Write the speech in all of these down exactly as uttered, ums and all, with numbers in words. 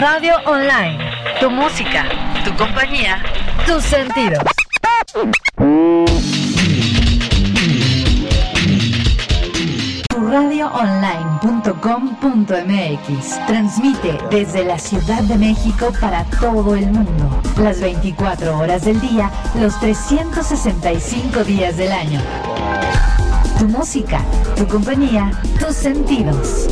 Radio Online. Tu música, tu compañía, tus sentidos. radio online punto com punto m x transmite desde la Ciudad de México para todo el mundo, las veinticuatro horas del día, los trescientos sesenta y cinco días del año. Tu música, tu compañía, tus sentidos.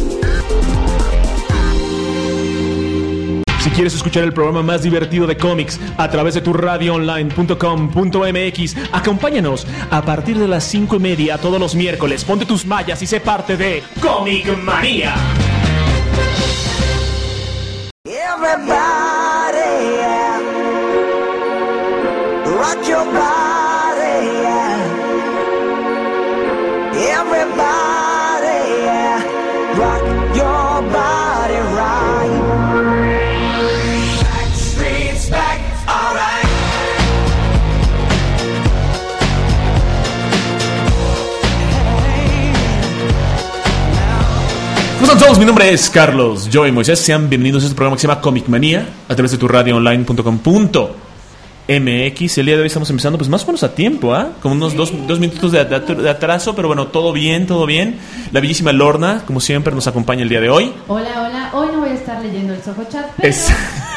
Si quieres escuchar el programa más divertido de cómics a través de tu radio online punto com punto m x, acompáñanos a partir de las cinco y media todos los miércoles. Ponte tus mallas y sé parte de Comic Manía. Everybody, yeah. Rock your body, yeah. Everybody, yeah. Rock your body right. ¿Cómo están todos? Mi nombre es Carlos Joey Moisés. Sean bienvenidos a este programa que se llama Comic Manía a través de tu radio online punto com punto m x. El día de hoy estamos empezando pues más o menos a tiempo, ¿ah? ¿eh? Como unos dos, dos minutos de, de, de atraso, pero bueno, todo bien, todo bien. La bellísima Lorna, como siempre, nos acompaña el día de hoy. Hola, hola. Hoy no voy a estar leyendo el Soho Chat, pero... Es...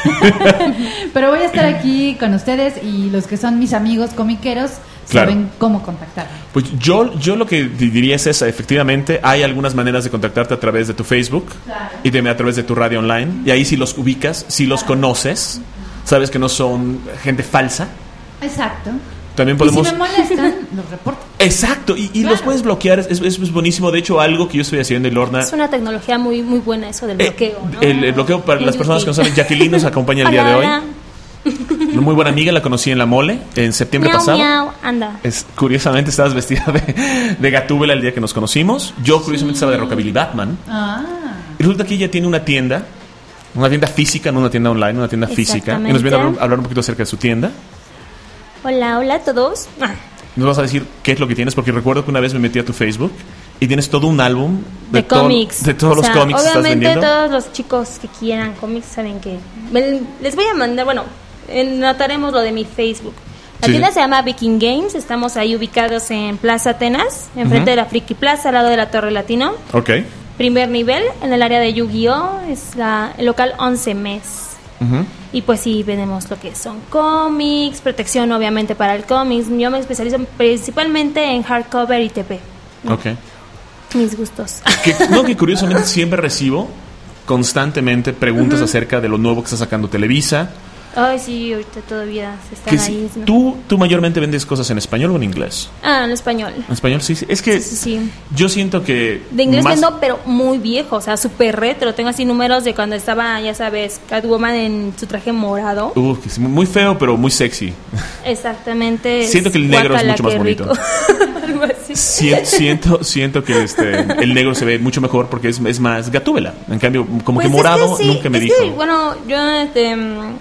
pero voy a estar aquí con ustedes y los que son mis amigos comiqueros saben claro cómo contactarme. Pues yo, yo lo que diría es esa, efectivamente, hay algunas maneras de contactarte a través de tu Facebook, claro, y también a través de tu radio online, y ahí si los ubicas, si los claro conoces, sabes que no son gente falsa. Exacto. También podemos... Y si me molestan, los reporto. Exacto, y, y claro, los puedes bloquear, es, es, es buenísimo. De hecho, algo que yo estoy haciendo en Lorna... Es una tecnología muy muy buena eso del bloqueo, eh, ¿no? el, el bloqueo, para las personas que no saben, Jacqueline nos acompaña el día de hoy. Una muy buena amiga, la conocí en La Mole en septiembre miau, pasado. Miau, anda. Es, curiosamente estabas vestida de, de Gatúbela el día que nos conocimos. Yo curiosamente sí estaba de Rockabilly Batman. Ah. Y resulta que ella tiene una tienda, una tienda física, no una tienda online, una tienda física. Y nos viene a hablar, a hablar un poquito acerca de su tienda. Hola, hola a todos. Ah. Nos vas a decir qué es lo que tienes, porque recuerdo que una vez me metí a tu Facebook y tienes todo un álbum de, de cómics, de todos o sea, los cómics que estás vendiendo. Obviamente todos los chicos que quieran cómics saben que les voy a mandar, bueno, notaremos lo de mi Facebook. La sí. tienda se llama Viking Games. Estamos ahí ubicados en Plaza Atenas, enfrente uh-huh. de la Friki Plaza, al lado de la Torre Latino. Ok. Primer nivel, en el área de Yu-Gi-Oh! Es la, el local once mes. Uh-huh. Y pues sí, vendemos lo que son cómics, protección obviamente para el cómics. Yo me especializo principalmente en hardcover y T P. Ok. Mis gustos. Que, no, que curiosamente siempre recibo constantemente preguntas uh-huh. acerca de lo nuevo que está sacando Televisa. Ay, sí, ahorita todavía se están ahí. Si, ¿no? ¿tú, ¿Tú mayormente vendes cosas en español o en inglés? Ah, en español. En español, sí. sí. Es que sí, sí, sí. yo siento que... De inglés más... vendo, pero muy viejo, o sea, súper retro. Tengo así números de cuando estaba, ya sabes, Catwoman en su traje morado. Uf, uh, muy feo, pero muy sexy. Exactamente. Siento que el negro es mucho más bonito. Algo así. Siento, siento, siento que este, el negro se ve mucho mejor porque es, es más Gatúbela. En cambio, como pues que morado es que sí, nunca me es dijo. Que, bueno, yo... Este,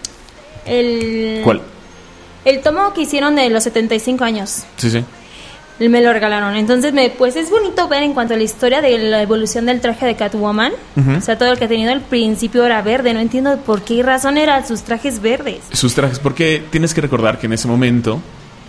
El, ¿Cuál? El tomo que hicieron de los setenta y cinco años. Sí, sí. Me lo regalaron. Entonces, me, pues es bonito ver en cuanto a la historia de la evolución del traje de Catwoman. Uh-huh. O sea, todo el que ha tenido al principio era verde. No entiendo por qué razón eran sus trajes verdes. Sus trajes, porque tienes que recordar que en ese momento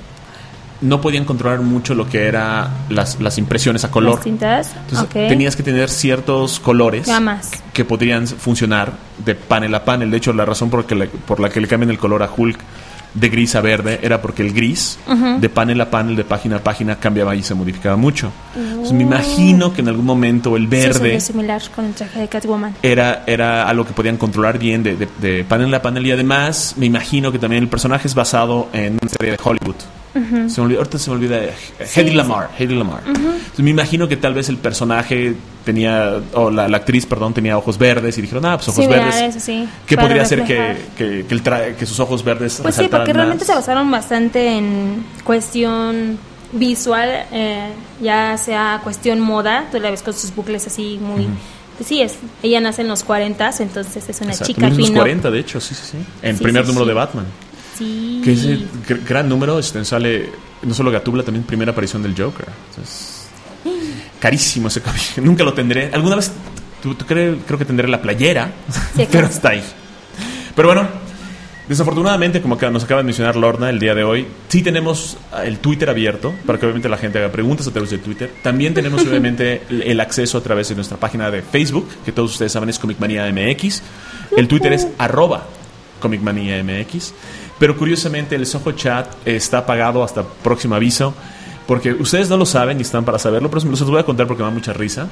no podían controlar mucho lo que era las, las impresiones a color. Las tintas. Entonces, okay. tenías que tener ciertos colores gamas que podrían funcionar de panel a panel. De hecho, la razón por, que le, por la que le cambian el color a Hulk de gris a verde era porque el gris uh-huh. de panel a panel, de página a página, cambiaba y se modificaba mucho. Uh. Entonces, me imagino que en algún momento el verde sí, similar con el traje de Catwoman. Era, era algo que podían controlar bien de, de, de panel a panel. Y además me imagino que también el personaje es basado en una serie de Hollywood. Uh-huh. Se me olvida, ahorita se me olvida sí, Hedy Lamar, sí. Hedy Lamar. Uh-huh. Entonces, me imagino que tal vez el personaje tenía, o la, la actriz, perdón, tenía ojos verdes y dijeron, ah, pues ojos sí, verdes. Mira, eso sí, ¿qué podría hacer que, que, que, el tra- que sus ojos verdes pues sí, porque más? realmente se basaron bastante en cuestión visual, eh, ya sea cuestión moda. Tú la ves con sus bucles así muy... Uh-huh. Pues sí, es, ella nace en los cuarentas, entonces es una exacto. chica en los pin-up. cuarenta, de hecho, sí, sí, sí. En sí, primer sí, número sí. de Batman. Sí. Que ese gr- gran número este, sale no solo Gatúbela, también primera aparición del Joker. Entonces, carísimo ese cómic. Nunca lo tendré. Alguna vez tú, tú creo, creo que tendré la playera, sí, pero está ahí. Pero bueno, desafortunadamente, como nos acaba de mencionar Lorna el día de hoy, sí tenemos el Twitter abierto para que obviamente la gente haga preguntas a través de Twitter. También tenemos obviamente el acceso a través de nuestra página de Facebook, que todos ustedes saben es Comic Manía M X. El Twitter es arroba Comic Manía M X. Pero curiosamente el Soho Chat está apagado hasta próximo aviso, porque ustedes no lo saben ni están para saberlo, pero se los voy a contar porque me da mucha risa.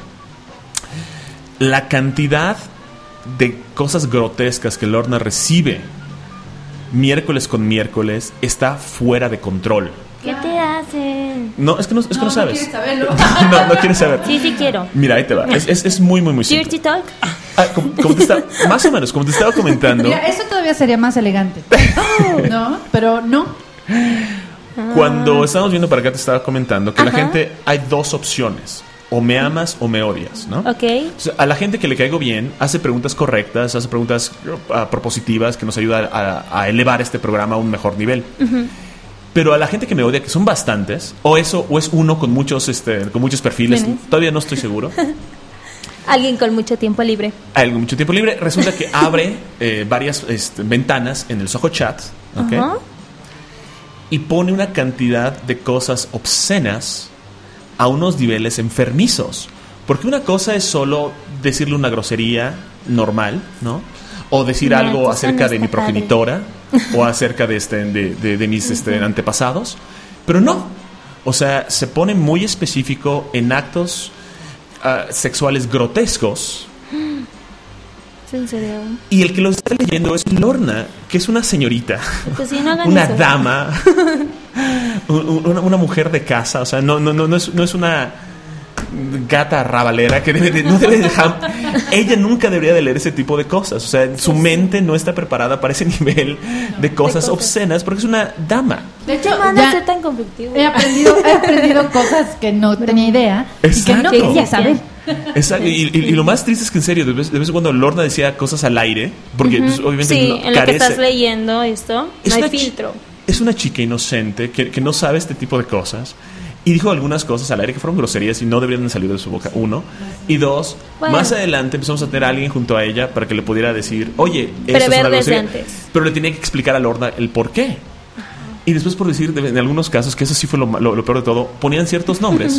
La cantidad de cosas grotescas que Lorna recibe miércoles con miércoles está fuera de control. ¿Qué te hacen? No, es que no, es que no, no sabes. No quieres saberlo. no, no quieres saber. Sí, sí quiero. Mira, ahí te va. Es, es, es muy, muy, muy simple. Dirty Talk. Ah, como, como te está, más o menos, como te estaba comentando. Mira, eso todavía sería más elegante. No, pero no. Cuando estábamos viendo para acá te estaba comentando que Ajá. la gente, hay dos opciones. O me amas o me odias, ¿no? Ok. O sea, a la gente que le caigo bien hace preguntas correctas, hace preguntas uh, propositivas que nos ayudan a, a elevar este programa a un mejor nivel. Uh-huh. Pero a la gente que me odia, que son bastantes, o eso, o es uno con muchos, este, con muchos perfiles, ¿Vienes? Todavía no estoy seguro. Alguien con mucho tiempo libre. Alguien con mucho tiempo libre. Resulta que abre eh, varias este, ventanas en el Soho Chat, ¿okay? Uh-huh. Y pone una cantidad de cosas obscenas a unos niveles enfermizos. Porque una cosa es solo decirle una grosería normal, ¿no? O decir no, algo acerca no de mi progenitora o acerca de, este, de, de, de mis este, uh-huh. antepasados. Pero no. O sea, se pone muy específico en actos uh, sexuales grotescos. ¿En serio? Y el que lo está leyendo es Lorna, que es una señorita, pues sí, no una eso. dama, una, una mujer de casa. O sea, no, no, no, no, es, no es una gata rabalera que debe de, no debe dejar. Ella nunca debería de leer ese tipo de cosas. O sea, su sí, mente sí. no está preparada para ese nivel no, de, cosas de cosas obscenas porque es una dama. De hecho, ya ser tan conflictivo. He aprendido, he aprendido cosas que no tenía idea. Exacto. Y que no quería saber. Exacto. Y, y, y lo más triste es que en serio, de vez, de vez en cuando Lorna decía cosas al aire, porque uh-huh. pues, obviamente sí, no, en carece. lo que estás leyendo esto, es no hay filtro. Ch- es una chica inocente que, que no sabe este tipo de cosas. Y dijo algunas cosas al aire que fueron groserías y no deberían de salir de su boca, uno. Y dos, bueno. más adelante empezamos a tener a alguien junto a ella para que le pudiera decir, oye, esto es una grosería. Antes. Pero le tenía que explicar a Lorna el por qué. Ajá. Y después, por decir, en algunos casos, que eso sí fue lo, lo, lo peor de todo, ponían ciertos nombres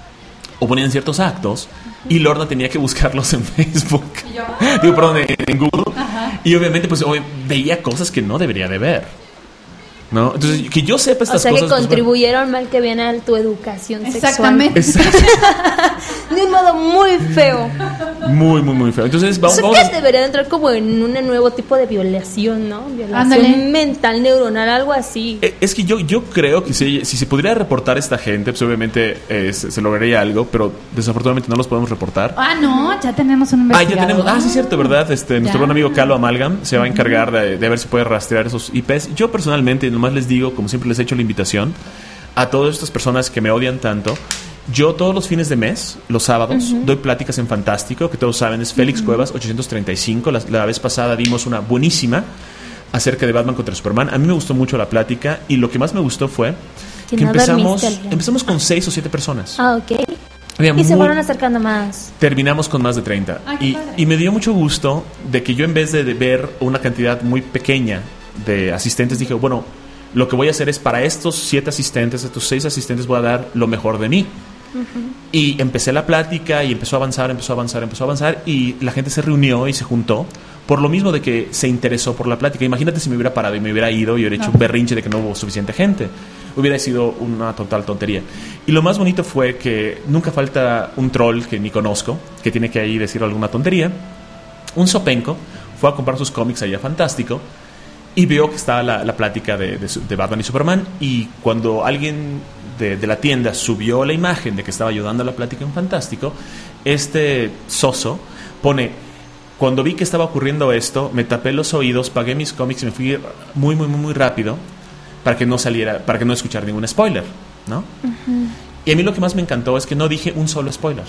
o ponían ciertos actos y Lorna tenía que buscarlos en Facebook. Digo, perdón, en, en Google. Ajá. Y obviamente, pues, veía cosas que no debería de ver. ¿No? Entonces, que yo sepa estas cosas. O sea, cosas, que contribuyeron pues, mal que bien a tu educación Exactamente. sexual. Exactamente. De un modo muy feo. Muy, muy, muy feo. Entonces, vamos, Eso vamos que debería entrar como en un nuevo tipo de violación, ¿no? Violación Ándale. mental, neuronal, algo así. Es que yo, yo creo que si, si se pudiera reportar a esta gente, pues obviamente eh, se, se lograría algo, pero desafortunadamente no los podemos reportar. Ah, no, ya tenemos un investigador. Ah, ya tenemos. Ah, sí, es cierto, ¿verdad? Este, nuestro buen amigo Calo Amalgam se va a encargar de, de ver si puede rastrear esos I Pes. Yo personalmente, nomás les digo, como siempre les he hecho la invitación a todas estas personas que me odian tanto. Yo todos los fines de mes, los sábados, uh-huh. doy pláticas en Fantástico, que todos saben es Félix uh-huh. Cuevas ochocientos treinta y cinco. La, la vez pasada dimos una buenísima acerca de Batman contra Superman. A mí me gustó mucho la plática y lo que más me gustó fue que, que no empezamos, empezamos con seis o siete personas. Ah, ok. Había y muy, se fueron acercando más. Terminamos con más de treinta. Ah, y, y me dio mucho gusto de que yo, en vez de, de ver una cantidad muy pequeña de asistentes, dije, bueno, lo que voy a hacer es para estos siete asistentes, estos seis asistentes, voy a dar lo mejor de mí. Uh-huh. Y empecé la plática y empezó a avanzar, empezó a avanzar, empezó a avanzar y la gente se reunió y se juntó por lo mismo de que se interesó por la plática. Imagínate si me hubiera parado y me hubiera ido y hubiera hecho no. un berrinche de que no hubo suficiente gente. Hubiera sido una total tontería. Y lo más bonito fue que nunca falta un troll que ni conozco, que tiene que ahí decir alguna tontería. Un sopenco fue a comprar sus cómics allá Fantástico y vio que estaba la, la plática de, de, de Batman y Superman. Y cuando alguien de, de la tienda subió la imagen de que estaba ayudando a la plática en Fantástico, este soso pone: cuando vi que estaba ocurriendo esto, me tapé los oídos, pagué mis cómics y me fui muy, muy, muy, muy rápido para que no saliera, para que no escuchara ningún spoiler, ¿no? Uh-huh. Y a mí lo que más me encantó es que no dije un solo spoiler.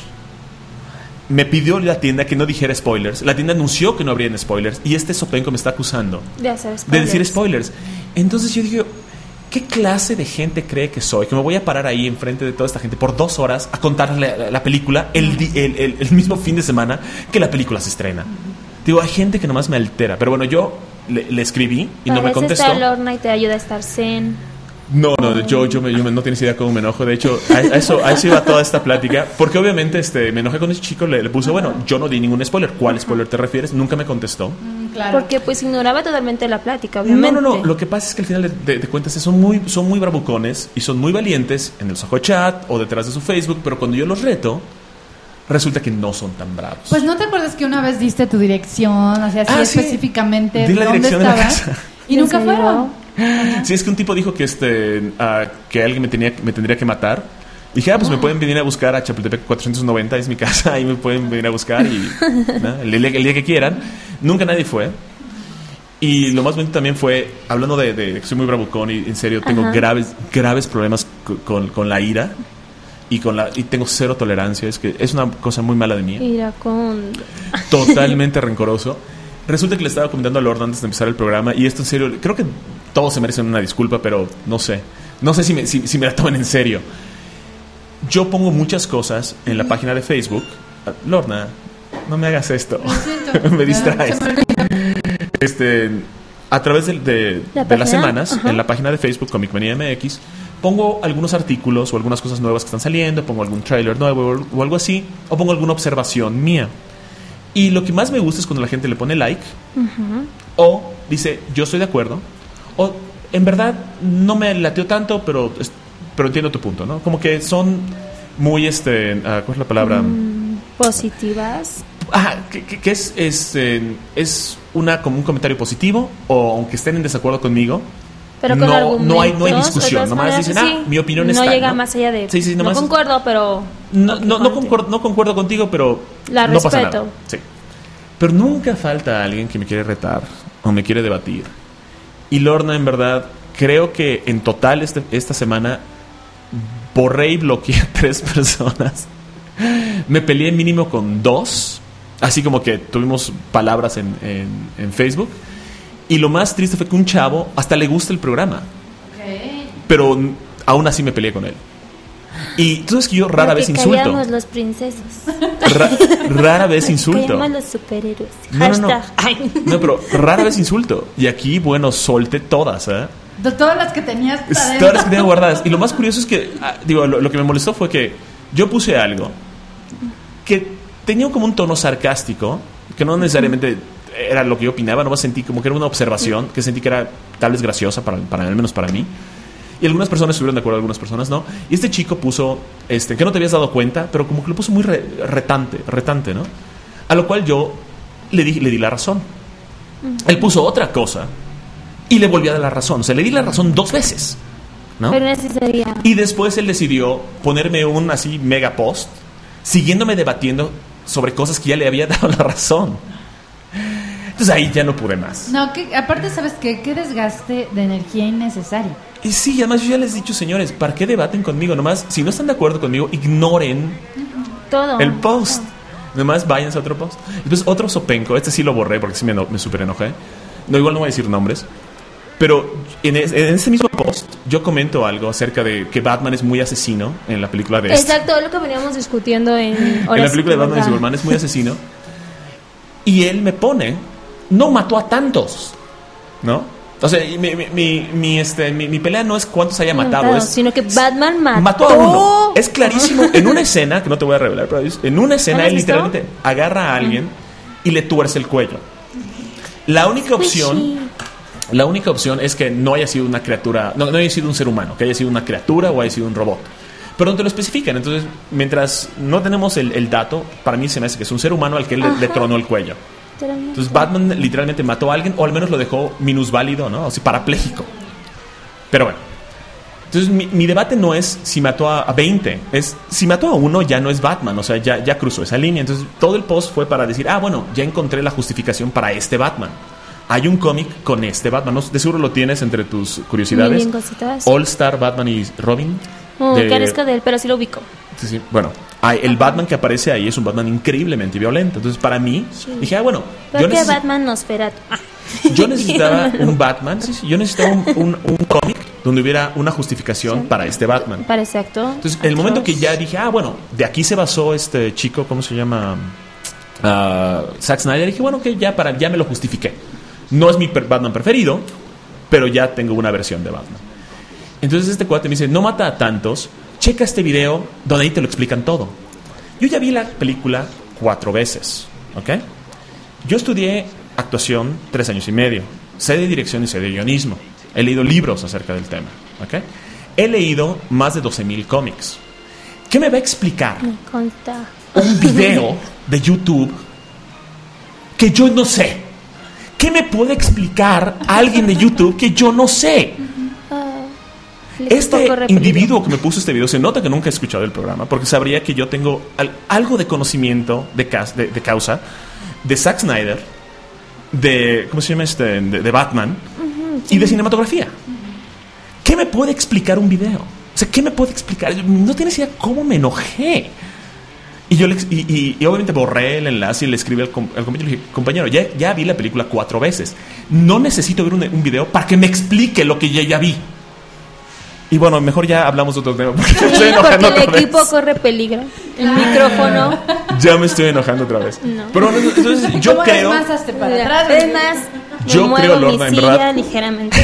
Me pidió la tienda que no dijera spoilers. La tienda anunció que no habrían spoilers y este sopenco me está acusando de hacer spoilers, de decir spoilers. Entonces yo digo, ¿qué clase de gente cree que soy? Que me voy a parar ahí enfrente de toda esta gente por dos horas a contarles la, la película el, di, el, el, el mismo fin de semana que la película se estrena. Digo, hay gente que nomás me altera. Pero bueno, yo le, le escribí y A no me veces contestó. está Lorna y te ayuda a estar zen. No, no, yo, yo, me, yo me- no tienes idea cómo me enojo. De hecho, a, a eso, a eso iba toda esta plática. Porque obviamente este, me enojé con ese chico, le, le puse, bueno, yo no di ningún spoiler. ¿Cuál spoiler te refieres? Nunca me contestó. Mm, claro. Porque pues ignoraba totalmente la plática, No, obviamente. no, no. Lo que pasa es que al final de, de- de cuentas son muy, son muy bravucones y son muy valientes en el Soho Chat o detrás de su Facebook. Pero cuando yo los reto, resulta que no son tan bravos. Pues no te acuerdas que una vez diste tu dirección, o sea, así Ah, sí. específicamente Di la dónde dirección de la estabas. casa. Y ¿En nunca serio? fueron. Sí, es que un tipo dijo que este ah, que alguien me tenía me tendría que matar. Dije, ah, pues me pueden venir a buscar a Chapultepec cuatrocientos noventa, es mi casa, ahí me pueden venir a buscar y ¿no? el, día, el día que quieran. Nunca nadie fue. Y lo más bonito también fue, hablando de, de que soy muy bravucón y en serio tengo Ajá. graves graves problemas co- con, con la ira y con la y tengo cero tolerancia, es que es una cosa muy mala de mí. Mira con... Totalmente rencoroso. Resulta que le estaba comentando a Lord antes de empezar el programa y esto en serio, creo que todos se merecen una disculpa, pero no sé. No sé si me, si, si me la toman en serio. Yo pongo muchas cosas en la página de Facebook. Ah, Lorna, no me hagas esto. Lo siento. me distraes. Se me olvidó. Este, a través de, de- ¿La de las página? semanas, Ajá. en la página de Facebook Comic Manía M X, pongo algunos artículos o algunas cosas nuevas que están saliendo, pongo algún trailer nuevo o algo así, o pongo alguna observación mía. Y lo que más me gusta es cuando la gente le pone like, o dice, yo estoy de acuerdo, o en verdad no me lateó tanto, pero, es- pero entiendo tu punto, ¿no? Como que son muy, este, ah, ¿cuál es la palabra? positivas. Ajá, que, que- que es, es, eh, es una, como un comentario positivo, o aunque estén en desacuerdo conmigo, Pero con no, argumentos, no hay, no hay de discusión, todas nomás maneras, dicen, sí, ah, mi opinión no está. llega ¿no? más allá de... Sí, sí, no nomás- concuerdo, pero... No, no, no, Ok, concuerdo, no concuerdo contigo, pero La no pasa respeto. nada. Sí. Pero nunca falta alguien que me quiere retar o me quiere debatir. Y Lorna, en verdad, creo que en total este, esta semana borré y bloqueé a tres personas. Me peleé mínimo con dos. Así como que tuvimos palabras en, en, en Facebook. Y lo más triste fue que un chavo hasta le gusta el programa. Ok. Pero n- aún así me peleé con él. Y tú sabes que yo rara Porque vez insulto. callamos los princesos. Ra- rara vez insulto. Callamos los superhéroes. No, no, no. Hashtag. Ay. No, pero rara vez insulto. Y aquí, bueno, solté todas, ¿eh? De todas las que tenías para Todas adentro. las que tengo guardadas. Y lo más curioso es que, ah, digo, lo, lo que me molestó fue que yo puse algo que tenía como un tono sarcástico, que no necesariamente era lo que yo opinaba, no sentí como que era una observación, que sentí que era tal vez graciosa, para, para al menos para mí. Y algunas personas estuvieron de acuerdo, algunas personas no. Y este chico puso, este, que no te habías dado cuenta, pero como que lo puso muy re- retante, retante, ¿no? A lo cual yo le di, le di la razón. Él puso otra cosa y le volví a dar la razón. O sea, le di la razón dos veces, ¿no? Pero necesaria. Y después él decidió ponerme un así mega post, siguiéndome debatiendo sobre cosas que ya le había dado la razón. Entonces ahí ya no pude más. No, que aparte, ¿sabes qué? Qué desgaste de energía innecesario. Y sí, además yo ya les he dicho, señores, ¿para qué debaten conmigo? Nomás, si no están de acuerdo conmigo, ignoren Todo. el post. Nomás váyanse a otro post. Entonces otro sopenco, este sí lo borré porque sí me, eno- me súper enojé. No, igual no voy a decir nombres. Pero en, es- en ese mismo post yo comento algo acerca de que Batman es muy asesino en la película de este. Exacto, lo que veníamos discutiendo en... En Horas la película de Batman y ¿verdad? Superman es muy asesino. Y él me pone, no mató a tantos, ¿no? O sea, y mi, mi, mi, mi, este, mi, mi pelea no es cuántos haya matado, Matado, es sino que Batman mató. mató a uno. Es clarísimo. En una escena, que no te voy a revelar, pero es- en una escena ¿No lo has él visto? literalmente agarra a alguien y le tuerce el cuello. La única opción, la única opción es que no haya sido una criatura, no, no haya sido un ser humano, que haya sido una criatura o haya sido un robot. Pero no te lo especifican. Entonces, mientras no tenemos el, el dato, para mí se me hace que es un ser humano al que él le, le tronó el cuello. Entonces Batman literalmente mató a alguien, o al menos lo dejó minusválido, ¿no? O sea, parapléjico. Pero bueno. Entonces mi, mi debate no es si mató a, a veinte, es si mató a uno ya no es Batman, o sea, ya, ya cruzó esa línea. Entonces todo el post fue para decir, ah, bueno, ya encontré la justificación para este Batman. Hay un cómic con este Batman, ¿no? De seguro lo tienes entre tus curiosidades. Muy bien, cositas. All Star Batman y Robin. Oh, de- carezco de él, pero sí lo ubico. Sí, sí. Bueno, hay- el Batman que aparece ahí es un Batman increíblemente violento. Entonces, para mí, Sí. dije, ah, bueno, Pero yo, que neces- Batman Nosferatu. Ah. yo necesitaba un Batman, sí, sí, yo necesitaba un, un, un cómic donde hubiera una justificación para este Batman. Para ese actor. Entonces, el momento que ya dije, ah, bueno, de aquí se basó este chico, ¿cómo se llama? Ah, Zack Snyder, dije, bueno, que ya, para, ya me lo justifiqué. No es mi per- Batman preferido, pero ya tengo una versión de Batman. Entonces este cuate me dice, no mata a tantos, checa este video donde ahí te lo explican todo. Yo ya vi la película cuatro veces, ¿ok? Yo estudié actuación tres años y medio, sé de dirección y sé de guionismo, he leído libros acerca del tema, ¿ok? He leído más de doce mil cómics. ¿Qué me va a explicar Me consta. un video de YouTube que yo no sé? ¿Qué me puede explicar alguien de YouTube que yo no sé? Este individuo que me puso este video se nota que nunca he escuchado el programa, porque sabría que yo tengo al- algo de conocimiento de, cas- de, de causa de Zack Snyder, de ¿cómo se llama este? de, de Batman, uh-huh, sí, y de cinematografía. ¿Qué me puede explicar un video? O sea, ¿qué me puede explicar? No tienes idea cómo me enojé. Y yo le, y, y, y obviamente borré el enlace y le escribí al, com- al compañero y le dije, compañero, ya, ya vi la película cuatro veces. No necesito ver un, un video para que me explique lo que ya, ya vi. Y bueno, mejor ya hablamos de otro tema. Porque, Sí, me estoy enojando porque el otra equipo vez. corre peligro. El micrófono. Ya me estoy enojando otra vez. No. Pero entonces yo ¿Cómo creo. eres más hazte para atrás? Es más, Yo me creo, muevo Lorna, en mi silla verdad. ligeramente.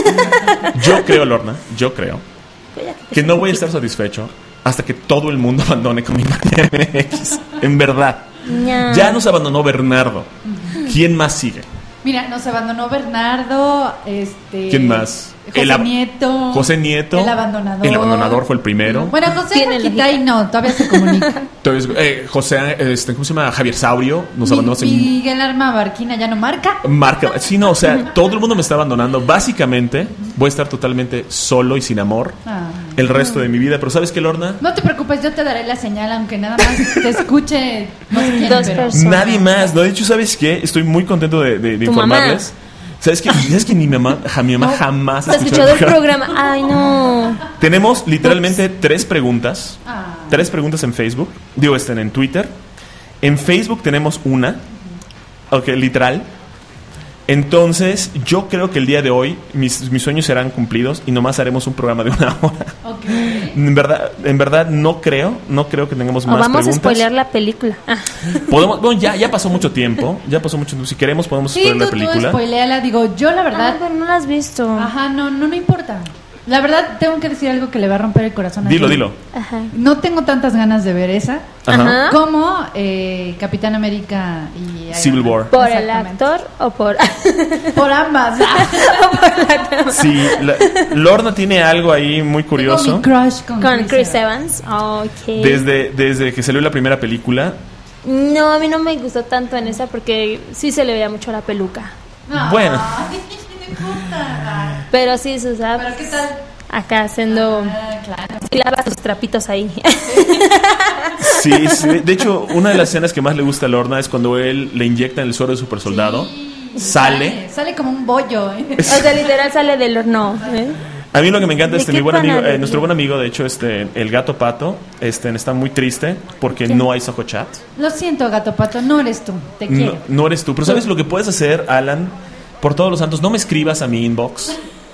Yo creo, Lorna, yo creo que no voy a estar satisfecho hasta que todo el mundo abandone Comic Manía M X. En verdad. No. Ya nos abandonó Bernardo. ¿Quién más sigue? Mira, nos abandonó Bernardo, este... ¿Quién más? José El ab- Nieto. José Nieto. El abandonador. El abandonador fue el primero. Bueno, José Tiene Paquitay lógica. no, todavía se comunica. Entonces, eh, José, este, ¿cómo se llama? Javier Saurio nos abandonó. hace- Miguel Arma Barquina ya no marca. Marca. Sí, no, o sea, todo el mundo me está abandonando. Básicamente, voy a estar totalmente solo y sin amor Ah. el resto de mi vida. Pero ¿sabes qué, Lorna? No te preocupes, yo te daré la señal, aunque nada más te escuche no sé quién, Dos pero- personas. Nadie más. No, de hecho, ¿sabes qué? Estoy muy contento de, de- de Tu informarles. ¿Sabes qué? ¿Sabes que ni mi mamá, ja- mi mamá jamás ¿Has escuchado el programa? Ay, no. Tenemos literalmente tres preguntas. Ah. Tres preguntas en Facebook. Digo, están en Twitter. En Facebook tenemos una. Ok, literal. Entonces, yo creo que el día de hoy mis, mis sueños serán cumplidos y nomás haremos un programa de una hora. Ok. En verdad, en verdad no creo, no creo que tengamos O más vamos a preguntas. spoilear la película. Ah. Podemos, bueno, ya, ya pasó mucho tiempo, ya pasó mucho tiempo. Si queremos podemos Sí, spoilear tú, la tú película. spoileala. Digo, yo la Ah, verdad... pero no la has visto. Ajá, no, no me importa. La verdad, tengo que decir algo que le va a romper el corazón a Dilo, ti. dilo. Ajá. No tengo tantas ganas de ver esa Ajá. Ajá. como eh, Capitán América y Iron Civil Man. War. ¿Por el Exactamente. actor o por...? Por ambas. Sí, la- Lorna tiene algo ahí muy curioso. Tengo mi crush con, Con Chris Evans. Evans. Ok. Desde, desde que salió la primera película. No, a mí no me gustó tanto en esa porque sí se le veía mucho la peluca. No, Bueno. no importa. Pero sí, Susana. Pero ¿qué tal? Acá haciendo... Ah, claro. Sí, lava tus trapitos ahí. Sí, sí, de hecho, una de las escenas que más le gusta a Lorna es cuando él le inyecta el suero de super soldado. Sí, Sale. Sale como un bollo. ¿eh? O sea, literal sale del horno. ¿eh? A mí lo que me encanta ¿De es que qué mi buen amigo, panadería? eh, nuestro buen amigo, de hecho, este, el gato Pato, este, está muy triste porque ¿Quién? no hay Soho Chat. Lo siento, gato pato, no eres tú. Te No, quiero. no eres tú. Pero ¿sabes lo que puedes hacer, Alan? Por todos los santos, no me escribas a mi inbox.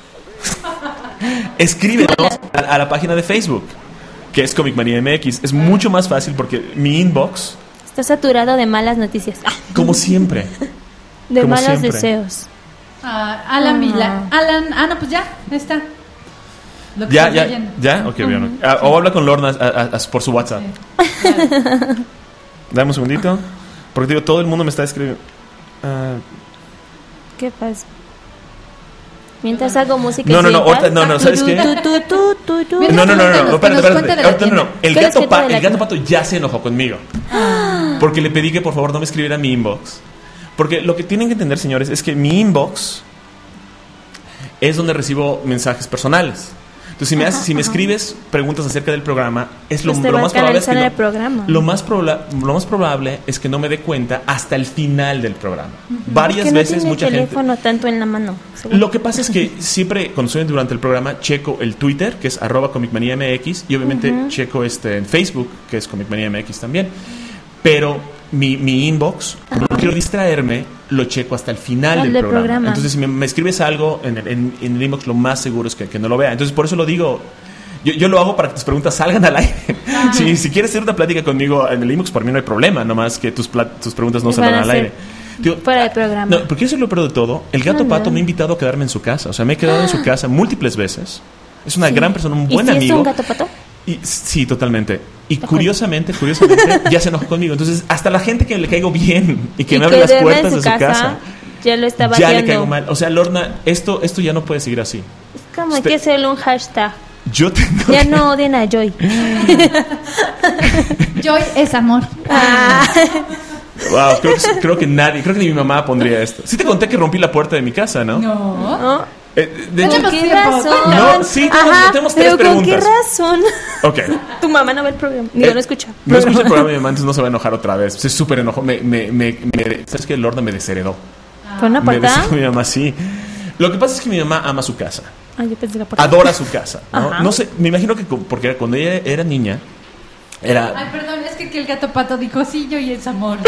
Escríbenos a, a la página de Facebook, que es Comic Manía M X. Es mucho más fácil porque mi inbox, Está saturado de malas noticias. Ah, como siempre. de Como malos siempre. deseos. Ah, Alan Ah. Mila. Alan, ah, no, pues ya, ahí está. Lo que Ya, estoy ya, leyendo. ya. Ok, bien. Ah, o habla con Lorna a- a- a- por su WhatsApp. Sí, claro. Dame un segundito. Porque digo, todo el mundo me está escribiendo. Ah, ¿Qué pasa? Mientras hago música. No, no, no, incidental. ahorita- no, no, ¿sabes Tu, qué? tu, tu, tu, tu, tu. Mira, no, no, no, no, Cuéntanos, no, espérate, que nos espérate. cuente de la Ahorita no, no. tienda. El ¿Qué les gato, cuenta pa- de la el gato tienda? pato ya se enojó conmigo. Porque le pedí que por favor no me escribiera a mi inbox. Porque lo que tienen que entender, señores, es que mi inbox es donde recibo mensajes personales. Entonces, si me, haces- si me escribes preguntas acerca del programa, es lo, Pues te lo va a más probable es que canalizar no- el programa. lo más proba- lo más probable es que no me dé cuenta hasta el final del programa. Varias Que no veces tiene mucha el gente. teléfono tanto en la mano. seguro. Lo que pasa es que siempre, cuando estoy durante el programa, checo el Twitter, que es arroba comicmanía M X, y obviamente checo este en Facebook, que es comicmanía M X también. Pero mi, mi inbox, como no quiero distraerme, lo checo hasta el final Al del del programa. programa. Entonces, si me, me escribes algo en el, en- en el inbox, lo más seguro es que, que no lo vea. Entonces, por eso lo digo. Yo, yo lo hago para que tus preguntas salgan al aire. Si, si quieres hacer una plática conmigo en el inbox, por mí no hay problema, nomás que tus, pla- tus preguntas no Van salgan a al ser- aire. Digo, Fuera de programa. No, porque eso es lo peor de todo. El gato Anda. pato me ha invitado a quedarme en su casa. O sea, me he quedado en su casa múltiples veces. Es una Sí. gran persona, un ¿Y buen si amigo. es un gato pato? Y, sí, totalmente. Y curiosamente, curiosamente, ya se enojó conmigo. Entonces, hasta la gente que le caigo bien y que Y me abre que las duerme puertas en de su su casa, casa, ya lo está ya bateando. le caigo mal. O sea, Lorna, esto, esto ya no puede seguir así. Es como hay Espe- que hacerle un hashtag. Yo tengo Ya que- no odien a Joy. Joy es amor. Ah. Wow, creo que, creo que nadie, creo que ni mi mamá pondría esto. Sí te conté que rompí la puerta de mi casa, ¿no? No. ¿No? Eh, de ¿Con hecho, ¿Con Tenemos qué tiempo. razón? No, sí, tenemos- Ajá, tenemos tres pero ¿con preguntas. qué razón? ok. Tu mamá no ve el programa. Digo, Eh, no escucha. No escucha el programa de mi mamá, entonces no se va a enojar otra vez. Se súper enojó. Me, me, me, me- ¿Sabes qué? Lorna me desheredó. ¿Fue una Me puerta? desheredó mi mamá, sí. Lo que pasa es que mi mamá ama su casa. Ah, yo pensé la puerta. Adora su casa. ¿no? Ajá. No sé, me imagino que co- porque cuando ella era niña, era... Ay, perdón, es que, que el gato pato dijo sí, Joy es amor.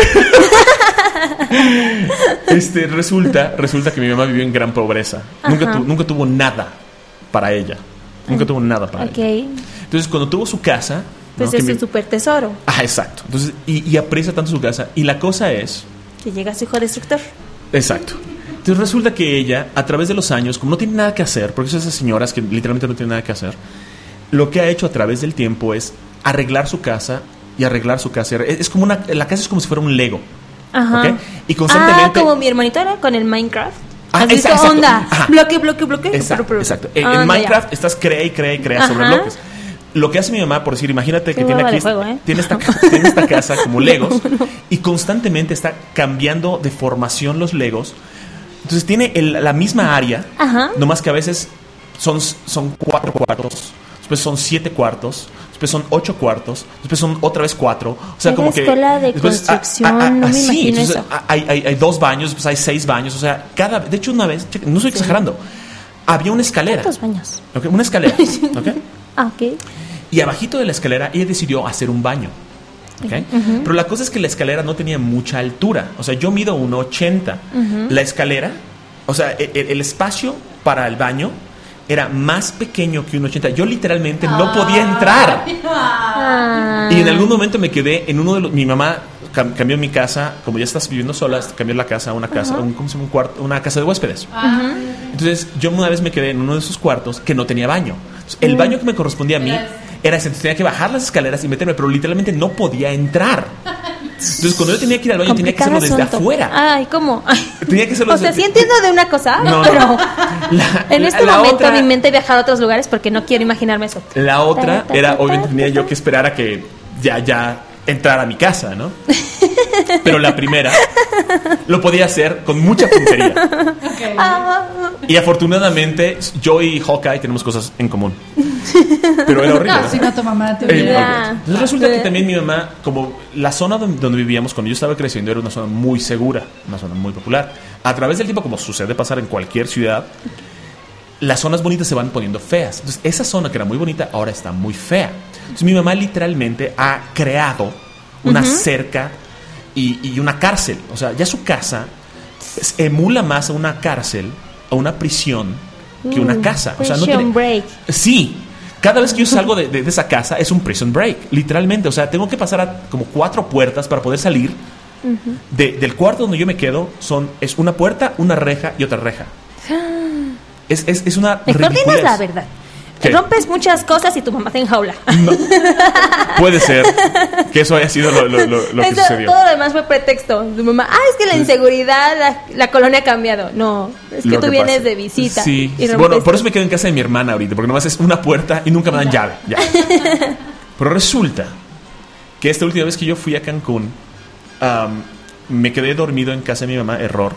Este, resulta, resulta que mi mamá vivió en gran pobreza. Nunca, Ajá. tu- nunca tuvo nada para ella. Nunca tuvo nada para Ok. ella. Entonces, cuando tuvo su casa... Pues ¿no? Que es mi- su super tesoro. Ah, exacto. Entonces, y, y aprecia tanto su casa. Y la cosa es... Que llega su hijo destructor. Exacto. Entonces resulta que ella, a través de los años, como no tiene nada que hacer, porque son esas señoras que literalmente no tienen nada que hacer, lo que ha hecho a través del tiempo es arreglar su casa y arreglar su casa. Es, es como una, la casa es como si fuera un Lego. Ajá. ¿Ok? Y constantemente... Ah, como mi hermanito era con el Minecraft. Ah, ¿Has visto? exacto. Onda. Ajá. Bloque, bloque, bloque. Exacto, Pero- exacto. En, en Anda, Minecraft ya. estás crea y crea y crea sobre Ajá. bloques. Lo que hace mi mamá, por decir, imagínate Qué que tiene hueva aquí de juego, ¿eh? tiene, esta, tiene esta casa como Legos y constantemente está cambiando de formación los Legos. Entonces tiene el- la misma área, Ajá. nomás que a veces son, son cuatro cuartos, después son siete cuartos, después son ocho cuartos, después son otra vez cuatro. O sea, Era como que escuela de después, construcción, no me imagino entonces, eso. Hay, hay, hay dos baños, después hay seis baños. O sea, cada de hecho una vez, checa, no estoy exagerando, había una escalera. ¿Cuántos baños? ¿Ok? Una escalera. ¿Ok? Ah, ok. Y abajito de la escalera ella decidió hacer un baño. ¿Ok? Pero la cosa es que la escalera no tenía mucha altura. O sea, yo mido uno ochenta. La escalera, o sea, el, el espacio para el baño era más pequeño que uno ochenta. Yo literalmente no podía entrar. Ah. Y en algún momento me quedé en uno de los... Mi mamá cam- cambió mi casa, como ya estás viviendo sola, cambió la casa a una casa, un, ¿cómo se llama? Un cuarto, una casa de huéspedes. Entonces yo una vez me quedé en uno de esos cuartos que no tenía baño. Entonces, el baño que me correspondía a mí era ese. Entonces tenía que bajar las escaleras y meterme, pero literalmente no podía entrar. Entonces cuando yo tenía que ir al baño tenía que hacerlo Complicado desde asunto. afuera. Ay, ¿cómo? Tenía que hacerlo O sea, desde- sí entiendo de una cosa, No, no. pero La- en la- este la momento otra- mi mente viaja a otros lugares porque no quiero imaginarme eso. La otra era, obviamente tenía yo que esperar a que ya, ya entrara a mi casa, ¿no? Pero la primera lo podía hacer con mucha puntería. Ah, Y afortunadamente yo y Hawkeye tenemos cosas en común. Pero era horrible. No, si no tu mamá te Eh, hubiera... Ya. Entonces resulta que también mi mamá, como la zona donde, donde vivíamos cuando yo estaba creciendo era una zona muy segura, una zona muy popular. A través del tiempo, como sucede pasar en cualquier ciudad, las zonas bonitas se van poniendo feas. Entonces esa zona que era muy bonita ahora está muy fea. Entonces mi mamá literalmente ha creado una cerca y, y una cárcel. O sea, ya su casa es- emula más a una cárcel, a una prisión, que una Mm, casa. O sea, no Prison tiene- Break. Sí. Cada vez que yo salgo de, de- de esa casa es un prison break, literalmente. O sea, tengo que pasar a como cuatro puertas para poder salir. De- del cuarto donde yo me quedo son es una puerta, una reja y otra reja. Es, es, es una Mejor dinos ridiculez. la verdad. ¿Qué? Rompes muchas cosas y tu mamá te enjaula. No. Puede ser que eso haya sido lo, lo- lo- lo que Eso, sucedió. todo lo demás fue pretexto. Tu mamá, ah, es que la inseguridad, la, la colonia ha cambiado. No, es que Lo tú que vienes pasa. de visita. Sí, y sí. rompes Bueno, por eso todo. me quedo en casa de mi hermana ahorita, porque nomás es una puerta y nunca me dan llave. Ya. Pero resulta que esta última vez que yo fui a Cancún, am, me quedé dormido en casa de mi mamá, error.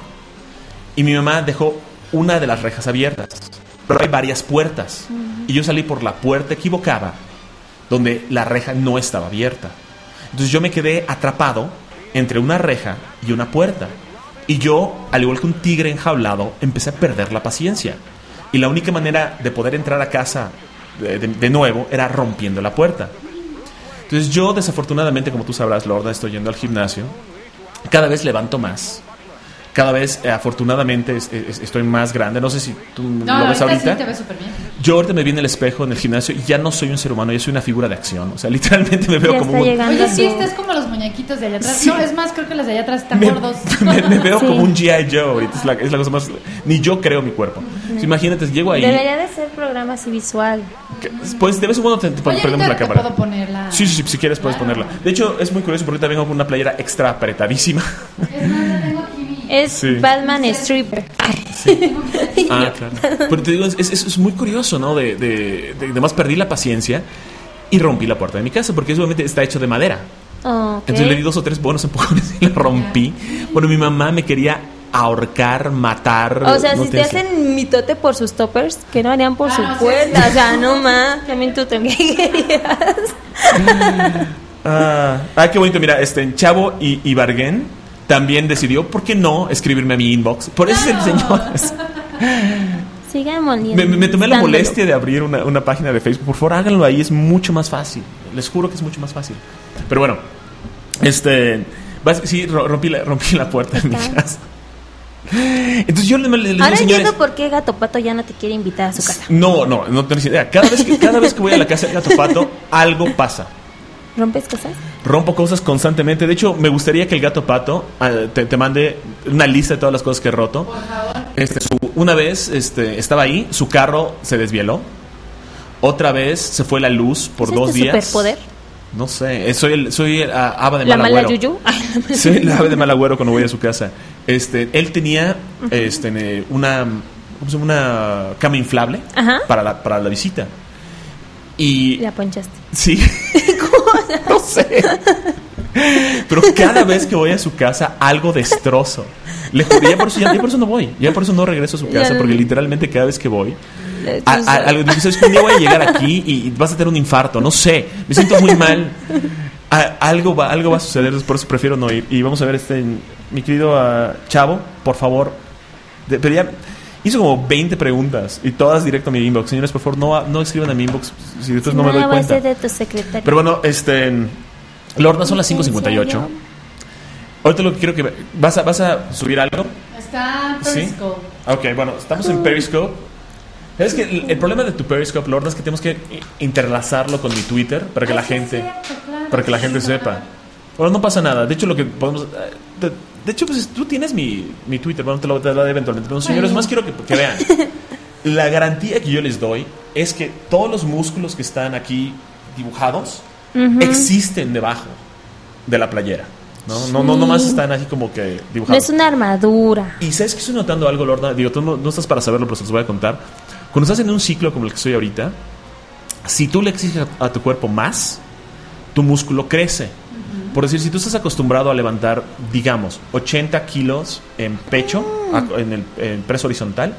Y mi mamá dejó una de las rejas abiertas. Pero hay varias puertas. Y yo salí por la puerta equivocada, donde la reja no estaba abierta. Entonces yo me quedé atrapado entre una reja y una puerta. Y yo, al igual que un tigre enjaulado, empecé a perder la paciencia. Y la única manera de poder entrar a casa de, de- de nuevo era rompiendo la puerta. Entonces yo, desafortunadamente, como tú sabrás, Lorna, estoy yendo al gimnasio. Cada vez levanto más. Cada vez, eh, afortunadamente, es- es- estoy más grande. No sé si tú No, lo ves ahorita ahorita. sí te ves súper bien. Yo ahorita me vi en el espejo en el gimnasio y ya no soy un ser humano, ya soy una figura de acción. O sea, literalmente me veo Ya como está un... llegando Oye, sí, su- estás como los muñecos muñequitos de allá atrás. Sí. No, es más, creo que los de allá atrás están Me, gordos. me, me veo Sí. como un G I. Joe ahorita. Es la, es la cosa más. Ni yo creo mi cuerpo. O sea, imagínate, llego ahí. Debería de ser programa así visual. que- Pues de vez en cuando te, te Oye, prendemos la ahorita te cámara. puedo ponerla. Sí, sí, sí, si quieres puedes Claro. ponerla. De hecho, es muy curioso porque ahorita vengo con una playera extra apretadísima. Es más, la tengo aquí. mi- Es Sí. Batman Stripper. Ah, claro. Pero te digo, es, es, es muy curioso, ¿no? De, de, de, además perdí la paciencia y rompí la puerta de mi casa porque obviamente está hecho de madera. Oh, ok. Entonces le di dos o tres buenos empujones y la rompí. Bueno, mi mamá me quería ahorcar, matar. O sea, no si te te sé. hacen mitote por sus toppers, que no harían por Ah, su no, sí, puerta. sí. O sea, no más. También tú también querías. Ah, ah, qué bonito. Mira, este en Chavo y, y Barguén también decidió, ¿por qué no escribirme a mi inbox? Por eso es el señor. Sigan moliendo. Me, me- me tomé la dándolo. molestia de abrir una, una página de Facebook. Por favor, háganlo ahí, es mucho más fácil. Les juro que es mucho más fácil. Pero bueno, este. vas- Sí, ro- rompí la, rompí la puerta de mi Está. casa. Entonces yo le, le, le digo, Ahora señores. entiendo por qué Gato Pato ya no te quiere invitar a su casa. No, no, no tenés idea. Cada vez que, cada vez que voy a la casa de Gato Pato, algo pasa. ¿Rompes cosas? Rompo cosas constantemente. De hecho, me gustaría que el Gato Pato ah, te, te mande una lista de todas las cosas que he roto. Este, su- una vez este, estaba ahí, su carro se desvieló. Otra vez se fue la luz por ¿Es dos este días. superpoder? No sé, eh, soy el, soy el ah, haba de ¿La mal mala agüero. yuyu? Ay, la mala- Soy el ave de mal agüero cuando voy a su casa. Este, él tenía este, eh, una, ¿cómo se llama? Una cama inflable Ajá. para la, para la visita. Y La ponchaste. sí, no sé. Pero cada vez que voy a su casa, algo destrozo. Le juro, ya por eso, ya, ya por eso no voy. Ya por eso no regreso a su casa. Ya. Porque literalmente cada vez que voy, Eh, a, tú a- algo dices, "¿Sabes qué? Un día voy a llegar aquí y, y vas a tener un infarto". No sé, me siento muy mal. A- algo, va, algo va a suceder, por eso prefiero no ir. Y vamos a ver, este mi querido ah, Chavo, por favor. De- pero ya hizo como veinte preguntas y todas directo a mi inbox. Señores, por favor, no, no escriban a mi inbox si después no me doy va a cuenta. ser de tu secretaria. Pero bueno, este. Lorna, son las cinco cincuenta y ocho. Ahorita lo que quiero que. ¿Vas a, vas a subir algo? Está Sí. Periscope. Ok, bueno, estamos en Periscope. ¿Sabes que el, el problema de tu Periscope, Lorna, es que tenemos que interlazarlo con mi Twitter para que la gente. Para que la gente sepa. Bueno, no pasa nada. De hecho, lo que podemos. eh, De, de hecho, pues tú tienes mi, mi Twitter. Bueno, te lo, te lo daré eventualmente. Pero, señores, más quiero que, que vean. La garantía que yo les doy es que todos los músculos que están aquí dibujados existen debajo de la playera. No, no, no, nomás están así como que No dibujados. es una armadura. Y sabes que estoy notando algo, Lorna. Digo, tú no, no estás para saberlo, pero se los voy a contar. Cuando estás en un ciclo como el que estoy ahorita, si tú le exiges a, a tu cuerpo más, tu músculo crece. Por decir, si tú estás acostumbrado a levantar, digamos, ochenta kilos en pecho, a- en el en preso horizontal,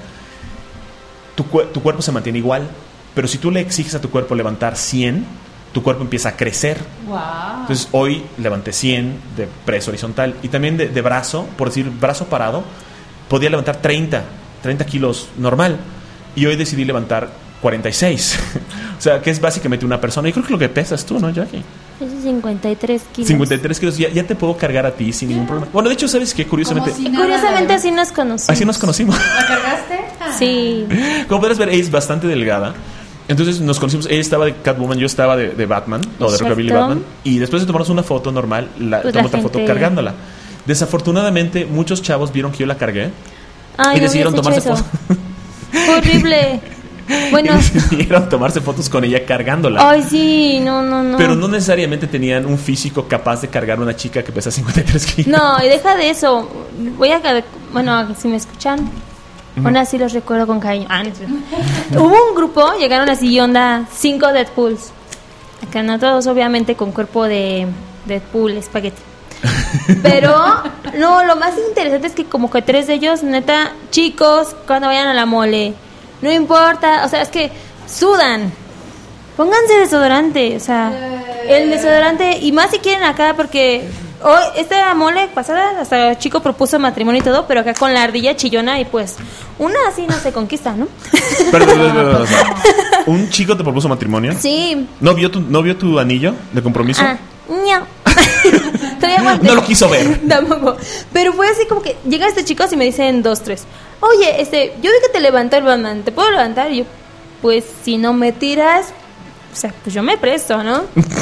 tu, cue- tu cuerpo se mantiene igual. Pero si tú le exiges a tu cuerpo levantar cien, tu cuerpo empieza a crecer. Wow. Entonces hoy levanté cien de preso horizontal y también de, de brazo, por decir brazo parado, podía levantar treinta, treinta kilos normal y hoy decidí levantar cuarenta y seis. O sea, que es básicamente una persona. Y creo que lo que pesas tú, ¿no, Jackie? Es cincuenta y tres kilos. cincuenta y tres kilos, ya, ya te puedo cargar a ti sin ningún problema. Bueno, de hecho, ¿sabes qué? Curiosamente, Como si nada Curiosamente de- así nos conocimos. así nos conocimos. ¿La cargaste? Ah. Sí. Como podrás ver, ella es bastante delgada. Entonces nos conocimos, ella estaba de Catwoman, yo estaba de, de Batman, o de Exacto. Rockabilly Batman. Y después de tomarnos una foto normal, la, Pues tomé la otra foto gente- cargándola. Desafortunadamente, muchos chavos vieron que yo la cargué Ay, y no decidieron hubieras tomarse hecho fotos. eso. Fue horrible. Bueno. Y decidieron tomarse fotos con ella cargándola. Ay, sí, no, no, no. Pero no necesariamente tenían un físico capaz de cargar a una chica que pesa cincuenta y tres kilos. No, y deja de eso. Voy a. Bueno, si me escuchan. Aún así los recuerdo con cariño. Ah, no es cierto. Hubo un grupo, llegaron así, onda, cinco Deadpools. Acá no todos, obviamente, con cuerpo de Deadpool, espagueti. Pero, no, lo más interesante es que como que tres de ellos, neta, chicos, cuando vayan a la mole, no importa, o sea, es que sudan. Pónganse desodorante, o sea, el desodorante, y más si quieren acá, porque hoy, esta mole pasada, hasta el chico propuso matrimonio y todo, pero acá con la ardilla chillona, y pues, una así no se conquista, ¿no? Perdón, perdón, perdón, perdón. ¿Un chico te propuso matrimonio? Sí. ¿No vio tu, no vio tu anillo de compromiso? Ah, ña. Todavía aguanté. No lo quiso ver. Tampoco. Pero fue así como que llegan estos chicos y me dicen dos, tres. Oye, este, yo vi que te levantó el Batman, ¿te puedo levantar? Y yo, pues si no me tiras, o sea, pues yo me presto, ¿no?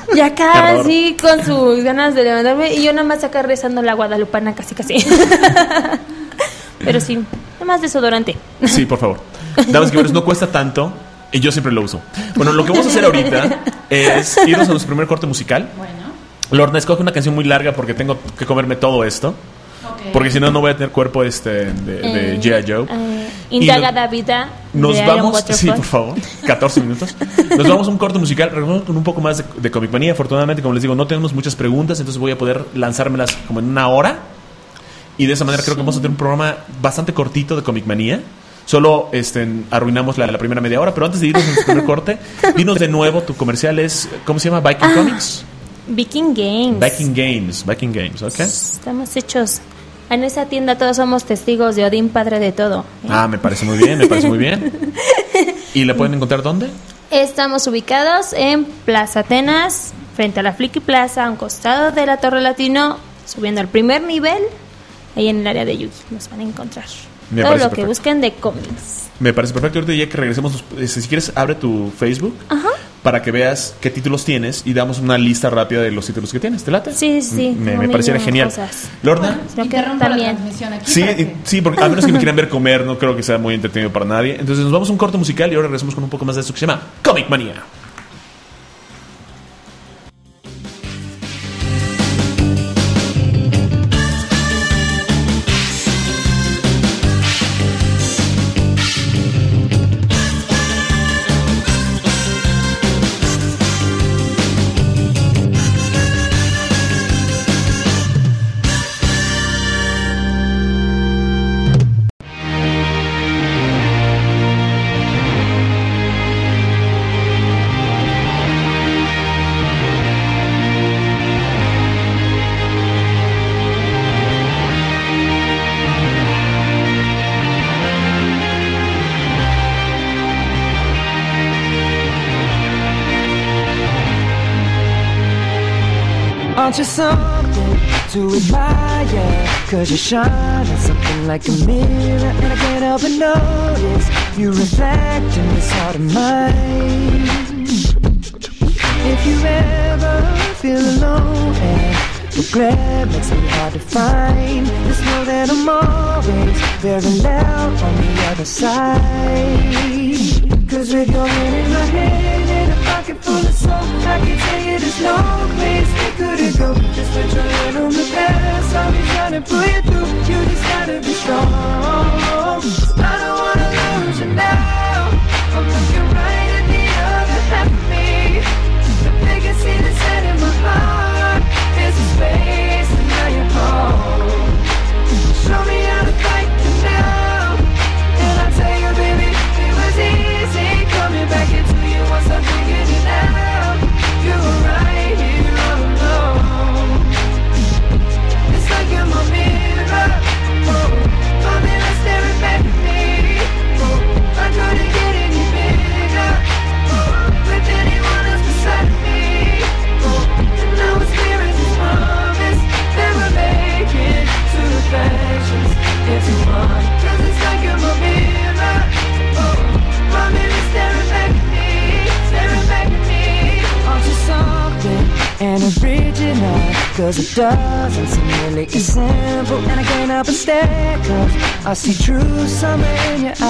Y acá así con sus ganas de levantarme y yo nada más acá rezando la guadalupana casi casi. Pero sí, nada más desodorante. Sí, por favor. Damas y caballeros, no cuesta tanto y yo siempre lo uso. Bueno, lo que vamos a hacer ahorita es irnos a nuestro primer corte musical. Bueno. Lorna, escoge una canción muy larga porque tengo que comerme todo esto. Okay. Porque si no, no voy a tener cuerpo este de, de eh, G I. Joe. Eh, Indagada no, vida. Nos vamos, sí, por favor, catorce minutos. Nos vamos a un corte musical. Regresamos con un poco más de, de Comic Manía. Afortunadamente, como les digo, no tenemos muchas preguntas, entonces voy a poder lanzármelas como en una hora. Y de esa manera sí. creo que vamos a tener un programa bastante cortito de Comic Manía. Solo este, arruinamos la, la primera media hora. Pero antes de irnos a nuestro primer corte, dinos de nuevo, tu comercial es, ¿cómo se llama? Viking ah, Comics. Viking Games. Viking Games, Viking Games, ok. Estamos hechos. En esa tienda todos somos testigos de Odín, padre de todo. ¿eh? Ah, me parece muy bien, me parece muy bien. ¿Y la pueden encontrar dónde? Estamos ubicados en Plaza Atenas, frente a la Friki Plaza, a un costado de la Torre Latino, subiendo al primer nivel, ahí en el área de Yugi. Nos van a encontrar. Me todo lo perfecto. Que busquen de cómics. Me parece perfecto. Ahorita ya que regresemos, si quieres, abre tu Facebook. Ajá. Para que veas qué títulos tienes y damos una lista rápida de los títulos que tienes. ¿Te late? Sí, sí. Me, me pareciera genial. Cosas. Lorna. Bueno, interrumpo la transmisión aquí. Sí, que... sí, porque a menos que me quieran ver comer, no creo que sea muy entretenido para nadie. Entonces nos vamos a un corte musical y ahora regresamos con un poco más de esto que se llama Comic Manía. Aren't you something to admire? Cause you're shining something like a mirror, and I can't help but notice you reflect in this heart of mine. If you ever feel alone and regret makes me hard to find, just know that I'm always very loud on the other side. Cause with your hand in my hand and a pocket full of soul, I can tell you there's no place we couldn't go. Just put your hand on the past, I'll be trying to pull you through. You just gotta be strong. I don't wanna lose you now. I'm looking right at the other half of me. The biggest see the set in my heart is a space, and now you're home. Show me how to fight you now, and I'll tell you, baby, it was easy coming back into you once I figured it out. You were right here all alone. It's like you're my mirror, oh, my mirror staring back at me. Oh, I couldn't get any bigger, oh, with anyone else beside me. Oh, and now it's clear as this promise that we're making two reflections into one. Cause it's like you're my mirror, oh, my mirror staring back at me, staring back at me. Aren't you something and original? Cause it doesn't seem really as simple, and I can't help but stare, cause I see true summer in your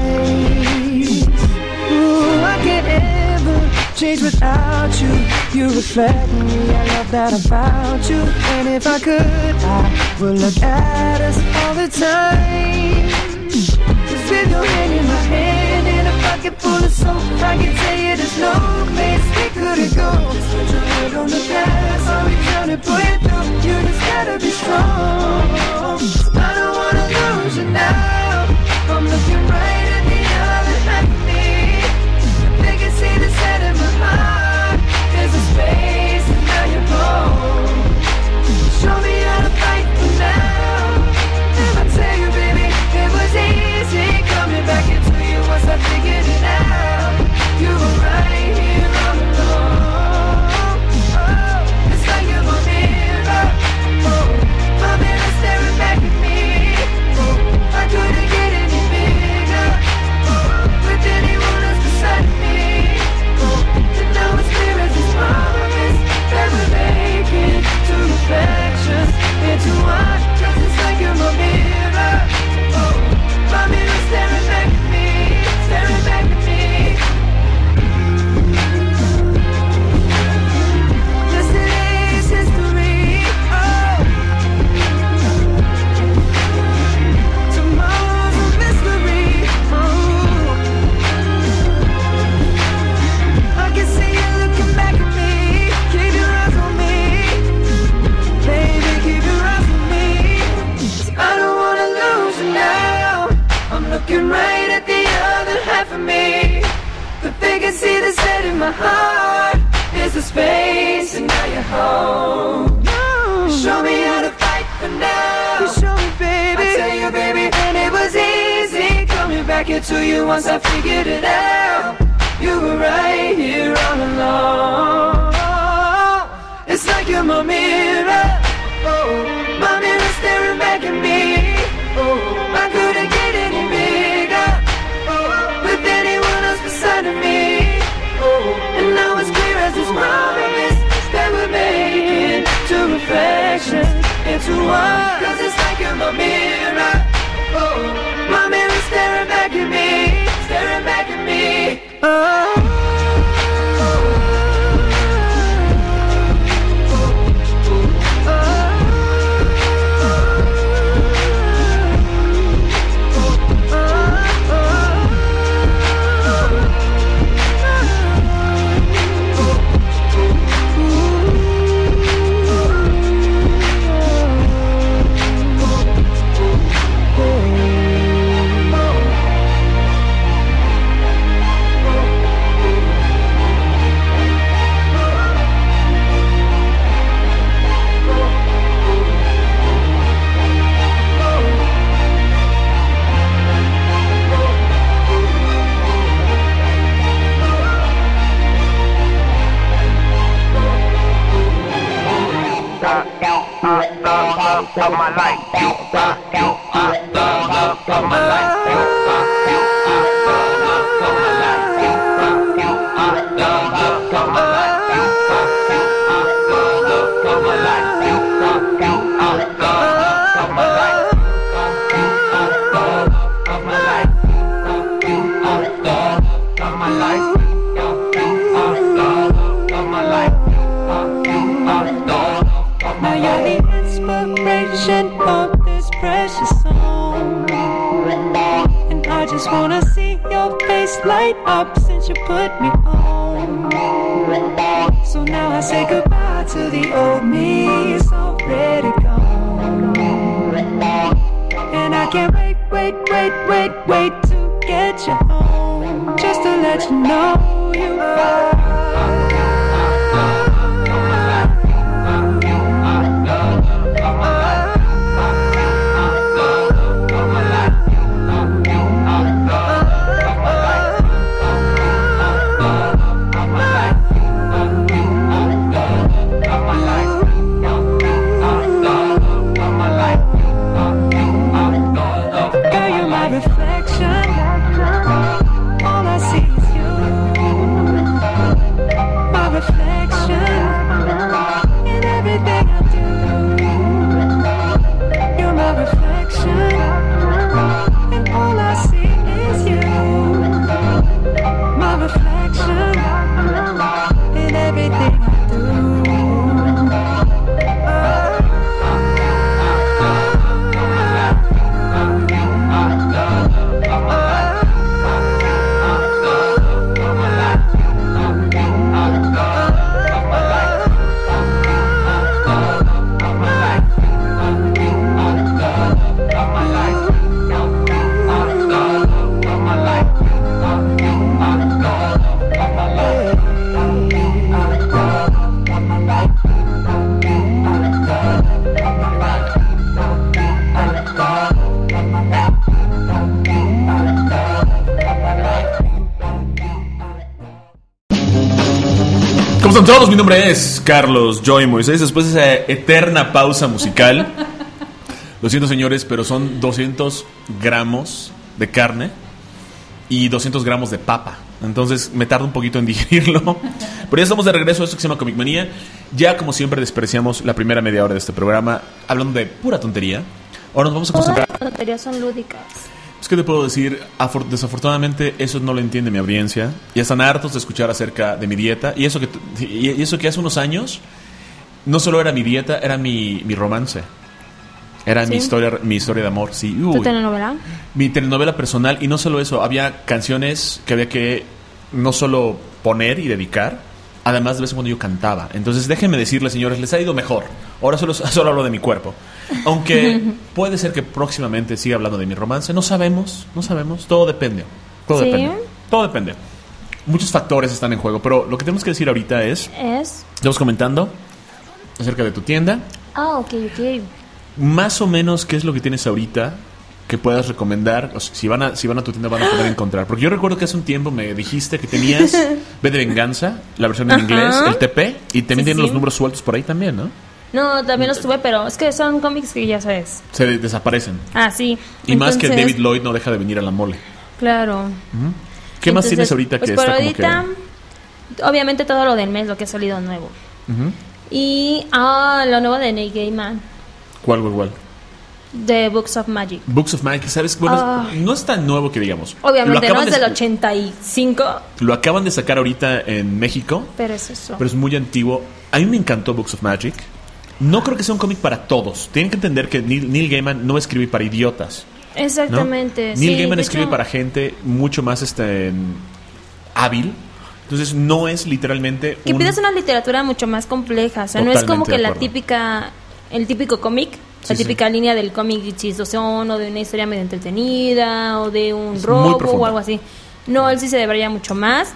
eyes. Ooh, I can't ever change without you. You reflect me, I love that about you. And if I could, I would look at us all the time. Cause with your hand in my hand and a pocket full of soap, I can tell you there's no place we couldn't go. Just put your head on the past, I'll be trying to pull you through. You just gotta be strong. I don't wanna lose you now. I'm looking right at the other half of me. They can see the set in my heart. There's a space, and now you're home. Show me how to fight for now. And I tell you, baby, it was easy coming back into you once I figured it out. You were right here all along. Oh, it's like you're my mirror. Oh, my mirror staring back at me. my heart is a space, and now you're home. You show me how to fight for now. You show me, baby. I tell you, baby, and it was easy coming back here to you once I figured it out. You were right here all along. It's like you're my mirror. Oh, my mirror staring back at me. Oh, I couldn't get any bigger. Oh, with anyone else beside of me. Oh, and now it's clear as this promise that we're making two reflections into one. Cause it's like you're my mirror. Oh, my mirror staring back at me, staring back at me. Oh. Of my life, you are, you are the love of my life, you are, you are the love of my life, you are, you are the love of my life, you are, you are the love of my life, you are, you are the love of my life, you are the love of my life, you are the love of my life, you are the love of my life, you are the love of my life. Inspiration of this precious song, and I just wanna see your face light up since you put me on. So now I say goodbye to the old me, it's already gone. And I can't wait, wait, wait, wait, wait to get you home, just to let you know you are. ¿Cómo están todos? Mi nombre es Carlos Joy Moisés. Después de esa eterna pausa musical, lo siento señores, pero son doscientos gramos de carne y doscientos gramos de papa. Entonces me tarda un poquito en digerirlo. Pero ya estamos de regreso a esto que se llama Comic Manía. Ya como siempre despreciamos la primera media hora de este programa hablando de pura tontería. Ahora nos vamos a concentrar. Todas las tonterías son lúdicas. Es que te puedo decir, afor- desafortunadamente eso no lo entiende mi audiencia. Ya están hartos de escuchar acerca de mi dieta. Y eso que, y eso que hace unos años no solo era mi dieta, era mi, mi romance. Era ¿Sí? mi historia mi historia de amor. Sí. Uy. ¿Tu telenovela? Mi telenovela personal. Y no solo eso, había canciones que había que no solo poner y dedicar, además de vez en cuando yo cantaba. Entonces déjenme decirles, señores, les ha ido mejor. Ahora solo, solo hablo de mi cuerpo. Aunque puede ser que próximamente siga hablando de mi romance. No sabemos, no sabemos. Todo depende. Todo ¿Sí? depende. Todo depende. muchos factores están en juego, pero lo que tenemos que decir ahorita es, Es. estamos comentando acerca de tu tienda, Ah, ok, ok. más o menos qué es lo que tienes ahorita que puedas recomendar. O sea, si van a si van a tu tienda van a poder encontrar, porque yo recuerdo que hace un tiempo me dijiste que tenías V de Venganza, la versión en Ajá. inglés, el T P, y también Sí, tienen sí. los números sueltos por ahí también, ¿no? No, también los tuve, pero es que son cómics que ya sabes. Se de- desaparecen. Ah, sí. Y más que Entonces, David Lloyd no deja de venir a la mole. Claro. ¿Qué más Entonces, tienes ahorita pues que por está como ahorita, que... obviamente todo lo del mes, lo que ha salido nuevo. Ujú. Y, ah, lo nuevo de Neil Gaiman, ¿Cuál, cuál, cuál? de Books of Magic. Books of Magic, ¿sabes? Bueno, Ah. no es tan nuevo que digamos. Obviamente Lo no acaban es de- del ochenta y cinco, Lo acaban de sacar ahorita en México, pero es eso. pero es muy antiguo. A mí me encantó Books of Magic. No creo que sea un cómic para todos. Tienen que entender que Neil, Neil Gaiman no escribe para idiotas, ¿no? Exactamente. Neil sí, Gaiman de escribe hecho, para gente mucho más este, hábil. Entonces no es literalmente que un... pides una literatura mucho más compleja. O sea, no es como Totalmente que de la acuerdo. típica, el típico cómic, Sí, la sí. típica línea del cómic chistosón o de una historia medio entretenida o de un Es muy robo profunda. o algo así. No, él sí se debería mucho más.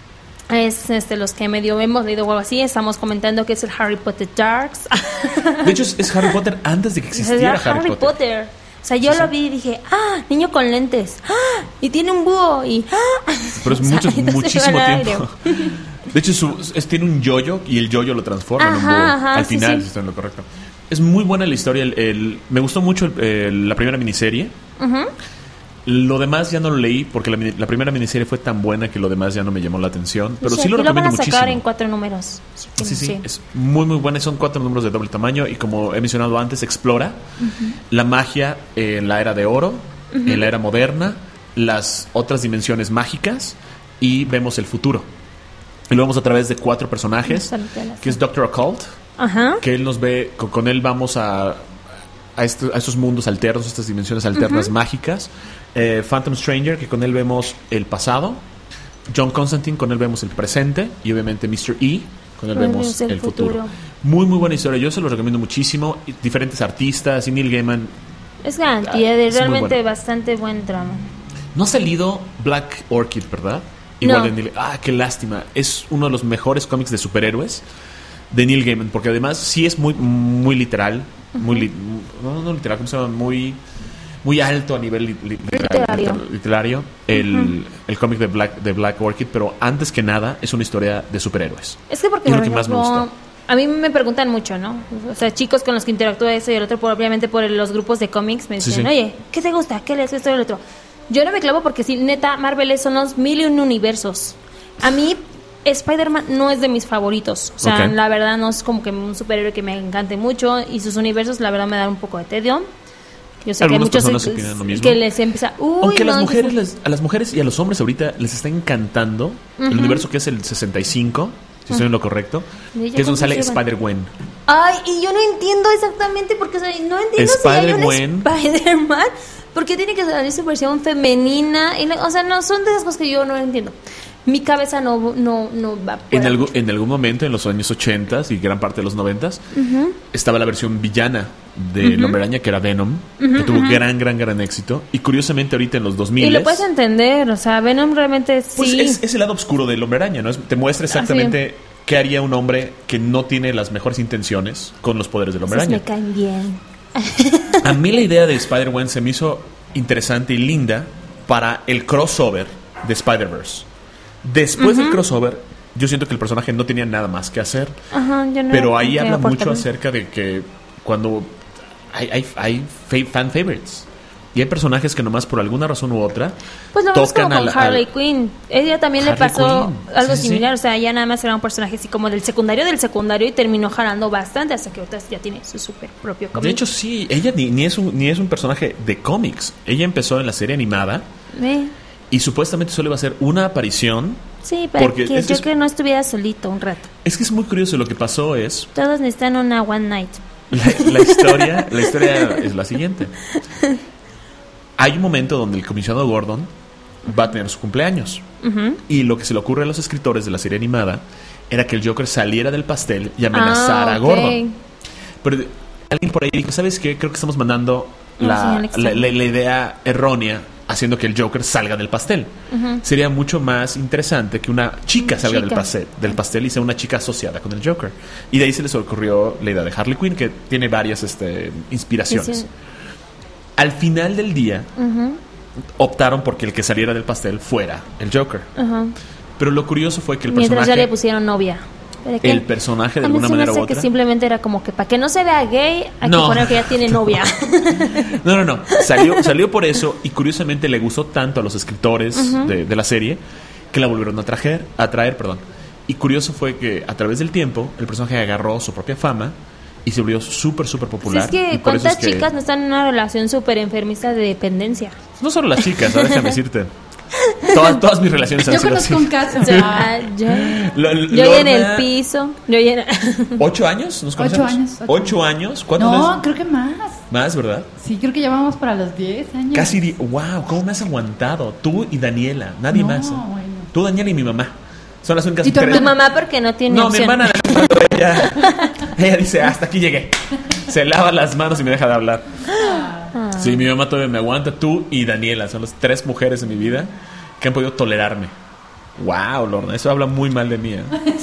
Es este los que medio hemos leído o algo así. Estamos comentando que es el Harry Potter Darks. De hecho, es, es Harry Potter antes de que existiera Era Harry, Potter. O sea, yo Sí, lo sí. vi y dije, ah, niño con lentes. Ah, y tiene un búho. Y, ah. Pero es O sea, mucho, entonces muchísimo iba al tiempo. aire. De hecho, su- es, tiene un yoyo y el yoyo lo transforma en un Ajá, búho. ajá, Al sí, final, sí. si estoy en lo correcto. Es muy buena la historia. El, el- me gustó mucho el- el- la primera miniserie. Ujú. Lo demás ya no lo leí porque la, mini- la primera miniserie fue tan buena que lo demás ya no me llamó la atención. Pero O sea, sí lo aquí lo van recomiendo a sacar muchísimo. en cuatro números. Así que Sí, sí, sí. es muy muy buena. Son cuatro números de doble tamaño y como he mencionado antes, explora la magia en la era de oro, en la era moderna, las otras dimensiones mágicas y vemos el futuro. Y lo vemos a través de cuatro personajes, que es Doctor Occult, Ajá. que él nos ve, con, con él vamos a, a, esto- a estos mundos alternos, estas dimensiones alternas mágicas. Eh, Phantom Stranger, que con él vemos el pasado. John Constantine, con él vemos el presente. Y obviamente mister E, con él Con él vemos vemos el, el futuro. futuro. Muy, muy buena historia. Yo se los recomiendo muchísimo. Y diferentes artistas y Neil Gaiman. Es garantía Ah, de es muy realmente bueno. bastante buen drama. No ha salido Black Orchid, ¿verdad? Igual No. de Neil. Ah, qué lástima. Es uno de los mejores cómics de superhéroes de Neil Gaiman, porque además sí es muy, muy literal, muy li- no, no literal, ¿cómo se llama? Muy, muy alto a nivel li- li- Literario. literal- literario, el, el cómic de Black, de Black Orchid, pero antes que nada es una historia de superhéroes. Es que porque Es lo por que más me ejemplo, gustó. a mí me preguntan mucho, ¿no? O sea, chicos con los que interactúo eso y el otro, por, obviamente por los grupos de cómics, me Sí, dicen, sí. oye, ¿qué te gusta? ¿Qué lees esto y el otro? Yo no me clavo porque sí, neta, Marvel son los mil y un universos. A mí, Spider-Man no es de mis favoritos. O sea, Ok. la verdad no es como que un superhéroe que me encante mucho y sus universos, la verdad, me dan un poco de tedio. Yo sé Algunas que hay personas muchos opinan lo mismo. que les empieza... Uy, Aunque a las no, mujeres, que- les- a las mujeres y a los hombres ahorita les está encantando el universo que es el sesenta y cinco, si estoy en lo correcto, ¿Y ella que es donde sale cuántos llevan? Spider-Gwen. Ay, y yo no entiendo exactamente porque, o sea, no entiendo si hay un Spider-Gwen. Spider-Man, porque tiene que salir su versión femenina, y, la- o sea, no, son de esas cosas que yo no entiendo. Mi cabeza no, no, no va por En, ahí. algún, en algún momento, en los años ochenta y gran parte de los noventa, estaba la versión villana de Hombre Araña, que era Venom, que tuvo gran, gran, gran éxito. Y curiosamente, ahorita en los dos mil. Y lo puedes entender, o sea, Venom realmente sí. Pues es, es el lado oscuro del Hombre Araña, ¿no? Es- te muestra exactamente qué haría un hombre que no tiene las mejores intenciones con los poderes del Hombre Esos Araña. me caen bien. A mí la idea de Spider-Man se me hizo interesante y linda para el crossover de Spider-Verse. Después del crossover, yo siento que el personaje no tenía nada más que hacer. Ajá, yo no. Pero ahí que habla mucho aportarme. acerca de que cuando hay, hay, hay fa- fan favorites y hay personajes que nomás por alguna razón u otra Pues lo vemos tocan como con al- al- Harley Quinn. Ella también le Harley pasó Quinn. algo Sí, sí, similar. sí. O sea, ella nada más era un personaje así como del secundario del secundario y terminó jalando bastante hasta que ahorita ya tiene su super propio cómic. De hecho, sí, ella ni, ni, es un, ni es un personaje de cómics. Ella empezó en la serie animada Eh, y supuestamente solo iba a ser una aparición. Sí, para Porque que es- yo es- que no estuviera solito un rato. Es que es muy curioso. Lo que pasó es Todos necesitan una one night. La, la historia, la historia es la siguiente. Hay un momento donde el comisionado Gordon va a tener su cumpleaños. Y lo que se le ocurre a los escritores de la serie animada era que el Joker saliera del pastel y amenazara Ah, a ok. Gordon. Pero de- alguien por ahí dijo, ¿sabes qué? Creo que estamos mandando Una la, señal la, extraña. la- la idea errónea haciendo que el Joker salga del pastel. Uh-huh. Sería mucho más interesante que una chica salga chica. Del, pastel, del pastel y sea una chica asociada con el Joker. Y de ahí se les ocurrió la idea de Harley Quinn, que tiene varias este, inspiraciones. Sí, sí. Al final del día, uh-huh. optaron porque el que saliera del pastel fuera el Joker. Uh-huh. Pero lo curioso fue que el Mientras personaje... ya le pusieron novia. El personaje de alguna manera u otra. Que simplemente era como que para que no se vea gay, hay no. que poner que ya tiene novia. No, no, no. Salió, salió por eso y curiosamente le gustó tanto a los escritores uh-huh. de, de la serie que la volvieron a traer, a traer, perdón. Y curioso fue que a través del tiempo el personaje agarró su propia fama y se volvió súper, súper popular. Pues es que cuántas es chicas que... no están en una relación súper enfermiza de dependencia. No solo las chicas, ahora déjame decirte. Todas, todas mis relaciones han yo sido así. Yo conozco un caso. Ah, yo Lo, yo en el piso. Yo en... ¿Ocho años nos conocemos? Ocho años. Ocho, ¿Ocho años? ¿Cuántos No, meses? creo que más. ¿Más, verdad? Sí, creo que ya vamos para los diez años. Casi, di- wow, ¿cómo me has aguantado? Tú y Daniela, nadie no, más. ¿eh? Bueno. Tú, Daniela y mi mamá. Son las únicas ¿Y tu, mujeres. tu mamá porque no tiene No, opción? mi hermana, ella, ella dice, hasta aquí llegué. Se lava las manos y me deja de hablar. Ah. Sí, mi mamá todavía me aguanta. Tú y Daniela son las tres mujeres en mi vida que han podido tolerarme. Wow, Lorna, eso habla muy mal de mí, ¿eh?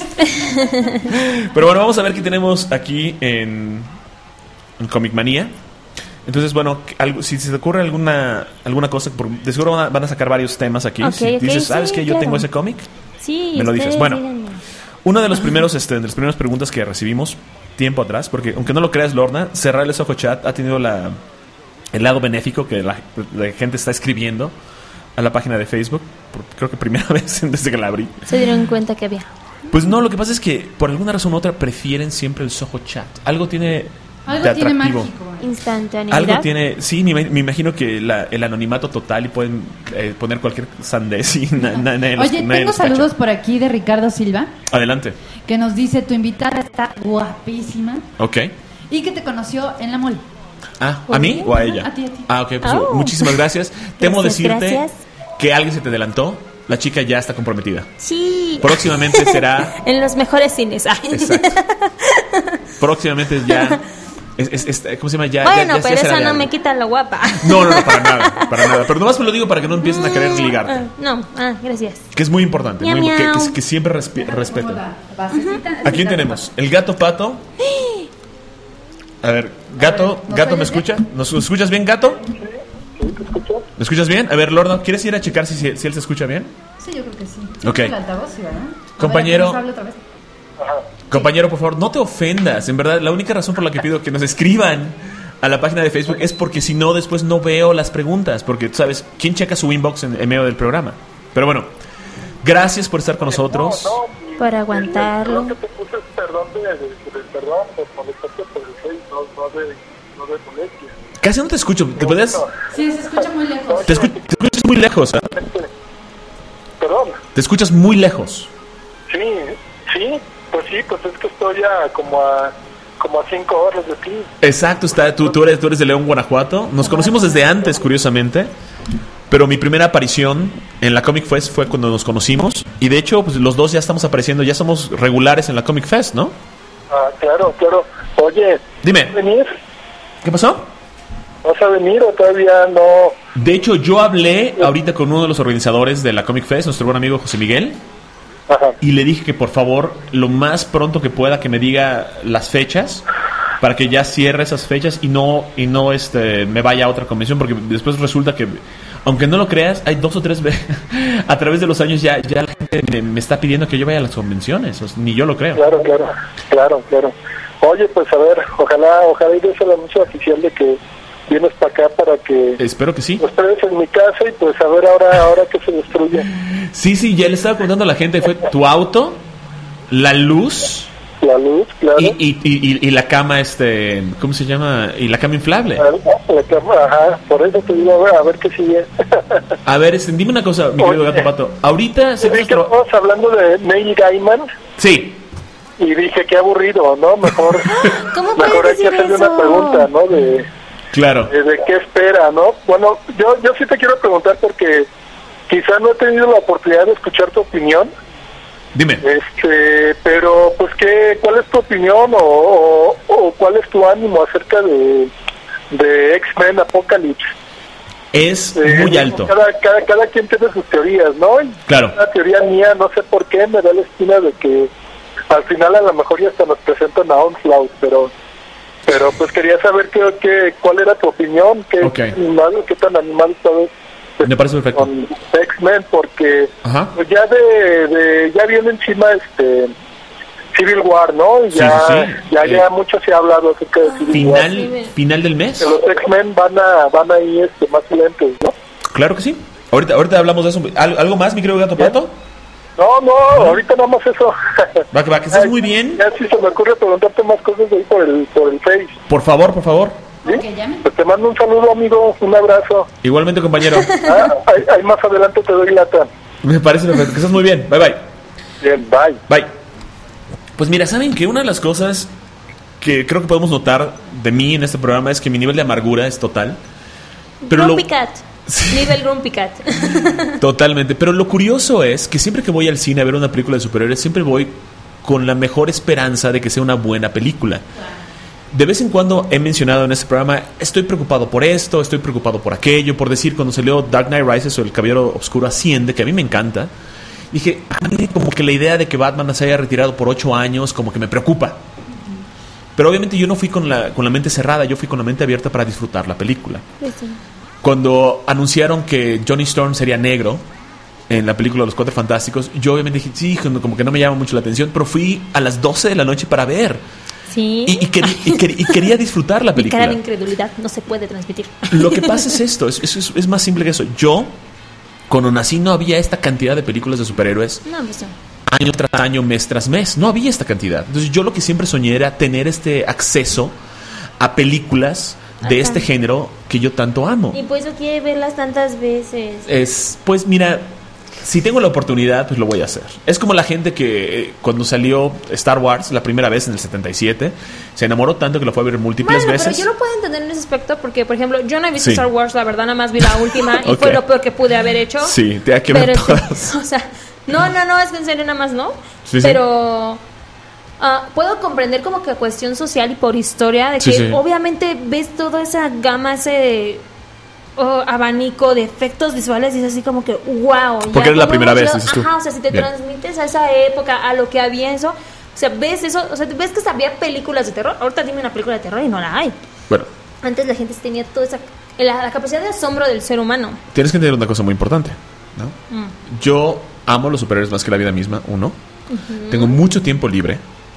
Pero bueno, vamos a ver qué tenemos aquí en, en Comic Manía. Entonces, bueno, algo, si se te ocurre alguna alguna cosa, por, de seguro van a, van a sacar varios temas aquí. Okay, si okay, dices, ¿sabes sí, que claro. yo tengo ese cómic? Sí, me lo dices. Bueno, díganme. una de los primeros, este, de las primeras preguntas que recibimos tiempo atrás, porque aunque no lo creas, Lorna, Cerrar el Ojo Chat ha tenido la el lado benéfico que la, la gente está escribiendo a la página de Facebook, por, creo que primera vez desde que la abrí. Se dieron cuenta que había. Pues no, lo que pasa es que por alguna razón u otra prefieren siempre el Soho Chat. Algo tiene Algo de atractivo. Tiene mágico. Instantaneidad. Algo tiene, sí, me, me imagino que la, el anonimato total y pueden eh, poner cualquier sandez y na, na, na, los, Oye, tengo saludos por aquí de Ricardo Silva. Adelante. Que nos dice, tu invitada está guapísima. Ok. Y que te conoció en la mall. Ah, ¿a mí o a ella? A ti, a ti. Ah, ok, pues Oh. muchísimas gracias. Temo Gracias, decirte gracias. que alguien se te adelantó. La chica ya está comprometida. Sí. Próximamente será... En los mejores cines. Ay. Exacto. Próximamente ya... Es, es, es, ¿Cómo se llama? Ya, bueno, ya, ya, pero ya será esa de no algo. me quita la guapa. No, no, no, para nada, para nada. Pero nomás me lo digo para que no empiecen a querer ligarte. Ah, no, ah, gracias. Que es muy importante, Miau, muy, que, miau. que, que siempre respe- respeten. Basecita, ¿A quién tenemos? ¿El gato Pato? A ver, gato, ¿nos gato, ¿me oyes escucha? ¿Nos escuchas bien, gato? ¿Me escuchas bien? A ver, Lorna, ¿quieres ir a checar si, si, si él se escucha bien? Sí, yo creo que sí. Ok. El altavoz, sí, ¿verdad? Compañero. A ver, ¿nos habla otra vez? Compañero, por favor, no te ofendas. En verdad, la única razón por la que pido que nos escriban a la página de Facebook es porque si no, después no veo las preguntas. Porque, tú sabes, ¿quién checa su inbox en, en medio del programa? Pero bueno, gracias por estar con nosotros. No, no, Por aguantarlo. Lo que te puse es perdón de, de, de perdón por molestarte por el Face, no, no de, no de molestia. Casi no te escucho. ¿Te puedes? Sí, se escucha muy lejos. Te, escu- te escuchas muy lejos. ¿eh? Perdón. Te escuchas muy lejos. Sí, sí, pues sí, pues es que estoy a como a como a cinco horas de ti. Exacto, está, tú, tú, eres, tú eres de León, Guanajuato. Nos conocimos desde antes, curiosamente. Pero mi primera aparición en la Comic Fest fue cuando nos conocimos. Y de hecho, pues, los dos ya estamos apareciendo, ya somos regulares en la Comic Fest, ¿no? Ah, claro, claro. Oye, Dime. ¿vas a venir? ¿Qué pasó? ¿Vas a venir o todavía no? De hecho, yo hablé ahorita con uno de los organizadores de la Comic Fest, nuestro buen amigo José Miguel. Ajá. Y le dije que por favor, lo más pronto que pueda, que me diga las fechas para que ya cierre esas fechas y no y no este me vaya a otra convención, porque después resulta que, aunque no lo creas, hay dos o tres veces a través de los años ya, ya la gente me, me está pidiendo que yo vaya a las convenciones. O sea, ni yo lo creo. Claro, claro, claro, claro. Oye, pues a ver, ojalá, ojalá y des el anuncio oficial de que vienes para acá para que Espero que sí. los traes en mi casa y pues a ver ahora, ahora que se destruye. Sí, sí, ya le estaba contando a la gente, fue tu auto, la luz La luz, claro. y, y, y, y la cama, este, ¿cómo se llama? Y la cama inflable. La, la cama, ajá, por eso te digo, a ver, a ver qué sigue. A ver, este, dime una cosa, mi querido Oye. gato Pato. Ahorita sé que Vi que estás traba- estabas hablando de Neil Gaiman Sí, y dije, qué aburrido, ¿no? Mejor, ¿Cómo puedes mejor hay que decir hacerle eso? una pregunta, ¿no? De, claro. de, de qué espera, ¿no? Bueno, yo, yo sí te quiero preguntar porque quizá no he tenido la oportunidad de escuchar tu opinión. Dime. Este, pero pues qué, ¿cuál es tu opinión o, o, o cuál es tu ánimo acerca de, de X-Men Apocalypse? es Eh, muy alto. Cada, cada, cada quien tiene sus teorías, ¿no? Y Claro. una teoría mía, no sé por qué, me da la espina de que al final a lo mejor ya hasta nos presentan a Onslaught, pero pero pues quería saber qué, qué, cuál era tu opinión, qué, Ok. animal, qué tan animal sabes Me parece perfecto. con X-Men, porque Ajá. pues ya de, de ya viene encima este Civil War, ¿no? Y Sí, ya, sí, sí. ya, Eh, ya mucho se ha hablado acerca de Civil War. Final, final del mes. Que los X-Men van a van ahí este, más lentes, ¿no? Claro que sí. Ahorita, ahorita hablamos de eso. ¿Al- ¿Algo más, mi querido Gato Pato? No, no, ahorita nada más eso. Va, que va, que estés Ay, muy bien. Ya si se me ocurre preguntarte más cosas ahí por el, por el Face. Por favor, por favor. ¿Sí? Ok, llame. Pues te mando un saludo, amigo, un abrazo. Igualmente, compañero. Ah, ahí, ahí más adelante te doy lata. Me parece perfecto. Que estés muy bien. Bye, bye. Bien, bye. Bye. Pues mira, ¿saben que una de las cosas que creo que podemos notar de mí en este programa es que mi nivel de amargura es total? Pero lo, Grumpy Cat. Nivel Grumpy Cat. totalmente. Pero lo curioso es que siempre que voy al cine a ver una película de superhéroes, siempre voy con la mejor esperanza de que sea una buena película. De vez en cuando he mencionado en este programa, estoy preocupado por esto, estoy preocupado por aquello, por decir, cuando salió Dark Knight Rises o El Caballero Oscuro Asciende, que a mí me encanta, dije, a mí como que la idea de que Batman se haya retirado por ocho años, como que me preocupa. Pero obviamente yo no fui con la, con la mente cerrada, yo fui con la mente abierta para disfrutar la película. Cuando anunciaron que Johnny Storm sería negro en la película Los Cuatro Fantásticos, yo obviamente dije, sí, como que no me llama mucho la atención, pero fui a las doce de la noche para ver. Sí. Y, y, quer- y quer- y quería disfrutar la Mi cara película. de incredulidad no se puede transmitir. Lo que pasa es esto, es, es, es más simple que eso. Yo, cuando nací, no había esta cantidad de películas de superhéroes. No, pues no. Año tras año, mes tras mes. No había esta cantidad. Entonces yo lo que siempre soñé era tener este acceso a películas de Ajá. este género que yo tanto amo. Y pues eso quiere verlas tantas veces. Es, pues mira, si tengo la oportunidad, pues lo voy a hacer. Es como la gente que eh, cuando salió Star Wars la primera vez en el setenta y siete, se enamoró tanto que lo fue a ver múltiples Bueno, veces. pero yo lo puedo entender en ese aspecto porque, por ejemplo, yo no he visto Sí. Star Wars, la verdad, nada más vi la última y Ok. fue lo peor que pude haber hecho. Sí, te hay que ver Pero sí, todas. o sea, no, no, no, es que en serio nada más no. Sí, sí. Pero ah, puedo comprender como que cuestión social y por historia de Sí, que sí. obviamente ves toda esa gama, ese oh, abanico de efectos visuales y es así como que wow. Porque era la primera vez, dices tú. Ajá, o sea, si te Bien. transmites a esa época, a lo que había eso, o sea, ves eso, o sea, ves que había películas de terror. Ahorita dime una película de terror y no la hay. Bueno, Antes la gente tenía toda esa la, la capacidad de asombro del ser humano. tienes que entender una cosa muy importante, ¿no? Mm. Yo amo los superhéroes más que la vida misma, uno. Tengo mucho tiempo libre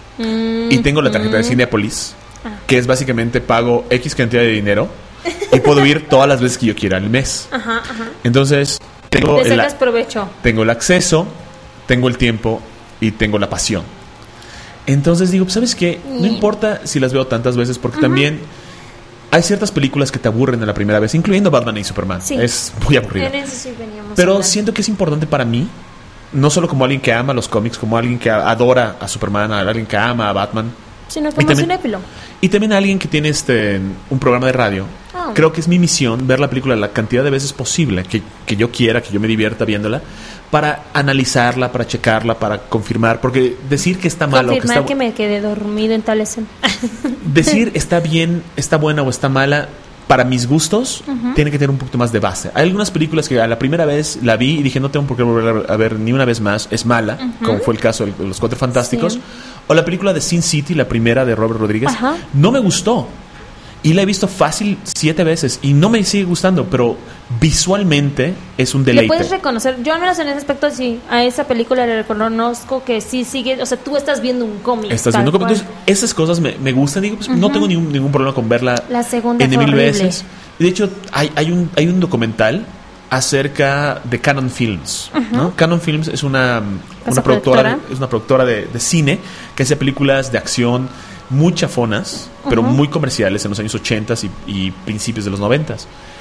Mm, y tengo la tarjeta de mm. Cinépolis, Ah. que es básicamente pago X cantidad de dinero y puedo ir todas las veces que yo quiera al mes. Ajá, ajá. Entonces, tengo Le el, sacas provecho. tengo el acceso, tengo el tiempo y tengo la pasión. Entonces digo, pues, ¿sabes qué? No Mm. importa si las veo tantas veces, porque también hay ciertas películas que te aburren de la primera vez, incluyendo Batman y Superman. Sí. Es muy aburrido. En eso sí veníamos a Pero hablar. siento que es importante para mí, no solo como alguien que ama los cómics, como alguien que adora a Superman, a alguien que ama a Batman, Sino y como también- cinéfilo. y también a alguien que tiene este un programa de radio. Ah. Creo que es mi misión ver la película la cantidad de veces posible que, que yo quiera, que yo me divierta viéndola, para analizarla, para checarla, para confirmar, porque decir que está mal o que Confirmar está que me quedé dormido en tal escena. decir está bien, está buena o está mala, para mis gustos, tiene que tener un poquito más de base. Hay algunas películas que a la primera vez la vi y dije, no tengo por qué volver a ver ni una vez más, es mala, como fue el caso de Los Cuatro Fantásticos. Sí. O la película de Sin City, la primera de Robert Rodríguez, Ajá. no me gustó. Y la he visto fácil siete veces y no me sigue gustando, pero visualmente es un Le deleite. puedes reconocer, yo al menos en ese aspecto sí, a esa película le reconozco que sí sigue, o sea, tú estás viendo un cómic. Estás tal viendo cómo- cual. entonces esas cosas me, me gustan, digo, pues no tengo ningún, ningún problema con verla La segunda en fue mil horrible. veces. De hecho, hay, hay un hay un documental acerca de Canon Films, ¿no? Canon Films es una, Casa una productora, productora. es una productora de, de cine que hace películas de acción muy chafonas, pero muy comerciales en los años ochenta y, y principios de los noventa.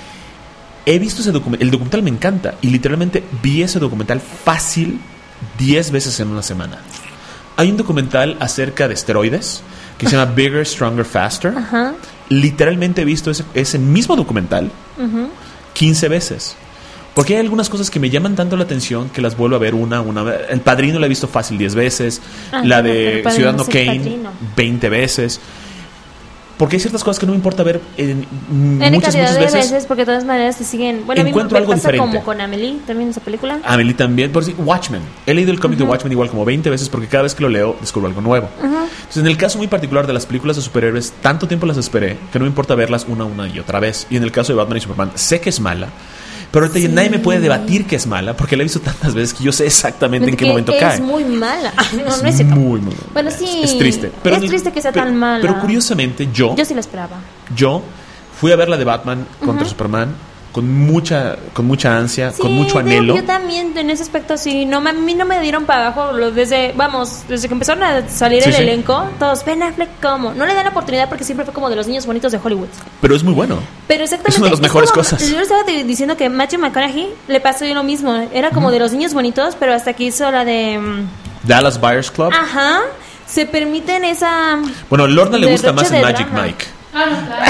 He visto ese documental, el documental me encanta y literalmente vi ese documental fácil diez veces en una semana. Hay un documental acerca de esteroides que se llama Bigger, Stronger, Faster. Ajá. Literalmente he visto ese, ese mismo documental quince veces. Porque hay algunas cosas que me llaman tanto la atención que las vuelvo a ver una, una vez. El Padrino la he visto fácil diez veces. Ah, la no, pero de El Padrino Ciudadano es El Kane Padrino. veinte veces. Porque hay ciertas cosas que no me importa ver en N muchas, cantidad muchas de veces. veces, porque de todas maneras te siguen. Bueno, a mí Encuentro me algo pasa diferente. como con Amelie, también esa película. Amelie también, por decir, Watchmen. He leído el cómic uh-huh. de Watchmen igual como veinte veces porque cada vez que lo leo descubro algo nuevo. Uh-huh. Entonces, en el caso muy particular de las películas de superhéroes, tanto tiempo las esperé que no me importa verlas una, una y otra vez. Y en el caso de Batman y Superman, sé que es mala, pero ahorita sí. nadie me puede debatir que es mala porque la he visto tantas veces que yo sé exactamente porque en qué momento es cae. Es muy mala. No, es no es cierto. muy, muy Bueno, sí. Es, es triste. Pero es triste que sea pero, tan mala. Pero curiosamente, yo. Yo sí la esperaba. Yo fui a ver la de Batman contra uh-huh. Superman con mucha con mucha ansia, sí, con mucho anhelo. Yo también en ese aspecto sí, no a mí no me dieron para abajo desde, vamos, desde que empezaron a salir sí, el sí. elenco, todos Ben Affleck como, no le dan la oportunidad porque siempre fue como de los niños bonitos de Hollywood. Pero es muy bueno. Pero exactamente. Es una de las mejores como, cosas. Yo estaba diciendo que Matthew McConaughey le pasó lo mismo, era como uh-huh. de los niños bonitos, pero hasta que hizo la de um, Dallas Buyers Club. Ajá. Se permiten esa. Bueno, Lorna le gusta más el Magic drama. Mike. Ah, no, claro.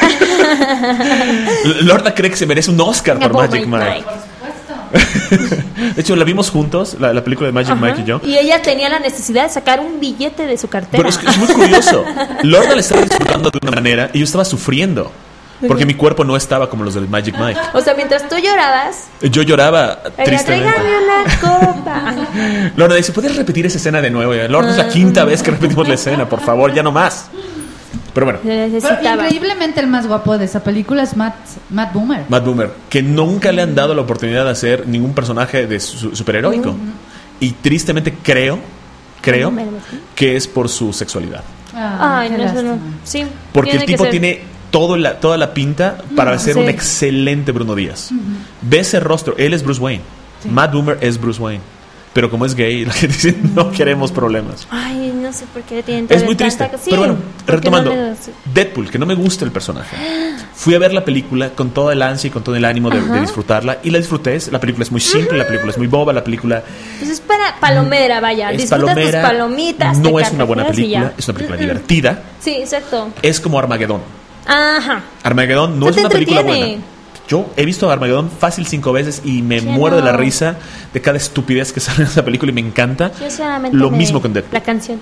Lorna cree que se merece un Oscar por Magic Mike. Mike. Por supuesto. De hecho, la vimos juntos, la, la película de Magic Ajá. Mike y yo. Y ella tenía la necesidad de sacar un billete de su cartera. Pero es, que es muy curioso. Lorna le estaba disfrutando de una manera y yo estaba sufriendo. Porque mi cuerpo no estaba como los del Magic Mike. O sea, mientras tú llorabas. Yo lloraba tristemente. Tráigame una copa. Lorna dice, ¿puedes repetir esa escena de nuevo? Lorna, es la quinta vez que repetimos la escena, por favor, ya no más. Pero bueno. Pero increíblemente el más guapo de esa película es Matt, Matt Boomer. Matt Boomer, que nunca le han dado la oportunidad de hacer ningún personaje de su, superheroico. Uh-huh. Y tristemente creo, creo que es por su sexualidad. Ah, Ay, no, eso no. Sí. Porque el tipo tiene todo la, toda la pinta para no, ser sí. un excelente Bruno Díaz. Uh-huh. Ve ese rostro, él es Bruce Wayne. Sí. Matt Boomer es Bruce Wayne. Pero como es gay, la gente dice, no queremos problemas. Ay, no sé por qué tienen Es muy triste. Tanta... Sí, pero bueno, retomando, no le... Deadpool, que no me gusta el personaje. Fui a ver la película con toda el ansia y con todo el ánimo de, de disfrutarla. Y la disfruté. La película es muy simple, uh-huh. la película es muy boba, la película... Pues es para palomera, vaya. Es disfrutas palomera, tus palomitas. No es una buena película, es una película uh-uh. divertida. Sí, exacto. Es como Armageddon. Ajá. Armageddon no es una película buena. Yo he visto Armageddon fácil cinco veces y me muero no? de la risa de cada estupidez que sale en esa película y me encanta. Lo mismo con Deadpool. La canción.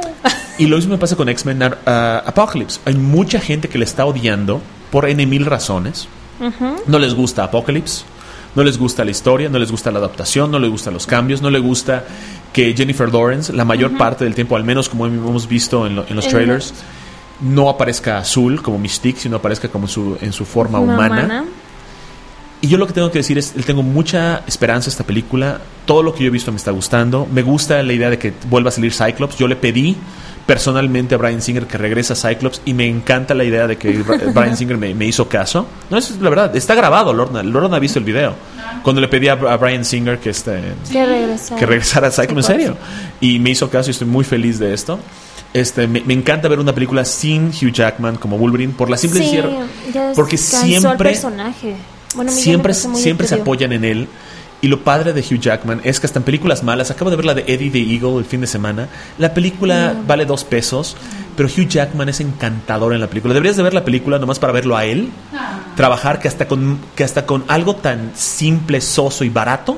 Y lo mismo me pasa con X-Men uh, Apocalypse. Hay mucha gente que le está odiando por N mil razones. Uh-huh. No les gusta Apocalypse, no les gusta la historia, no les gusta la adaptación, no les gustan los cambios, no les gusta que Jennifer Lawrence, la mayor uh-huh. parte del tiempo, al menos como hemos visto en, lo, en los trailers, no aparezca azul como Mystique, sino aparezca como su, en su forma Una humana. humana. Y yo lo que tengo que decir es, tengo mucha esperanza en esta película. Todo lo que yo he visto me está gustando. Me gusta la idea de que vuelva a salir Cyclops. Yo le pedí personalmente a Bryan Singer que regrese a Cyclops y me encanta la idea de que Bryan Singer me, me hizo caso. No, es la verdad. Está grabado, Lorna. Lorna ha visto el video. Cuando le pedí a, a Bryan Singer que, este, que, regresara. que regresara a Cyclops, en serio. Y me hizo caso y estoy muy feliz de esto. Este, me, me encanta ver una película sin Hugh Jackman como Wolverine por la simple sí, cierre, porque siempre personaje. Bueno, siempre siempre se apoyan en él. Y lo padre de Hugh Jackman es que hasta en películas malas, acabo de ver la de Eddie the Eagle el fin de semana, la película mm. vale dos pesos, pero Hugh Jackman es encantador en la película. Deberías de ver la película nomás para verlo a él ah. trabajar, que hasta con que hasta con algo tan simple, soso y barato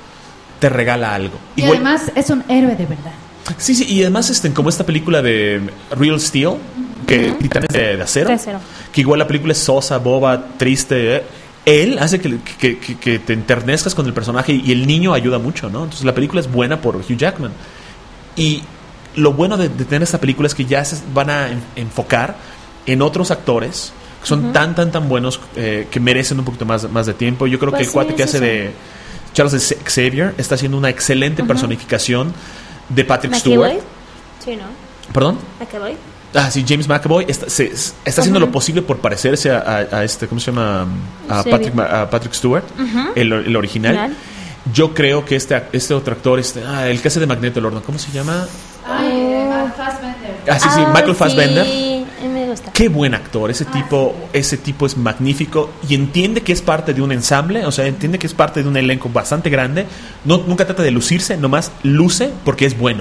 te regala algo. Y Igual, además es un héroe de verdad. Sí, sí, y además este, como esta película de Real Steel, que uh-huh. Titanes de, de acero, acero, que igual la película es sosa, boba, triste, ¿eh? Él hace que, que, que, que te enternezcas con el personaje y el niño ayuda mucho, ¿no? Entonces la película es buena por Hugh Jackman. Y lo bueno de, de tener esta película es que ya se van a en, enfocar en otros actores que son uh-huh. tan, tan, tan buenos eh, que merecen un poquito más, más de tiempo. Yo creo pues que el sí, cuate que hace eso. de Charles Xavier está haciendo una excelente uh-huh. personificación de Patrick McAvoy. Stewart. Sí, ¿no? ¿Perdón? McAvoy. Ah, sí, James McAvoy está, se, está haciendo uh-huh. lo posible por parecerse a, a, a este, ¿cómo se llama? A sí, Patrick, a Patrick Stewart, uh-huh. el, el original. Final. Yo creo que este, este otro actor, este, ah, el que hace de Magneto, Lorna, ¿cómo se llama? Ay, oh. Fassbender. Ah, sí, sí, ah, Michael Fassbender. Sí, me gusta. Qué buen actor, ese tipo, ah, sí. ese tipo es magnífico y entiende que es parte de un ensamble, o sea, entiende que es parte de un elenco bastante grande. No, nunca trata de lucirse, nomás luce porque es bueno.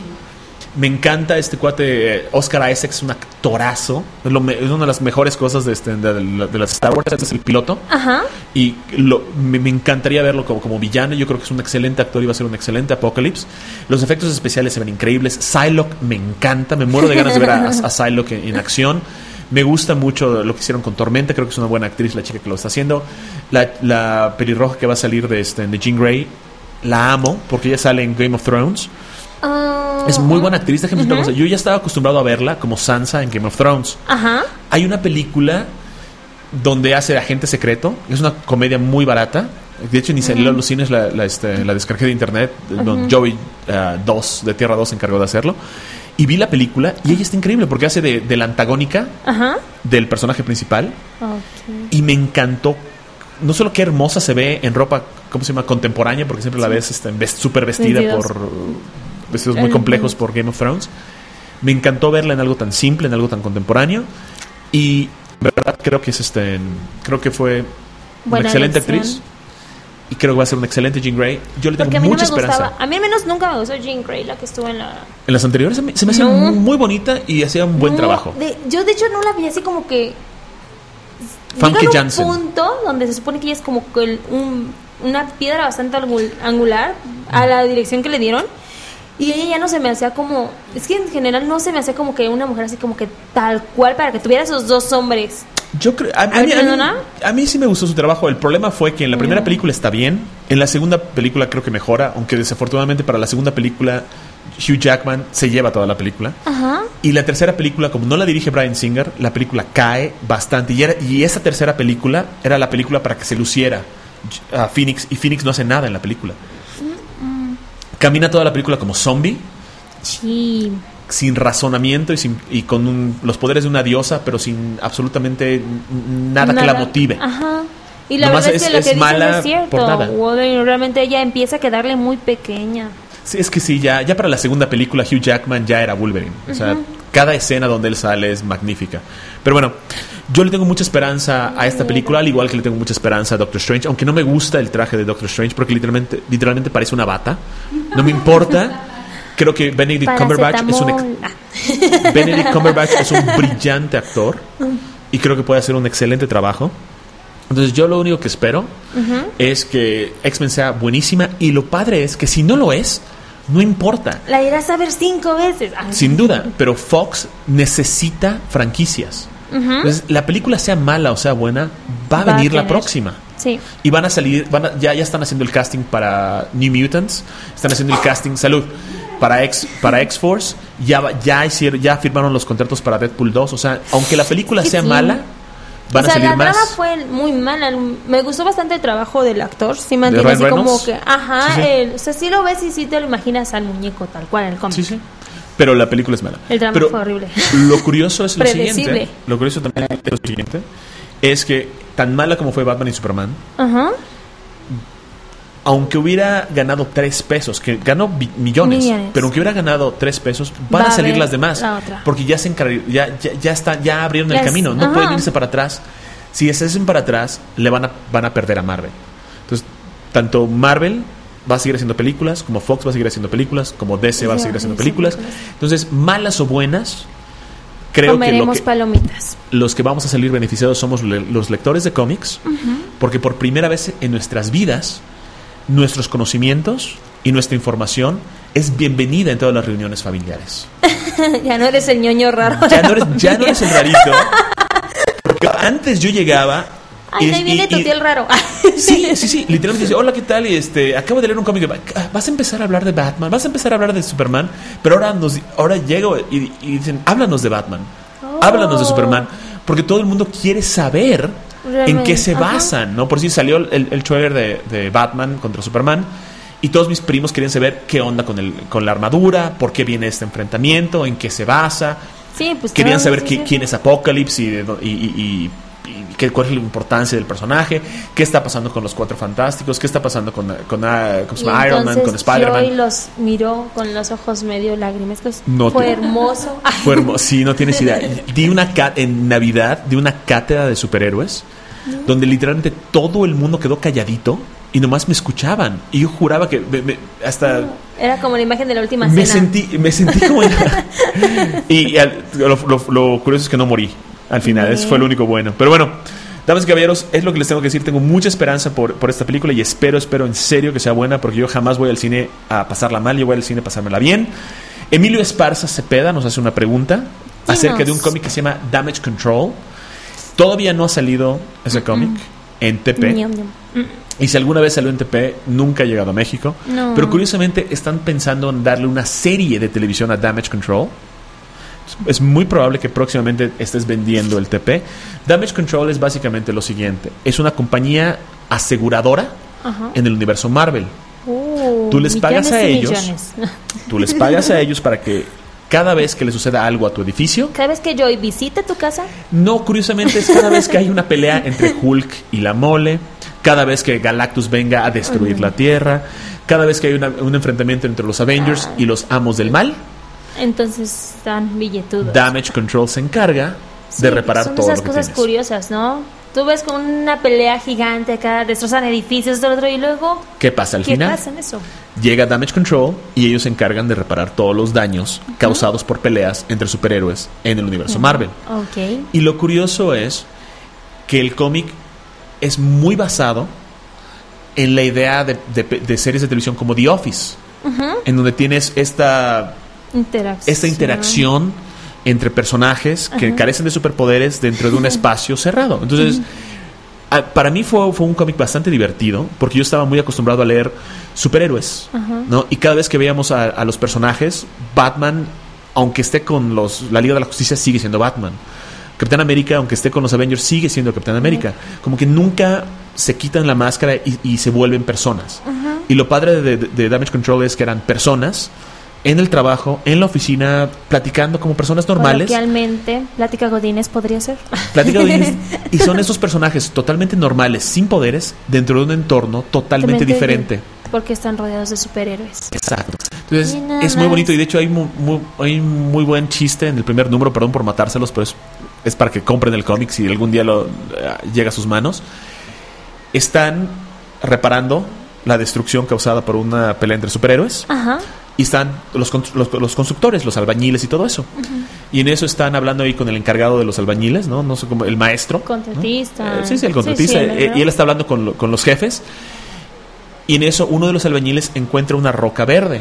Me encanta este cuate. Oscar Isaac es un actorazo. Es, lo, es una de las mejores cosas de, este, de, de, de las Star Wars. Este es el piloto. Ajá. Y lo, me, me encantaría verlo como, como villano. Yo creo que es un excelente actor y va a ser un excelente Apocalypse. Los efectos especiales se ven increíbles. Psylocke me encanta. Me muero de ganas de ver a, a Psylocke en, en acción. Me gusta mucho lo que hicieron con Tormenta. Creo que es una buena actriz la chica que lo está haciendo. La, la pelirroja que va a salir de, este, de Jean Grey, la amo porque ella sale en Game of Thrones. Uh, es muy buena actriz. Déjame uh-huh. decirte una cosa. Yo ya estaba acostumbrado a verla como Sansa en Game of Thrones. Ajá. Hay una película donde hace agente secreto. Es una comedia muy barata. De hecho, ni salió uh-huh. a los cines, la, la, este, la descargué de internet. Uh-huh. No, Joey dos, uh, de Tierra dos, se encargó de hacerlo. Y vi la película y ella está increíble porque hace de, de la antagónica uh-huh. del personaje principal. Okay. Y me encantó. No solo qué hermosa se ve en ropa, ¿cómo se llama? Contemporánea, porque siempre sí. la ves este, súper vestida vestidos. por vestidos muy complejos por Game of Thrones. Me encantó verla en algo tan simple, en algo tan contemporáneo. Y de verdad creo que es este, creo que fue Buena una excelente elección. actriz. Y creo que va a ser una excelente Jean Grey. Yo le tengo Porque a mí mucha no me esperanza. Gustaba. A mí al menos nunca me gustó Jean Grey, la que estuvo en la... En las anteriores se me, se me hacía no. muy, muy bonita y hacía un buen no, trabajo. De, yo de hecho no la vi así como que... Famke Llega Janssen. un punto donde se supone que ella es como que el, un, una piedra bastante angular a la dirección que le dieron. Y ella ya no se me hacía como... Es que en general no se me hacía como que una mujer así como que tal cual para que tuviera esos dos hombres. Yo creo... A, a, mí, a, mí, a mí sí me gustó su trabajo. El problema fue que en la primera mm. película está bien. En la segunda película creo que mejora. Aunque desafortunadamente para la segunda película Hugh Jackman se lleva toda la película. Ajá. Y la tercera película, como no la dirige Bryan Singer, la película cae bastante. Y, era, y esa tercera película era la película para que se luciera a Phoenix. Y Phoenix no hace nada en la película. Camina toda la película como zombie. Sí. Sin razonamiento y, sin, y con un, los poderes de una diosa, pero sin absolutamente nada, nada. que la motive. Ajá. Y la Nomás verdad es, es que lo que es mala es cierto. Por nada. Wolverine realmente ella empieza a quedarle muy pequeña. Sí, es que sí, ya, ya para la segunda película Hugh Jackman ya era Wolverine. O sea, uh-huh. cada escena donde él sale es magnífica. Pero bueno, yo le tengo mucha esperanza a esta película, al igual que le tengo mucha esperanza a Doctor Strange, aunque no me gusta el traje de Doctor Strange porque literalmente, literalmente parece una bata. No me importa. Creo que Benedict Cumberbatch es un ex- Benedict Cumberbatch es un brillante actor y creo que puede hacer un excelente trabajo. Entonces yo lo único que espero uh-huh. es que X-Men sea buenísima, y lo padre es que si no lo es, no importa. La irás a ver cinco veces. Ay. Sin duda, pero Fox necesita franquicias. Uh-huh. Entonces, la película sea mala o sea buena, va a va venir a la próxima. Sí. Y van a salir, van a, ya, ya están haciendo el casting para New Mutants, están haciendo el casting, salud, para X, para X-Force, ya, ya, hicieron, ya firmaron los contratos para Deadpool dos. O sea, aunque la película sea sí. mala, van o sea, a salir la más. La trama fue muy mala. Me gustó bastante el trabajo del actor. Sí, mantiene así Reynolds? como que, ajá, sí, sí. El, o sea, sí lo ves y sí te lo imaginas al muñeco tal cual en el cómic. Sí, sí. Pero la película es mala. El drama Pero fue horrible. Lo curioso es lo siguiente. Lo curioso también es lo siguiente. Es que tan mala como fue Batman y Superman, ajá, aunque hubiera ganado tres pesos, que ganó bi- millones, millones, pero aunque hubiera ganado tres pesos, van Va a salir las demás. La porque ya se encar- ya, ya, ya, está, ya abrieron yes. el camino. No ajá. pueden irse para atrás. Si se hacen para atrás, le van a, van a perder a Marvel. Entonces, tanto Marvel va a seguir haciendo películas, como Fox va a seguir haciendo películas, como D C sí, va a seguir haciendo películas. películas. Entonces, malas o buenas, creo Comeremos que, lo que palomitas. Los que vamos a salir beneficiados somos le- los lectores de cómics, uh-huh. porque por primera vez en nuestras vidas, nuestros conocimientos y nuestra información es bienvenida en todas las reuniones familiares. Ya no eres el ñoño raro. Ya no eres, ya no eres el rarito. Porque antes yo llegaba... Ay, ahí viene tu tío el raro. Sí, sí, sí. Literalmente dice, hola, ¿qué tal? Y este, acabo de leer un cómic de... Vas a empezar a hablar de Batman, vas a empezar a hablar de Superman, pero ahora nos, ahora llego y, y dicen, háblanos de Batman, oh. háblanos de Superman, porque todo el mundo quiere saber realmente en qué se Ajá. basan, ¿no? Por si salió el, el trailer de, de Batman contra Superman, y todos mis primos querían saber qué onda con, el, con la armadura, por qué viene este enfrentamiento, en qué se basa. Sí, pues querían saber sí, qué, sí. quién es Apocalypse y, y, y, y ¿Qué, cuál es la importancia del personaje, qué está pasando con los Cuatro Fantásticos, qué está pasando con, con, con, con Iron Man, con Spider-Man. Joy los miró con los ojos medio lagrimescos. No fue te... hermoso. Fue hermoso, sí, no tienes idea. Di una ca- en Navidad, di una cátedra de superhéroes, ¿no? Donde literalmente todo el mundo quedó calladito y nomás me escuchaban. Y yo juraba que me, me, hasta... Era como la imagen de la última me cena. Sentí, me sentí como... y, y al, lo, lo, lo curioso es que no morí. Al final, eso fue lo único bueno. Pero bueno, damas y caballeros, es lo que les tengo que decir. Tengo mucha esperanza por, por esta película y espero, espero en serio que sea buena, porque yo jamás voy al cine a pasarla mal, yo voy al cine a pasármela bien. Emilio Esparza Cepeda nos hace una pregunta. acerca de un cómic que se llama Damage Control. Todavía no ha salido ese cómic mm. en T P. Mm. Y si alguna vez salió en T P, nunca ha llegado a México. No. Pero curiosamente están pensando en darle una serie de televisión a Damage Control. Es muy probable que próximamente estés vendiendo el T P. Damage Control es básicamente lo siguiente. Es una compañía aseguradora Ajá. en el universo Marvel. Uh, tú les pagas a ellos. Millones. Tú les pagas a ellos para que cada vez que le suceda algo a tu edificio. ¿Cada vez que Joy visite tu casa? No, curiosamente es cada vez que hay una pelea entre Hulk y la Mole. Cada vez que Galactus venga a destruir uh-huh. la Tierra. Cada vez que hay una, un enfrentamiento entre los Avengers ah. y los Amos del Mal. Entonces están billetudos. Damage Control se encarga sí, de reparar todo lo que son esas cosas tienes. Curiosas, ¿no? Tú ves con una pelea gigante acá, destrozan edificios, todo otro, y luego... ¿Qué pasa al ¿qué final? ¿Qué pasa en eso? Llega Damage Control y ellos se encargan de reparar todos los daños uh-huh. causados por peleas entre superhéroes en el universo uh-huh. Marvel. Okay. Y lo curioso es que el cómic es muy basado en la idea de, de, de series de televisión como The Office, uh-huh. en donde tienes esta... Interacción. esta interacción entre personajes que uh-huh. carecen de superpoderes dentro de un espacio cerrado. Entonces, uh-huh. a, para mí fue, fue un cómic bastante divertido, porque yo estaba muy acostumbrado a leer superhéroes, uh-huh. ¿no? Y cada vez que veíamos a, a los personajes, Batman, aunque esté con los la Liga de la Justicia, sigue siendo Batman. Capitán América, aunque esté con los Avengers, sigue siendo Capitán América. Uh-huh. Como que nunca se quitan la máscara y, y se vuelven personas. Uh-huh. Y lo padre de, de, de Damage Control es que eran personas en el trabajo, en la oficina, platicando como personas normales. Coloquialmente, plática godines podría ser. Plática godines. Y son esos personajes totalmente normales, sin poderes, dentro de un entorno totalmente diferente. Porque están rodeados de superhéroes. Exacto. Entonces, es muy bonito. Y de hecho hay muy, muy, hay muy buen chiste en el primer número, perdón por matárselos, pero es, es para que compren el cómic si algún día lo, uh, llega a sus manos. Están reparando la destrucción causada por una pelea entre superhéroes. Ajá. Y están los, los, los constructores, los albañiles y todo eso. Uh-huh. Y en eso están hablando ahí con el encargado de los albañiles, ¿no? No sé cómo, el maestro. Contratista. ¿no? Eh, sí, sí, el contratista. Sí, sí, eh, y él está hablando con, lo, con los jefes. Y en eso uno de los albañiles encuentra una roca verde.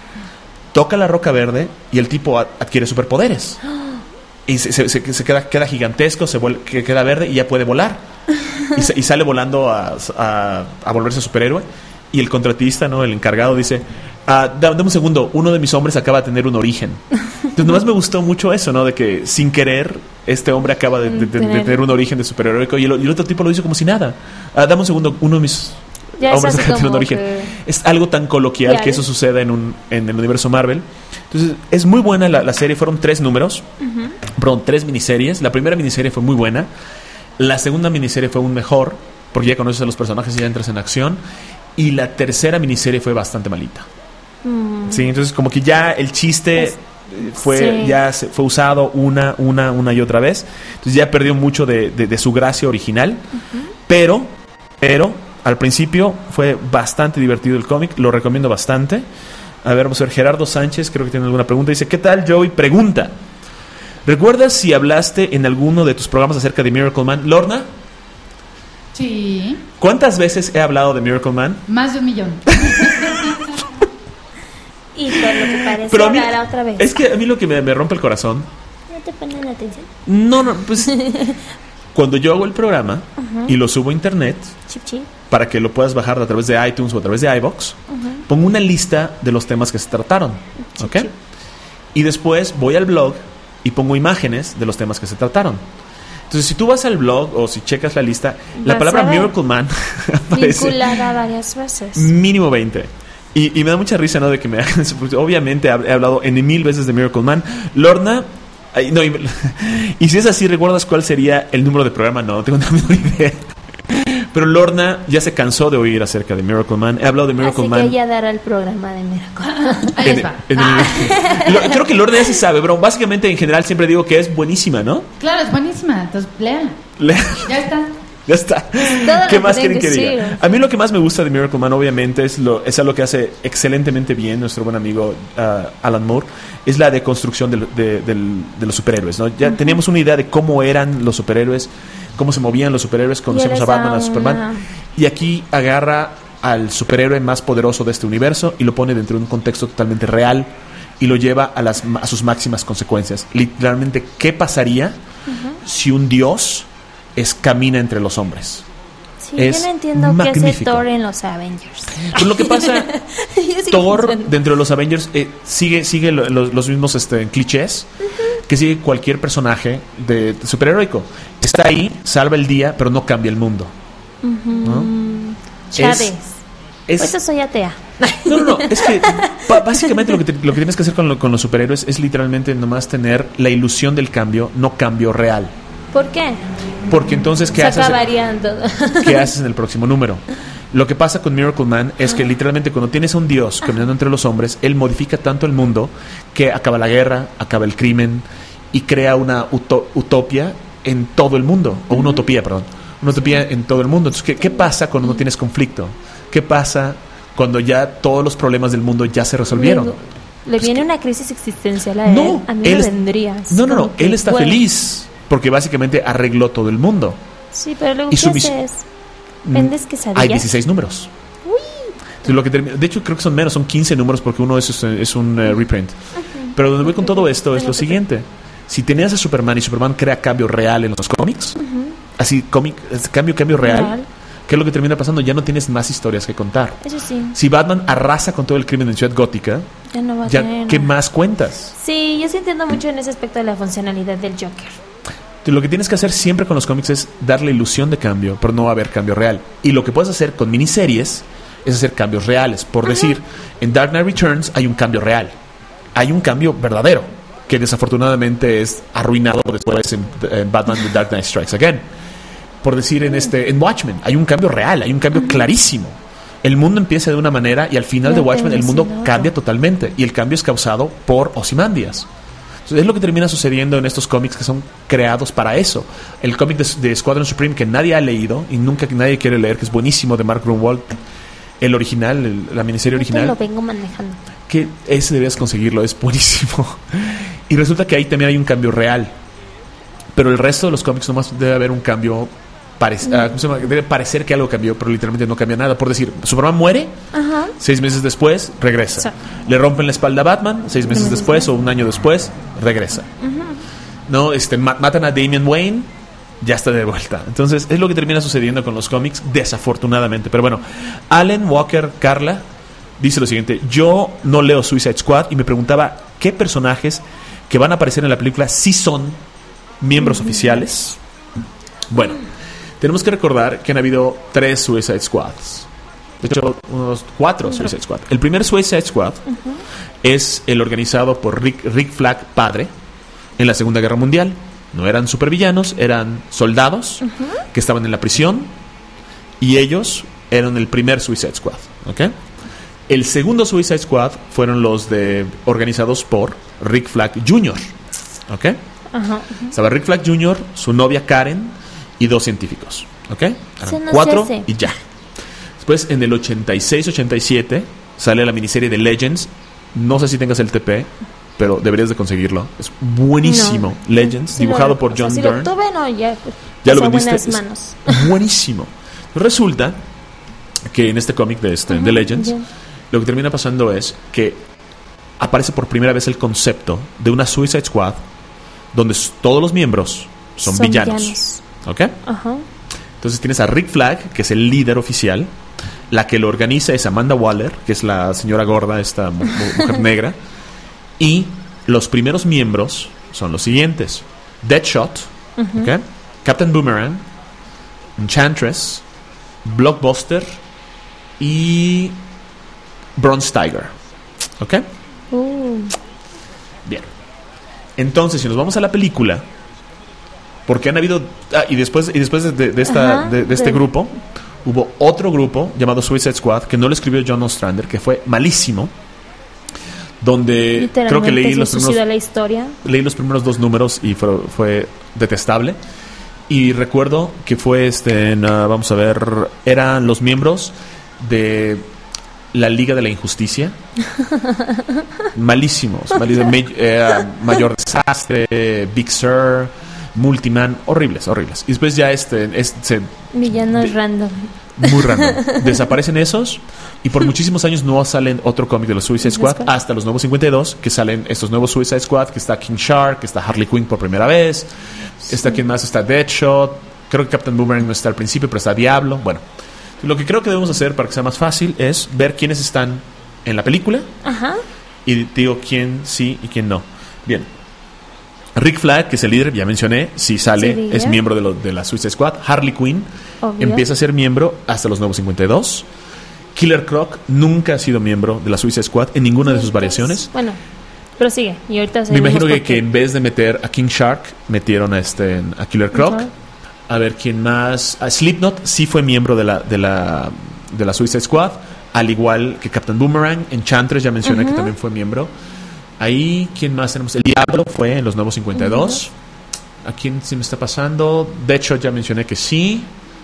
Toca la roca verde y el tipo ad, adquiere superpoderes. Y se, se, se, se queda, queda gigantesco, se vuelve, queda verde y ya puede volar. y, se, y sale volando a, a, a volverse superhéroe. Y el contratista, ¿no? El encargado dice... Uh, dame un segundo, uno de mis hombres acaba de tener un origen. Entonces nomás me gustó mucho eso, ¿no? De que sin querer este hombre acaba de, de, de, de tener un origen de superheroico y el, y el otro tipo lo hizo como si nada. Uh, dame un segundo, uno de mis ya hombres acaba de tener un origen. Que... Es algo tan coloquial que eso suceda en, un, en el universo Marvel. Entonces es muy buena la, la serie. Fueron tres números, uh-huh. perdón, tres miniseries. La primera miniserie fue muy buena. La segunda miniserie fue aún mejor, porque ya conoces a los personajes y ya entras en acción. Y la tercera miniserie fue bastante malita. Mm. Sí, entonces como que ya el chiste es, fue sí. ya se, fue usado una, una, una y otra vez. Entonces ya perdió mucho de, de, de su gracia original. Uh-huh. Pero, pero al principio fue bastante divertido el cómic. Lo recomiendo bastante. A ver, vamos a ver. Gerardo Sánchez, creo que tiene alguna pregunta. Dice, ¿qué tal, Joey? Pregunta. ¿Recuerdas si hablaste en alguno de tus programas acerca de Miracle Man? ¿Lorna? Sí. ¿Cuántas veces he hablado de Miracle Man? Más de un millón. Y por lo que parece Pero a mí, hablará otra vez. Es que a mí lo que me, me rompe el corazón... ¿No te ponen atención? No, no, pues... Cuando yo hago el programa uh-huh. y lo subo a internet... Chip, chip. Para que lo puedas bajar a través de iTunes o a través de iVoox, uh-huh. pongo una lista de los temas que se trataron. Chip, ¿Ok? chip. Y después voy al blog y pongo imágenes de los temas que se trataron. Entonces, si tú vas al blog o si checas la lista, la palabra Miracle Man aparece vinculada varias veces. Mínimo veinte. Y, y me da mucha risa, ¿no? De que me hagan eso. Obviamente he hablado en mil veces de Miracle Man. Lorna, ay, no, y, y si es así, ¿recuerdas cuál sería el número de programa? No, no tengo la menor idea. Pero Lorna ya se cansó de oír acerca de Miracle Man. He hablado de Miracle Así Man. que ella dará el programa de Miracle Man. Ahí en, va. En ah. el, lo, creo que Lorna ya se sabe, pero básicamente en general siempre digo que es buenísima, ¿no? Claro, es buenísima. Entonces, léala. Le- Ya está. Ya está. ¿Qué más quieren que diga? A mí lo que más me gusta de Miracle Man, obviamente, es lo es algo que hace excelentemente bien nuestro buen amigo uh, Alan Moore, es la deconstrucción de, de, de, de los superhéroes, ¿no? Ya uh-huh. teníamos una idea de cómo eran los superhéroes, cómo se movían los superhéroes, conocemos a Batman, a Superman, una... y aquí agarra al superhéroe más poderoso de este universo y lo pone dentro de un contexto totalmente real, y lo lleva a, las, a sus máximas consecuencias. Literalmente, ¿qué pasaría uh-huh. si un dios es, camina entre los hombres? Sí, es yo no entiendo magnífico. Qué hace Thor en los Avengers. Pues lo que pasa, Thor pensando. dentro de los Avengers eh, sigue sigue lo, lo, los mismos este, clichés uh-huh. que sigue cualquier personaje de, de superheroico. Está ahí, salva el día, pero no cambia el mundo. Uh-huh. ¿No? Chávez. Es, es, por eso soy atea. No, no, no. Es que básicamente lo que, te, lo que tienes que hacer con, lo, con los superhéroes es literalmente nomás tener la ilusión del cambio, no cambio real. ¿Por qué? Porque entonces, ¿qué Se haces? acabarían todo. ¿Qué haces en el próximo número? Lo que pasa con Miracle Man es que literalmente cuando tienes a un dios caminando entre los hombres, él modifica tanto el mundo que acaba la guerra, acaba el crimen y crea una uto- utopia en todo el mundo. O una utopía, perdón. Una utopía en todo el mundo. Entonces, ¿qué, qué pasa cuando no tienes conflicto? ¿Qué pasa cuando ya todos los problemas del mundo ya se resolvieron? Le, le viene que, una crisis existencial a él. No, a mí él me vendría. No, no, no. Él está bueno. feliz porque básicamente arregló todo el mundo. Sí, pero luego y ¿qué mis... haces? ¿Vendes quesadillas? Hay dieciséis números. Uy. Entonces, lo que termina... De hecho, creo que son menos, son quince números porque uno es, es un uh, reprint. Uh-huh. Pero donde voy con todo esto es lo siguiente. Si tenías a Superman y Superman crea cambio real en los cómics, uh-huh. así, cómic, cambio, cambio real, real, ¿qué es lo que termina pasando? Ya no tienes más historias que contar. Eso sí. Si Batman arrasa con todo el crimen en Ciudad Gótica, ya no va a ya, tener, ¿qué no. más cuentas? Sí, yo sí entiendo mucho en ese aspecto de la funcionalidad del Joker. Lo que tienes que hacer siempre con los cómics es darle ilusión de cambio, pero no va a haber cambio real. Y lo que puedes hacer con miniseries es hacer cambios reales. Por uh-huh. decir, en Dark Knight Returns hay un cambio real. Hay un cambio verdadero, que desafortunadamente es arruinado después en, en Batman The Dark Knight Strikes Again. Por decir, en este en Watchmen hay un cambio real, hay un cambio uh-huh. clarísimo. El mundo empieza de una manera y al final no de Watchmen el mundo cambia totalmente. Y el cambio es causado por Ozymandias. Entonces, es lo que termina sucediendo en estos cómics que son creados para eso. El cómic de, de Squadron Supreme que nadie ha leído y nunca nadie quiere leer, que es buenísimo, de Mark Gruenwald, el original, el, la miniserie original. Lo vengo manejando. Que ese debías conseguirlo, es buenísimo. Y resulta que ahí también hay un cambio real. Pero el resto de los cómics nomás debe haber un cambio. Parec- mm. uh, ¿cómo se llama? Debe parecer que algo cambió, pero literalmente no cambia nada. Por decir, Superman muere, uh-huh. seis meses después regresa. So. Le rompen la espalda a Batman, seis meses después o un año después regresa. Uh-huh. No, este, ma- matan a Damian Wayne, ya está de vuelta. Entonces es lo que termina sucediendo con los cómics, desafortunadamente. Pero bueno, Alan Walker Carla dice lo siguiente: yo no leo Suicide Squad y me preguntaba qué personajes que van a aparecer en la película sí son miembros uh-huh. oficiales. Bueno, tenemos que recordar que han habido tres Suicide Squads. De hecho, unos cuatro Suicide Squad. El primer Suicide Squad uh-huh. es el organizado por Rick, Rick Flag padre en la Segunda Guerra Mundial. No eran supervillanos, eran soldados uh-huh. que estaban en la prisión y ellos eran el primer Suicide Squad. ¿Okay? El segundo Suicide Squad fueron los de organizados por Rick Flag junior ¿Okay? Uh-huh. Uh-huh. Estaba Rick Flag junior, su novia Karen y dos científicos, ¿ok? Eran no cuatro y ya. Después, en el ochenta y seis ochenta y siete sale la miniserie de Legends. No sé si tengas el T P, pero deberías de conseguirlo. Es buenísimo. No. Legends, sí, dibujado lo, por John o sea, Byrne. Si lo tuve, no, ya, pues, ya lo vendiste. Buenas manos. Es buenísimo. Resulta que en este cómic de, este, uh-huh, de Legends, yeah. lo que termina pasando es que aparece por primera vez el concepto de una Suicide Squad donde todos los miembros son, son villanos. villanos. ¿Ok? Uh-huh. Entonces tienes a Rick Flag, que es el líder oficial. La que lo organiza es Amanda Waller, que es la señora gorda, esta mu- mujer negra. Y los primeros miembros son los siguientes: Deadshot, uh-huh. ¿okay? Captain Boomerang, Enchantress, Blockbuster y Bronze Tiger. ¿Ok? Uh. Bien. Entonces, si nos vamos a la película, porque han habido ah, y después y después de, de esta Ajá, de, de este de... grupo hubo otro grupo llamado Suicide Squad que no lo escribió John Ostrander, que fue malísimo, donde creo que leí los primeros la historia. leí los primeros dos números y fue, fue detestable. Y recuerdo que fue este en, uh, vamos a ver, eran los miembros de la Liga de la Injusticia. Malísimos, malísimos. May, eh, Mayor Desastre, Big Sur, Multiman, horribles, horribles. Y después ya este, este Villanos de, random. Muy random. Desaparecen esos y por muchísimos años no salen otro cómic de los Suicide Squad hasta los nuevos cincuenta y dos, que salen estos nuevos Suicide Squad, que está King Shark, que está Harley Quinn por primera vez, sí. Está quien más, está Deadshot, creo que Captain Boomerang no está al principio, pero está Diablo. Bueno, lo que creo que debemos hacer para que sea más fácil es ver quiénes están en la película. Ajá. Y digo quién sí y quién no. Bien. Rick Flag, que es el líder, ya mencioné, sí sale, sí, es miembro de, lo, de la Suicide Squad. Harley Quinn Obvio. empieza a ser miembro hasta los nuevos cincuenta y dos. Killer Croc nunca ha sido miembro de la Suicide Squad en ninguna sí, de sus variaciones. Bueno, pero sigue. Y ahorita me imagino que, que en vez de meter a King Shark, metieron a, este, a Killer Croc. Uh-huh. A ver quién más. A Slipknot sí fue miembro de la, de la, de la Suicide Squad, al igual que Captain Boomerang. Enchantress ya mencioné uh-huh. que también fue miembro. Ahí, ¿quién más tenemos? El Diablo fue en los nuevos cincuenta y dos. Uh-huh. ¿A quién se me está pasando? Deadshot ya mencioné que sí.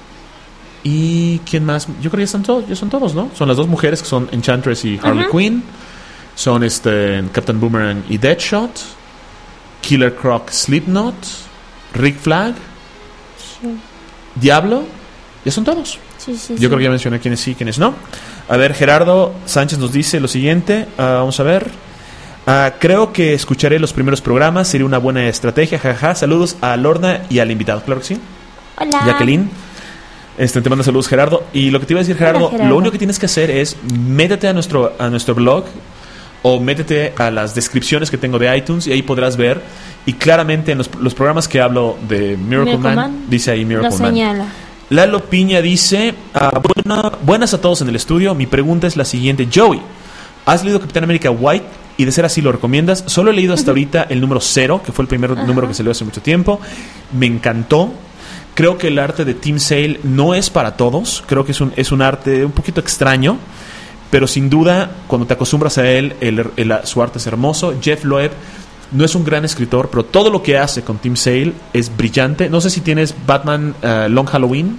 ¿Y quién más? Yo creo que ya están todos, ya son todos, ¿no? Son las dos mujeres que son Enchantress y Harley uh-huh. Quinn. Son este Captain Boomerang y Deadshot. Killer Croc, Slipknot. Rick Flag. Sí. Diablo. Ya son todos. Sí, sí, Yo sí. creo que ya mencioné quiénes sí, quiénes no. A ver, Gerardo Sánchez nos dice lo siguiente. Uh, vamos a ver. Uh, creo que escucharé los primeros programas. Sería una buena estrategia. Jaja. Saludos a Lorna y al invitado. Claro que sí. Hola. Jacqueline. Este, te mando saludos, Gerardo. Y lo que te iba a decir, Gerardo, Hola, Gerardo, lo único que tienes que hacer es métete a nuestro, a nuestro blog o métete a las descripciones que tengo de iTunes y ahí podrás ver. Y claramente en los, los programas que hablo de Miracle, Miracle Man, Man, dice ahí Miracle lo Man. Señala. Lalo Piña dice: uh, bueno, buenas a todos en el estudio. Mi pregunta es la siguiente. Joey, ¿has leído Capitán América White? Y de ser así, ¿lo recomiendas? Solo he leído hasta uh-huh. ahorita el número cero, que fue el primer uh-huh. número que salió hace mucho tiempo. Me encantó. Creo que el arte de Tim Sale no es para todos. Creo que es un, es un arte un poquito extraño. Pero sin duda, cuando te acostumbras a él, el, el, su arte es hermoso. Jeff Loeb no es un gran escritor, pero todo lo que hace con Tim Sale es brillante. No sé si tienes Batman uh, Long Halloween.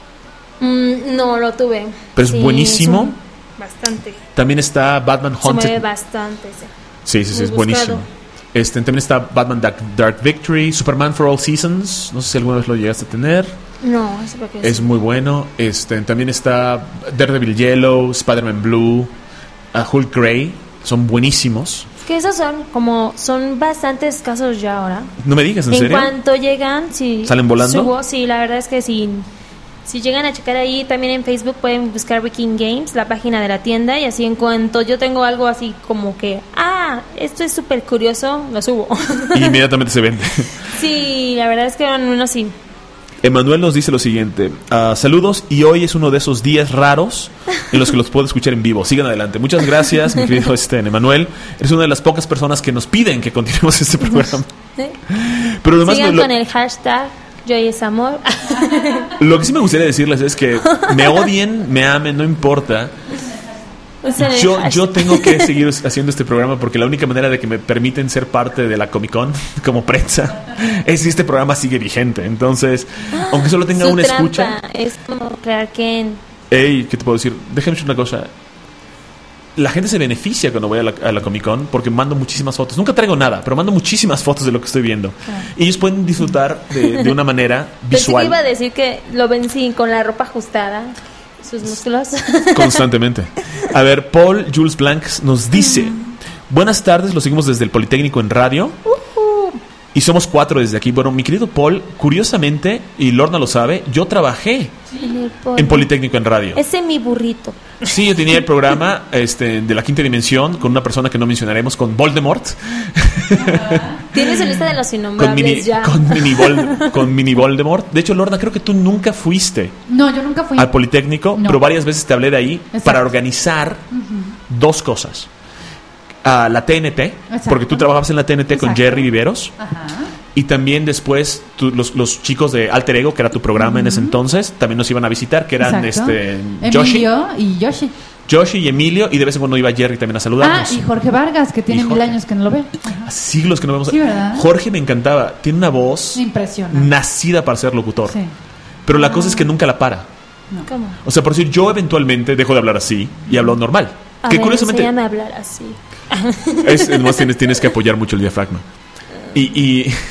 Mm, no, lo tuve. Pero sí, es buenísimo. Es un... Bastante. También está Batman Haunted. Se me ve bastante. Sí, sí, sí, es buenísimo. Este, también está Batman Dark, Dark Victory, Superman for All Seasons. No sé si alguna vez lo llegaste a tener. No, eso porque es sí. muy bueno. Este, también está Daredevil Yellow, Spider-Man Blue, uh, Hulk Grey. Son buenísimos. Que esos son como son bastantes casos ya ahora. No me digas, ¿en, en serio? En cuanto llegan, sí. ¿Salen volando? Subo, sí, la verdad es que sí. Si llegan a checar ahí, también en Facebook pueden buscar Wiking Games, la página de la tienda, y así en cuanto yo tengo algo así como que, ah, esto es súper curioso, lo subo. Y inmediatamente se vende. Sí, la verdad es que uno sí. Emanuel nos dice lo siguiente: uh, saludos, y hoy es uno de esos días raros en los que los puedo escuchar en vivo. Sigan adelante. Muchas gracias, mi querido este, Emanuel. Eres una de las pocas personas que nos piden que continuemos este programa. ¿Sí? Pero además sigan lo, con el hashtag Joy es amor. Lo que sí me gustaría decirles es que me odien, me amen, no importa. Yo, yo tengo que seguir haciendo este programa porque la única manera de que me permiten ser parte de la Comic Con como prensa es si este programa sigue vigente. Entonces, aunque solo tenga Su una trampa escucha. Es como Clark Kent. Ey, ¿qué te puedo decir? Déjame decir una cosa. La gente se beneficia cuando voy a la, a la Comic Con porque mando muchísimas fotos. Nunca traigo nada, pero mando muchísimas fotos de lo que estoy viendo. Ah. Y ellos pueden disfrutar de, de una manera visual. Pensé que iba a decir que lo ven sin, con la ropa ajustada, sus músculos. Constantemente. A ver, Paul Jules Blancs nos dice: mm. buenas tardes, lo seguimos desde el Politécnico en radio. Uh-huh. Y somos cuatro desde aquí. Bueno, mi querido Paul, curiosamente, y Lorna lo sabe, yo trabajé sí, en Politécnico en radio. Ese es mi burrito. Sí, yo tenía el programa este, de la quinta dimensión con una persona que no mencionaremos, con Voldemort. Tienes el lista de los innombrables con mini, ya. Con mini, Vol, con mini Voldemort. De hecho, Lorna, creo que tú nunca fuiste. No, yo nunca fui al Politécnico, no. Pero varias veces te hablé de ahí. Exacto. Para organizar uh-huh. dos cosas. Uh, la T N T, exacto. Porque tú trabajabas en la T N T exacto. Con Jerry Viveros. Ajá. Y también después tú, los, los chicos de Alter Ego, que era tu programa uh-huh. en ese entonces, también nos iban a visitar, que eran exacto. este Yoshi. Emilio y Yoshi. Yoshi y Emilio, y de vez en cuando iba Jerry también a saludarnos. Ah, y Jorge Vargas, que tiene mil años que no lo ve. Ajá. Siglos que no vemos. Sí, ¿verdad? Jorge me encantaba, tiene una voz impresionante, nacida para ser locutor. Sí. Pero la ah. cosa es que nunca la para. No. ¿Cómo? O sea, por decir, yo eventualmente dejo de hablar así y hablo normal. A que ver, curiosamente enséñame a hablar así. Es, además tienes, tienes que apoyar mucho el diafragma. Y, y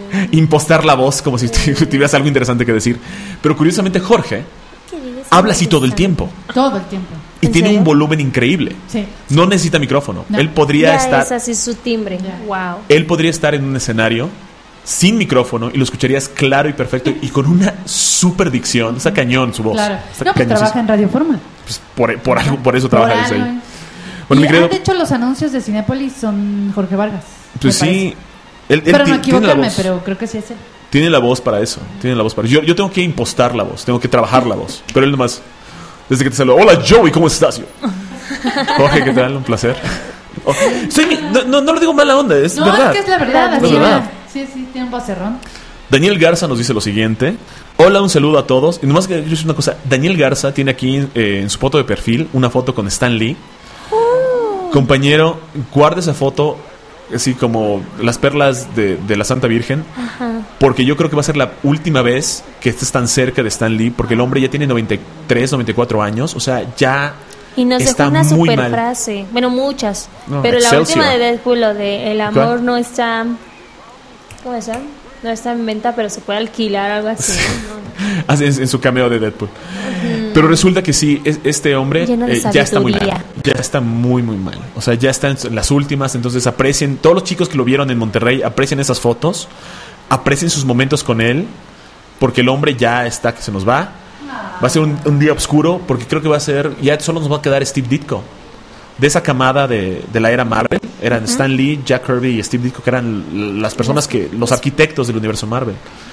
impostar la voz como si tuvieras algo interesante que decir. Pero curiosamente Jorge habla así todo el tiempo. Todo el tiempo. Y tiene serio? un volumen increíble. Sí. No necesita micrófono. No. Él podría Ya estar es así su timbre. Ya. Wow. él podría estar en un escenario sin micrófono y lo escucharías claro y perfecto y con una super dicción. Está cañón su voz. Claro. Está No, pues cañoncísimo. trabaja en Radio Forma. Pues por, por algo, por eso trabaja Por desde algo, ahí. ¿eh? Bueno, Y mi querido, ah, de hecho los anuncios de Cinépolis son Jorge Vargas. pues me sí. parece. Él, él Pero ti- no tiene la equivocarme, voz. pero creo que sí es él. Tiene la voz para eso. Tiene la voz para eso. Yo, yo tengo que impostar la voz. Tengo que trabajar la voz. Pero él nomás, desde que te saludo, hola Joey, ¿cómo estás? Yo, Jorge, ¿qué tal? Un placer. Oh, soy mi- no, no, no lo digo mala onda, es No, verdad. es que es la verdad. Es así verdad. era. Sí, sí, tiene un vocerrón. Daniel Garza nos dice lo siguiente. Hola, un saludo a todos. Y nomás que yo sé una cosa. Daniel Garza tiene aquí eh, en su foto de perfil una foto con Stan Lee. Compañero, guarda esa foto así como las perlas de, de la Santa Virgen. Porque yo creo que va a ser la última vez que estés tan cerca de Stan Lee. Porque el hombre ya tiene noventa y tres, noventa y cuatro años. O sea, ya Y nos está dejó una muy super mal. frase. Bueno, muchas. No, pero la Excelsior. última de Deadpool, lo de el amor ¿Cuál? no está. ¿Cómo se llama? No está en venta, pero se puede alquilar, algo así. ¿no? Así es, en su cameo de Deadpool. Pero resulta que sí, es- este hombre Lleno de eh, ya está muy mal. sabiduría. Ya está muy, muy mal. O sea, ya está en las últimas. Entonces aprecien, todos los chicos que lo vieron en Monterrey, aprecien esas fotos. Aprecien sus momentos con él. Porque el hombre ya está que se nos va. Va a ser un, un día oscuro. Porque creo que va a ser, ya solo nos va a quedar Steve Ditko. De esa camada de, de la era Marvel. Eran Stan Lee, Jack Kirby y Steve Ditko, que eran las personas que, los arquitectos del universo Marvel.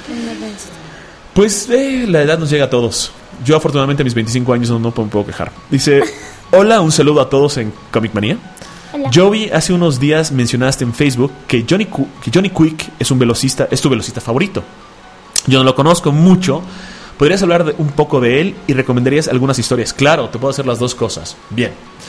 Pues eh, la edad nos llega a todos. Yo afortunadamente a mis veinticinco años no, no me puedo quejar. Dice, hola, un saludo a todos en Comic Manía. Hola. Joey, hace unos días mencionaste en Facebook que Johnny, Qu- que Johnny Quick es un velocista, es tu velocista favorito. Yo no lo conozco mucho. ¿Podrías hablar de- un poco de él y recomendarías algunas historias? Claro, te puedo hacer las dos cosas. Bien.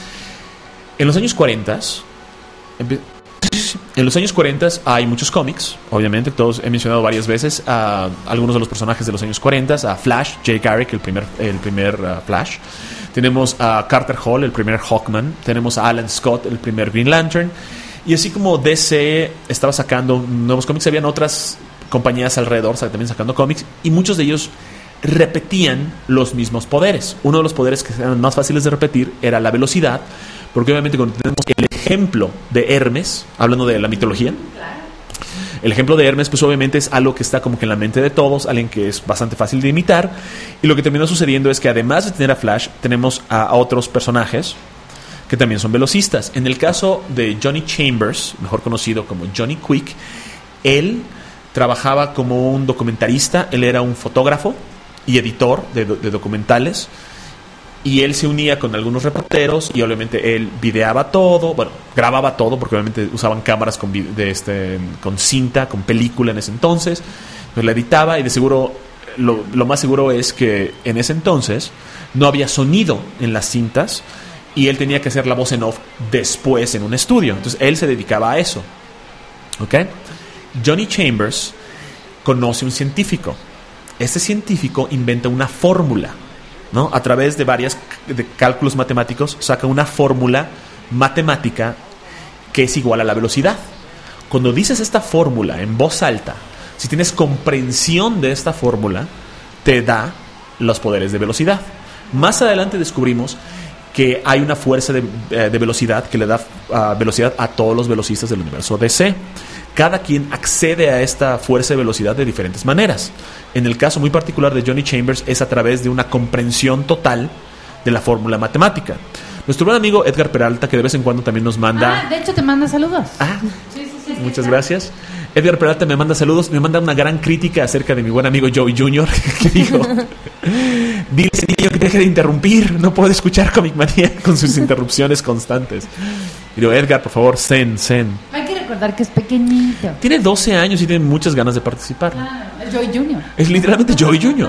En los años cuarenta, empe- en los años cuarenta hay muchos cómics, obviamente, todos he mencionado varias veces a algunos de los personajes de los años cuarenta, a Flash, Jay Garrick, el primer, el primer uh, Flash. Tenemos a Carter Hall, el primer Hawkman. Tenemos a Alan Scott, el primer Green Lantern. Y así como D C estaba sacando nuevos cómics, habían otras compañías alrededor también sacando cómics, y muchos de ellos repetían los mismos poderes. Uno de los poderes que eran más fáciles de repetir era la velocidad, porque obviamente cuando tenemos el ejemplo de Hermes, hablando de la mitología, el ejemplo de Hermes pues obviamente es algo que está como que en la mente de todos, alguien que es bastante fácil de imitar, y lo que terminó sucediendo es que además de tener a Flash, tenemos a, a otros personajes que también son velocistas. En el caso de Johnny Chambers, mejor conocido como Johnny Quick, él trabajaba como un documentarista, él era un fotógrafo y editor de, de documentales, y él se unía con algunos reporteros y obviamente él videaba todo, bueno, grababa todo porque obviamente usaban cámaras con, vi- de este, con cinta, con película en ese entonces, pues la editaba, y de seguro, lo, lo más seguro es que en ese entonces no había sonido en las cintas y él tenía que hacer la voz en off después en un estudio, entonces él se dedicaba a eso, ¿ok? Johnny Chambers conoce un científico. Este científico inventa una fórmula, ¿no? A través de varios de cálculos matemáticos saca una fórmula matemática que es igual a la velocidad. Cuando dices esta fórmula en voz alta, si tienes comprensión de esta fórmula, te da los poderes de velocidad. Más adelante descubrimos que hay una fuerza de, eh, de velocidad que le da uh, velocidad a todos los velocistas del universo D C. Cada quien accede a esta fuerza de velocidad de diferentes maneras. En el caso muy particular de Johnny Chambers es a través de una comprensión total de la fórmula matemática. Nuestro buen amigo Edgar Peralta, que de vez en cuando también nos manda... Ah, de hecho te manda saludos. Ah, Sí, sí, sí, sí, muchas sí. gracias. Edgar Peralta me manda saludos, me manda una gran crítica acerca de mi buen amigo Joey junior que dijo: dile a ese niño que deje de interrumpir, no puedo escuchar Comic Manía con sus interrupciones constantes. Y digo, Edgar, por favor, zen, zen. Hay que recordar que es pequeñito. Tiene doce años y tiene muchas ganas de participar. Claro, es Joy Junior Es literalmente Joey junior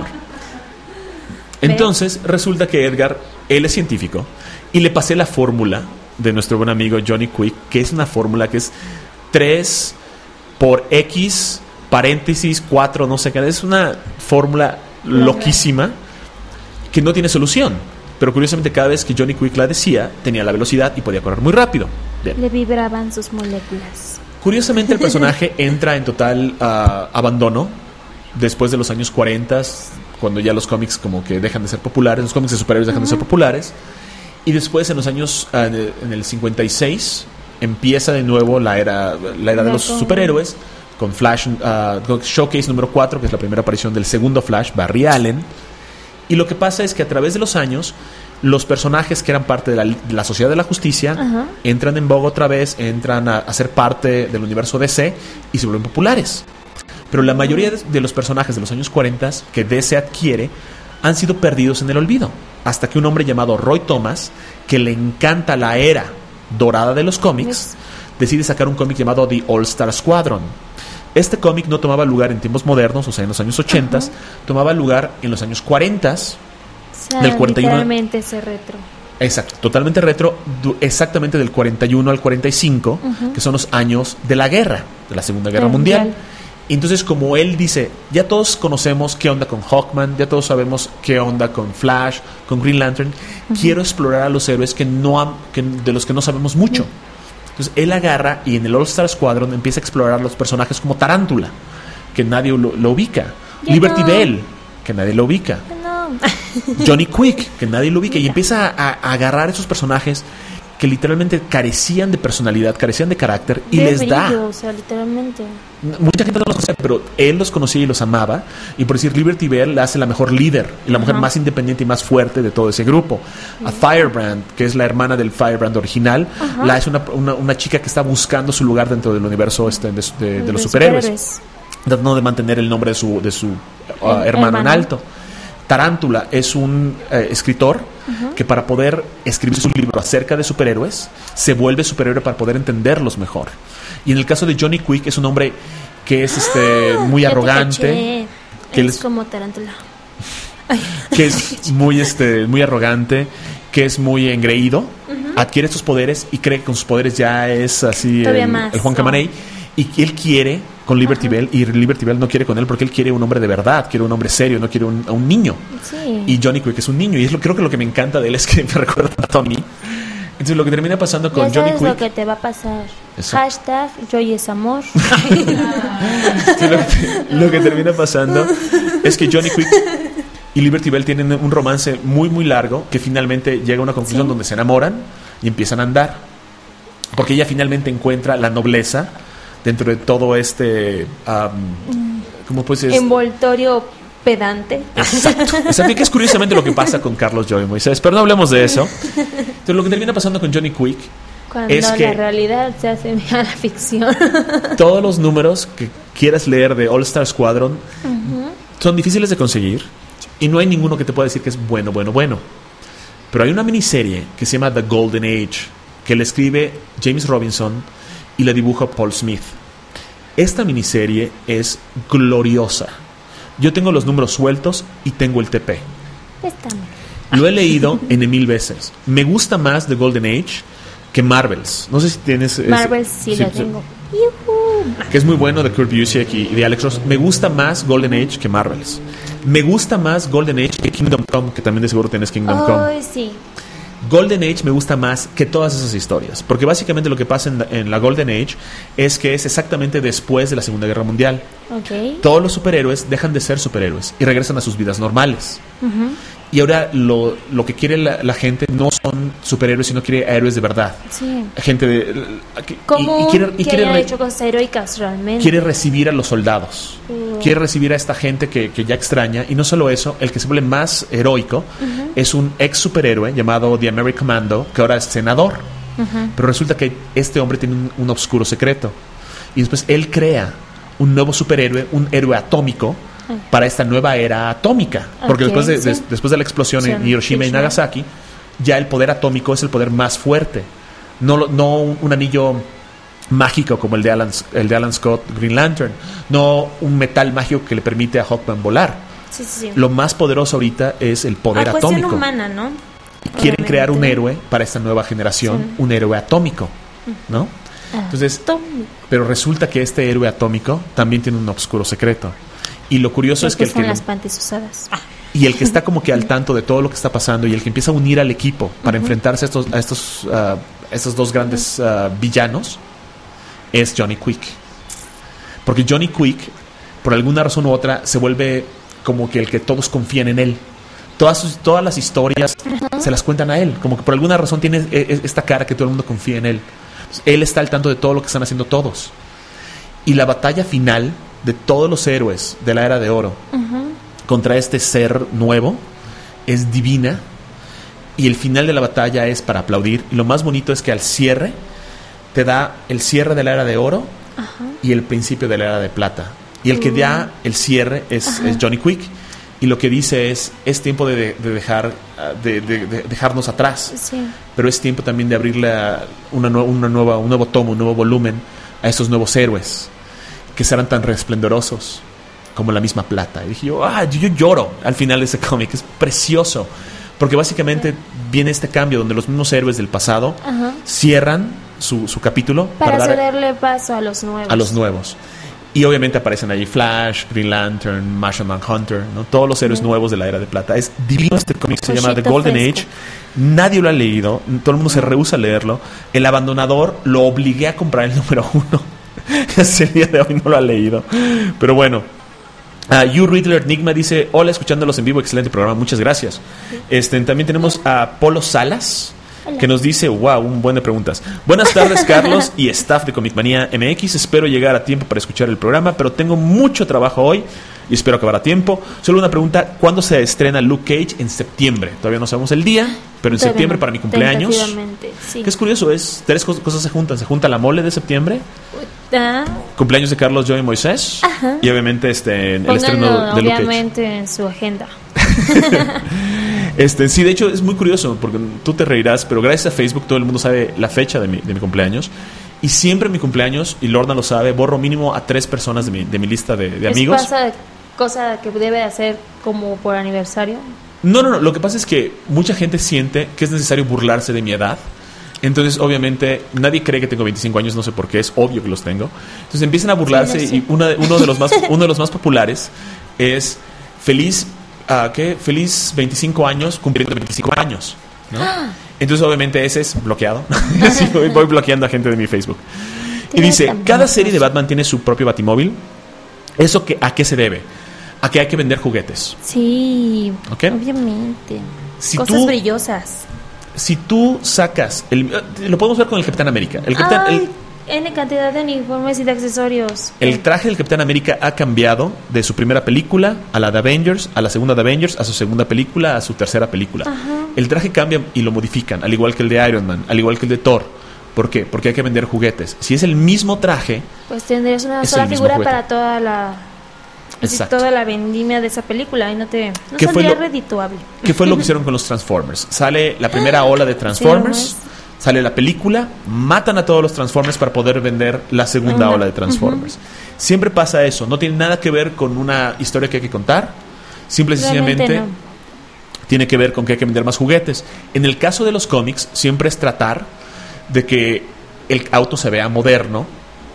Entonces, resulta que Edgar, él es científico, y le pasé la fórmula de nuestro buen amigo Johnny Quick, que es una fórmula que es tres por X, paréntesis, cuatro, no sé qué. Es una fórmula loquísima que no tiene solución. Pero curiosamente, cada vez que Johnny Quick la decía, tenía la velocidad y podía correr muy rápido. Bien. Le vibraban sus moléculas. Curiosamente, el personaje entra en total uh, abandono después de los años cuarenta, cuando ya los cómics como que dejan de ser populares, los cómics de superhéroes dejan uh-huh. de ser populares, y después en los años, uh, en el cincuenta y seis, empieza de nuevo la era, la era de los superhéroes, con Flash, uh, con Showcase número cuatro, que es la primera aparición del segundo Flash, Barry Allen. Y lo que pasa es que a través de los años, los personajes que eran parte de la, de la Sociedad de la Justicia uh-huh. entran en boga otra vez, entran a, a ser parte del universo D C y se vuelven populares. Pero la mayoría de, de los personajes de los años cuarenta que D C adquiere han sido perdidos en el olvido, hasta que un hombre llamado Roy Thomas, que le encanta la era dorada de los cómics, decide sacar un cómic llamado The All-Star Squadron. Este cómic no tomaba lugar en tiempos modernos, o sea, en los años ochenta, uh-huh. tomaba lugar en los años cuarenta, o sea, del cuarenta y uno. Literalmente ese retro. Exacto, totalmente retro, exactamente del cuarenta y uno al cuarenta y cinco, uh-huh. que son los años de la guerra, de la Segunda Guerra Mundial. Mundial. Entonces, como él dice, ya todos conocemos qué onda con Hawkman, ya todos sabemos qué onda con Flash, con Green Lantern. Uh-huh. Quiero explorar a los héroes que no han, que, de los que no sabemos mucho. Uh-huh. Entonces, él agarra y en el All-Star Squadron empieza a explorar los personajes como Tarántula, que nadie lo, lo ubica. Yo Liberty no. Bell, que nadie lo ubica. No. Johnny Quick, que nadie lo ubica. Y empieza a, a agarrar esos personajes que literalmente carecían de personalidad, carecían de carácter, y de les brillo, da. O sea, literalmente. Mucha gente no los conocía, pero él los conocía y los amaba. Y por decir, Liberty Bell la hace la mejor líder y la uh-huh. mujer más independiente y más fuerte de todo ese grupo. Uh-huh. A Firebrand, que es la hermana del Firebrand original, uh-huh. la hace una, una, una chica que está buscando su lugar dentro del universo este, de, de, de, de los superhéroes, superhéroes, tratando de mantener el nombre de su, de su uh, hermano, hermano en alto. Tarántula es un eh, escritor uh-huh. que para poder escribir su libro acerca de superhéroes se vuelve superhéroe para poder entenderlos mejor. Y en el caso de Johnny Quick es un hombre que es este muy arrogante, que es, es como Tarántula, que es muy este muy arrogante, que es muy engreído, uh-huh. adquiere estos poderes y cree que con sus poderes ya es así el, el Juan Camaney. Y que él quiere con Liberty Ajá. Bell, y Liberty Bell no quiere con él porque él quiere un hombre de verdad, quiere un hombre serio, no quiere un, a un niño. Sí. Y Johnny Quick es un niño, y es lo, creo que lo que me encanta de él es que me recuerda a Tony. Entonces lo que termina pasando con ya Johnny sabes Quick, lo que te va a pasar. Eso. Hashtag Joy es amor. Sí, lo, que, lo que termina pasando es que Johnny Quick y Liberty Bell tienen un romance muy muy largo, que finalmente llega a una conclusión sí. donde se enamoran y empiezan a andar, porque ella finalmente encuentra la nobleza dentro de todo este um, ¿cómo puedes decir? Envoltorio pedante. Exacto. Exacto. Que es curiosamente lo que pasa con Carlos Joy Moisés, pero no hablemos de eso. Entonces lo que termina pasando con Johnny Quick cuando es que la realidad se hace a la ficción. Todos los números que quieras leer de All Star Squadron uh-huh. son difíciles de conseguir y no hay ninguno que te pueda decir que es bueno, bueno, bueno. Pero hay una miniserie que se llama The Golden Age, que le escribe James Robinson y la dibuja Paul Smith. Esta miniserie es gloriosa. Yo tengo los números sueltos y tengo el T P. Préstame. Lo he leído en mil veces. Me gusta más The Golden Age que Marvels. No sé si tienes... Marvels sí, sí la tengo. Que es muy bueno, de Kurt Busiek y de Alex Ross. Me gusta más Golden Age que Marvels. Me gusta más Golden Age que Kingdom Come, que también de seguro tienes Kingdom oh, Come. Sí. Golden Age me gusta más que todas esas historias, porque básicamente lo que pasa en la, en la Golden Age es que es exactamente después de la Segunda Guerra Mundial. Okay. Todos los superhéroes dejan de ser superhéroes y regresan a sus vidas normales. Uh-huh. Y ahora lo, lo que quiere la, la gente no son superhéroes, sino quiere héroes de verdad. Sí. Gente de... Como y, y quiere, y que quiere haya re, hecho cosas heroicas realmente. Quiere recibir a los soldados. Uh. Quiere recibir a esta gente que, que ya extraña. Y no solo eso, el que se vuelve más heroico uh-huh. es un ex superhéroe llamado The American Commando, que ahora es senador. Uh-huh. Pero resulta que este hombre tiene un, un oscuro secreto. Y después él crea un nuevo superhéroe, un héroe atómico, para esta nueva era atómica, porque okay, después, de, sí. de, después de la explosión sí, en Hiroshima sí, y Nagasaki, ya el poder atómico es el poder más fuerte, no, no un, un anillo mágico como el de, Alan, el de Alan Scott, Green Lantern, no un metal mágico que le permite a Hawkman volar. Sí, sí, sí. Lo más poderoso ahorita es el poder ah, atómico. Humana, ¿no? Quieren Obviamente. crear un héroe para esta nueva generación, sí. un héroe atómico, ¿no? Entonces, pero resulta que este héroe atómico también tiene un oscuro secreto. Y lo curioso es que el que las panties usadas. Y el que está como que al tanto de todo lo que está pasando y el que empieza a unir al equipo para uh-huh. enfrentarse a estos a estos uh, estos dos grandes uh, villanos es Johnny Quick. Porque Johnny Quick, por alguna razón u otra, se vuelve como que el que todos confían en él. Todas, sus, todas las historias uh-huh. se las cuentan a él. Como que por alguna razón tiene esta cara que todo el mundo confía en él. Entonces, él está al tanto de todo lo que están haciendo todos. Y la batalla final de todos los héroes de la Era de Oro uh-huh. contra este ser nuevo es divina. Y el final de la batalla es para aplaudir. Y lo más bonito es que al cierre te da el cierre de la Era de Oro uh-huh. y el principio de la Era de Plata. Y el que uh-huh. da el cierre es, uh-huh. es Johnny Quick. Y lo que dice es, es tiempo de, de, dejar, de, de, de dejarnos atrás. Sí. Pero es tiempo también de abrirle una, una nueva, un nuevo tomo, un nuevo volumen a estos nuevos héroes que serán tan resplendorosos como la misma plata. Y dije yo, ah, yo, yo lloro al final de ese cómic. Es precioso. Porque básicamente viene este cambio donde los mismos héroes del pasado uh-huh. cierran su, su capítulo para, para cederle paso a los nuevos. A los nuevos. Y obviamente aparecen allí Flash, Green Lantern, Martian Manhunter, ¿no? Todos los héroes uh-huh. nuevos de la Era de Plata. Es divino este cómic, se llama The Golden fresco. Age. Nadie lo ha leído, todo el mundo se rehúsa a leerlo. El abandonador lo obligué a comprar el número uno. Hasta el día de hoy no lo ha leído. Pero bueno. Uh, You Riddler Enigma dice: hola, escuchándolos en vivo, excelente programa, muchas gracias. Este, también tenemos a Polo Salas, hola. Que nos dice, wow, un buen de preguntas. Buenas tardes, Carlos y staff de Comic Manía M X. Espero llegar a tiempo para escuchar el programa, pero tengo mucho trabajo hoy y espero acabar a tiempo. Solo una pregunta: ¿cuándo se estrena Luke Cage? En septiembre. Todavía no sabemos el día, pero en Todavía septiembre no. Para mi cumpleaños. Sí. Que es curioso, es tres cosas se juntan. Se junta la mole de septiembre, uh, cumpleaños de Carlos, yo y Moisés, uh-huh. y obviamente este el Pónganlo, estreno de Luke Cage. Obviamente en su agenda. Este, sí, de hecho es muy curioso porque tú te reirás, pero gracias a Facebook todo el mundo sabe la fecha de mi, de mi cumpleaños. Y siempre en mi cumpleaños, y Lorna lo sabe, borro mínimo a tres personas de mi, de mi lista de, de amigos. ¿Es pasa cosa que debe hacer como por aniversario? No, no, no, lo que pasa es que mucha gente siente que es necesario burlarse de mi edad. Entonces, obviamente, nadie cree que tengo veinticinco años, no sé por qué, es obvio que los tengo. Entonces empiezan a burlarse, sí, no sé. Y una, uno, de los más, uno de los más populares es feliz... Uh, ¿qué? Feliz veinticinco años cumpliendo veinticinco años, ¿no? Entonces obviamente ese es bloqueado. Así voy, voy bloqueando a gente de mi Facebook. Y dice, cada serie de Batman tiene su propio Batimóvil. ¿Eso que, a qué se debe? A que hay que vender juguetes. Sí, ¿okay? Obviamente. Si Cosas tú, brillosas. Si tú sacas el, lo podemos ver con el Capitán América. El Capitán, Ay. el, N cantidad de uniformes y de accesorios. El traje del Capitán América ha cambiado de su primera película a la de Avengers, a la segunda de Avengers, a su segunda película, a su tercera película. Ajá. El traje cambia y lo modifican, al igual que el de Iron Man, al igual que el de Thor. ¿Por qué? Porque hay que vender juguetes. Si es el mismo traje, pues tendrías una sola figura para toda la Exacto. toda la vendimia de esa película y no te no saldría redituable. ¿Qué fue lo que hicieron con los Transformers? Sale la primera ola de Transformers. Sí, sale la película, matan a todos los Transformers para poder vender la segunda uh-huh. ola de Transformers. Uh-huh. Siempre pasa eso, no tiene nada que ver con una historia que hay que contar, simple y sencillamente no. tiene que ver con que hay que vender más juguetes. En el caso de los cómics, siempre es tratar de que el auto se vea moderno,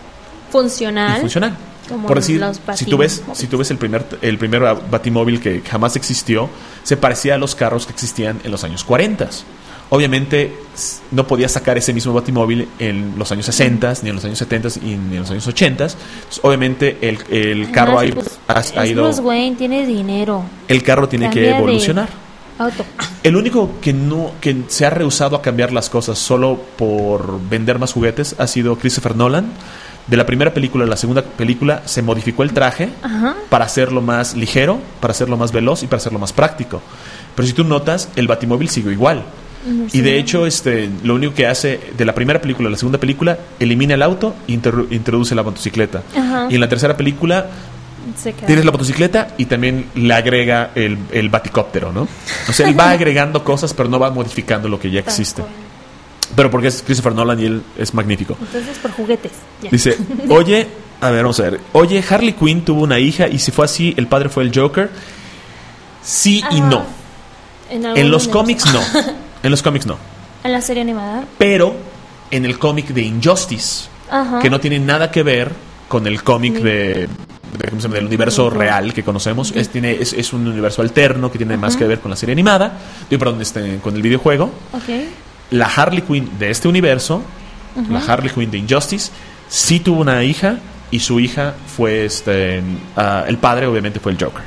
funcional, y funcional. Por decir, si tú ves, si tú ves el primer el primer Batimóvil que jamás existió, se parecía a los carros que existían en los años cuarenta. Obviamente no podía sacar ese mismo Batimóvil en los años sesenta, ni en los años setenta, ni en los años ochenta. Entonces, obviamente el, el carro ha, pues, ha, ha ido... Bruce Wayne tiene dinero. El carro tiene Cambia que evolucionar. Auto. El único que no que se ha rehusado a cambiar las cosas solo por vender más juguetes ha sido Christopher Nolan. De la primera película a la segunda película se modificó el traje Ajá. para hacerlo más ligero, para hacerlo más veloz y para hacerlo más práctico. Pero si tú notas, el Batimóvil siguió igual. No sé. Y de hecho, este, lo único que hace de la primera película a la segunda película, elimina el auto e inter- introduce la motocicleta. Ajá. Y en la tercera película tienes la motocicleta y también le agrega el, el baticóptero, ¿no? O sea, él va agregando cosas, pero no va modificando lo que ya existe. Pero porque es Christopher Nolan y él es magnífico. Entonces, por juguetes. Ya. Dice, oye, a ver, vamos a ver. Oye, Harley Quinn tuvo una hija y si fue así, el padre fue el Joker. Sí y ah, no. En, en los cómics no. En los cómics no. En la serie animada. Pero en el cómic de Injustice, Ajá. que no tiene nada que ver con el cómic sí. de, de ¿cómo se llama? Del universo uh-huh. real que conocemos. Uh-huh. Es, tiene, es, es un universo alterno que tiene uh-huh. más que ver con la serie animada. Digo, perdón, este, con el videojuego. Okay. La Harley Quinn de este universo, uh-huh. la Harley Quinn de Injustice, sí tuvo una hija y su hija fue este uh, el padre obviamente fue el Joker.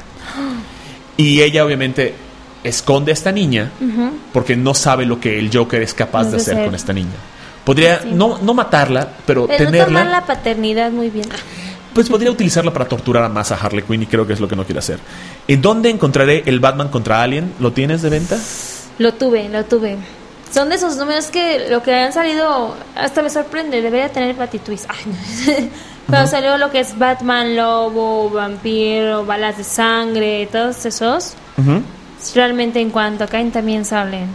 Y ella obviamente esconde a esta niña uh-huh. porque no sabe lo que el Joker es capaz no de hacer ser. con esta niña. Podría sí. no, no matarla, pero, pero tenerla... tomar la paternidad muy bien. Pues podría utilizarla para torturar más a Harley Quinn y creo que es lo que no quiere hacer. ¿En dónde encontraré el Batman contra Alien? ¿Lo tienes de venta? Lo tuve, lo tuve. Son de esos números que lo que han salido hasta me sorprende. Debería tener Batitwist. Ay, no. Cuando uh-huh. salió lo que es Batman, Lobo, Vampiro, Balas de Sangre, todos esos. Uh-huh. Realmente en cuanto caen también salen.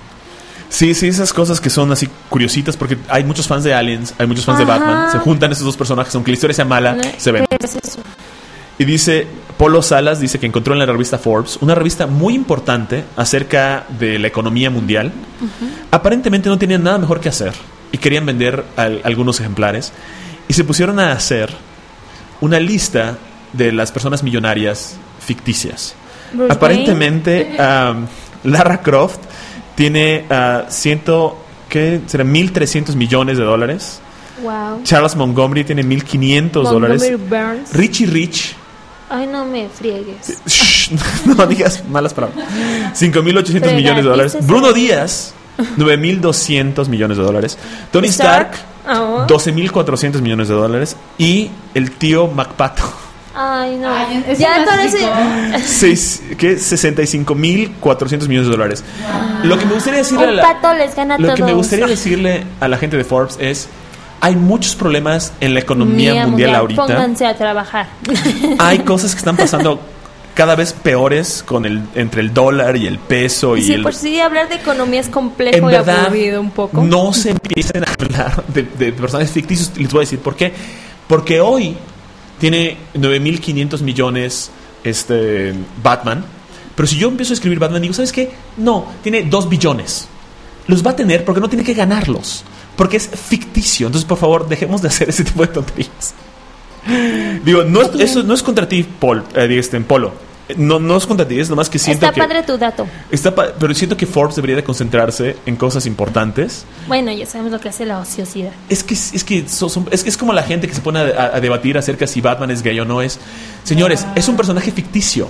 Sí, sí, esas cosas que son así curiositas porque hay muchos fans de Aliens, hay muchos fans Ajá. de Batman. Se juntan esos dos personajes, aunque la historia sea mala, no, se ven. Es eso. Y dice, Polo Salas dice que encontró en la revista Forbes una revista muy importante acerca de la economía mundial. Uh-huh. Aparentemente no tenían nada mejor que hacer y querían vender al, algunos ejemplares. Y se pusieron a hacer una lista de las personas millonarias ficticias. Bruce Aparentemente, um, Lara Croft tiene uh, ciento, ¿qué será? mil trescientos millones de dólares. Wow. Charles Montgomery tiene mil quinientos dólares. Burns. Richie Rich. Ay, no me friegues. Shh, no digas malas palabras. cinco mil ochocientos millones de dólares. Bruno Díaz, nueve mil doscientos millones de dólares. Tony Stark, oh. doce mil cuatrocientos millones de dólares. Y el tío MacPato. Ay, no. Ay, ya parece. Seis, ¿qué? sesenta y cinco mil cuatrocientos millones de dólares. Wow. Lo que me gustaría decirle Un a la, pato les gana Lo todos. que me gustaría decirle a la gente de Forbes es: hay muchos problemas en la economía mundial, mundial ahorita. Pónganse a trabajar. Hay cosas que están pasando cada vez peores con el entre el dólar y el peso y sí, el... por sí hablar de economía es complejo en y verdad, aburrido un poco. No se empiecen a hablar de, de personajes ficticios. Les voy a decir por qué. Porque hoy tiene nueve mil quinientos millones este Batman. Pero si yo empiezo a escribir Batman, digo, ¿sabes qué? No, tiene dos billones. Los va a tener porque no tiene que ganarlos. Porque es ficticio. Entonces, por favor, dejemos de hacer ese tipo de tonterías. Digo, no es, eso no es contra ti, Paul, eh, este, en Polo. No, no es contra ti, es nomás que siento está que... Está padre tu dato. Está pa- pero siento que Forbes debería de concentrarse en cosas importantes. Bueno, ya sabemos lo que hace la ociosidad. Es que es, que son, son, es, es como la gente que se pone a, a debatir acerca si Batman es gay o no es. Señores, es un personaje ficticio.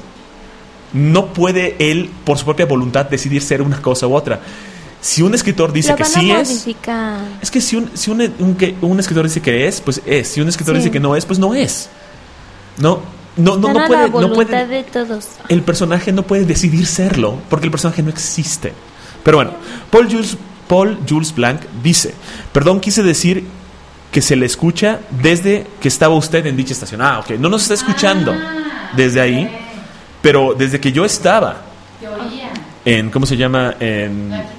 No puede él, por su propia voluntad, decidir ser una cosa u otra. Si un escritor dice lo que van sí a es... modificar. Es que si un, si un, un, que un escritor dice que es, pues es. Si un escritor sí. dice que no es, pues no es. No... No, no, no puede, no puede, de todos. El personaje no puede decidir serlo porque el personaje no existe. Pero bueno, Paul Jules, Paul Jules Blanc dice: perdón, quise decir que se le escucha desde que estaba usted en dicha estación. Ah, ok, no nos está escuchando desde ahí, pero desde que yo estaba en, ¿cómo se llama? En...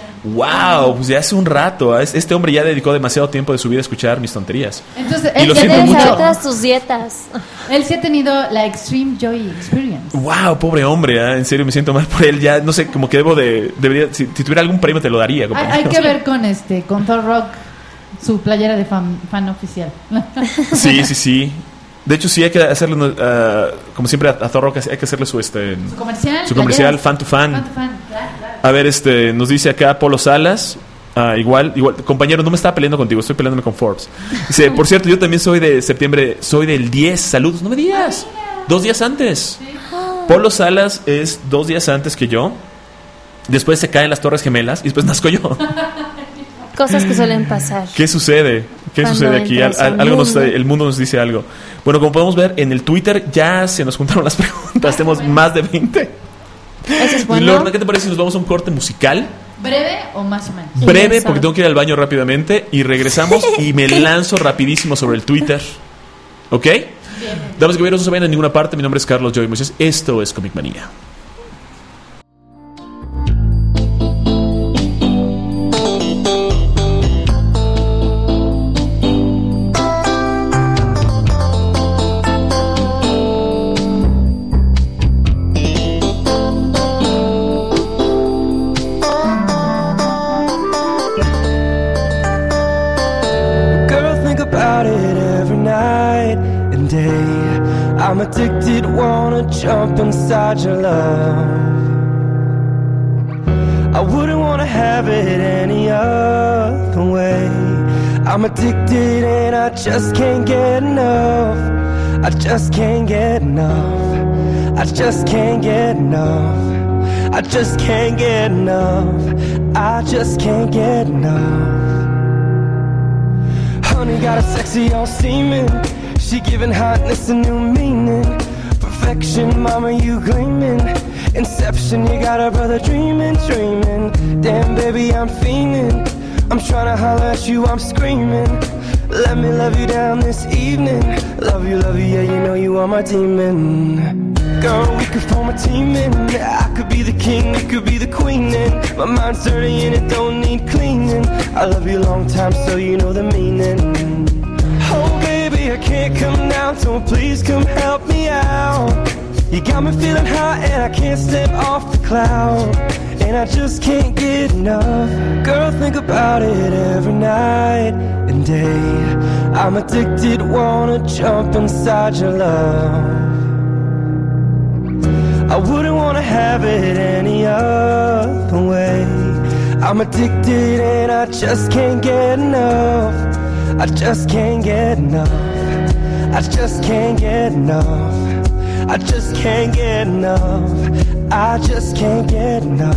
Wow, pues ya hace un rato. Este hombre ya dedicó demasiado tiempo de su vida a escuchar mis tonterías. Entonces, y él lo ya siento debe mucho. saber todas tus dietas. Él sí ha tenido la Extreme Joy Experience. Wow, pobre hombre, ¿eh? En serio me siento mal por él. Ya no sé, como que debo de debería si, si tuviera algún premio te lo daría. Hay, hay que ver con este, con Thor Rock, su playera de fan, fan oficial. Sí, sí, sí. De hecho, sí hay que hacerle, uh, como siempre a, a Thor Rock hay que hacerle su este su comercial, su comercial fan to fan. fan, to fan. Claro, claro. A ver, este nos dice acá Polo Salas. Uh, igual, igual, compañero, no me estaba peleando contigo, estoy peleándome con Forbes. Dice, por cierto, yo también soy de septiembre, soy del diez, saludos, no me digas, dos días antes. Sí. Polo Salas es dos días antes que yo, después se caen las Torres Gemelas y después nazco yo. Cosas que suelen pasar. ¿Qué sucede? ¿Qué Cuando sucede aquí? Al, al, algo nos, el mundo nos dice algo. Bueno, como podemos ver, en el Twitter ya se nos juntaron las preguntas, tenemos más de veinte. Eso es bueno. Lorna, ¿qué te parece si nos vamos a un corte musical? ¿Breve o más o menos? Breve, porque tengo que ir al baño rápidamente. Y regresamos y me lanzo rapidísimo sobre el Twitter. ¿Ok? Bien. Damas y caballeros, no se vayan a ninguna parte. Mi nombre es Carlos Joy Moisés. Esto es Comic Manía. I'm addicted, wanna jump inside your love. I wouldn't wanna have it any other way. I'm addicted and I just can't get enough. I just can't get enough. I just can't get enough. I just can't get enough. I just can't get enough. Honey got a sexy all steaming. She giving hotness a new meaning. Perfection, mama, you gleaming. Inception, you got a brother dreaming, dreaming. Damn, baby, I'm fiending. I'm tryna holler at you, I'm screaming. Let me love you down this evening. Love you, love you, yeah, you know you are my demon. Girl, we could form a team and I could be the king, you could be the queen. And my mind's dirty and it don't need cleaning. I love you a long time, so you know the meaning. Oh, baby, I can't come down, so please come help me out. You got me feeling hot and I can't step off the cloud. And I just can't get enough. Girl, think about it every night and day. I'm addicted, wanna jump inside your love. I wouldn't wanna have it any other way. I'm addicted and I just can't get enough. I just can't get enough. I just can't get enough. I just can't get enough. I just can't get enough.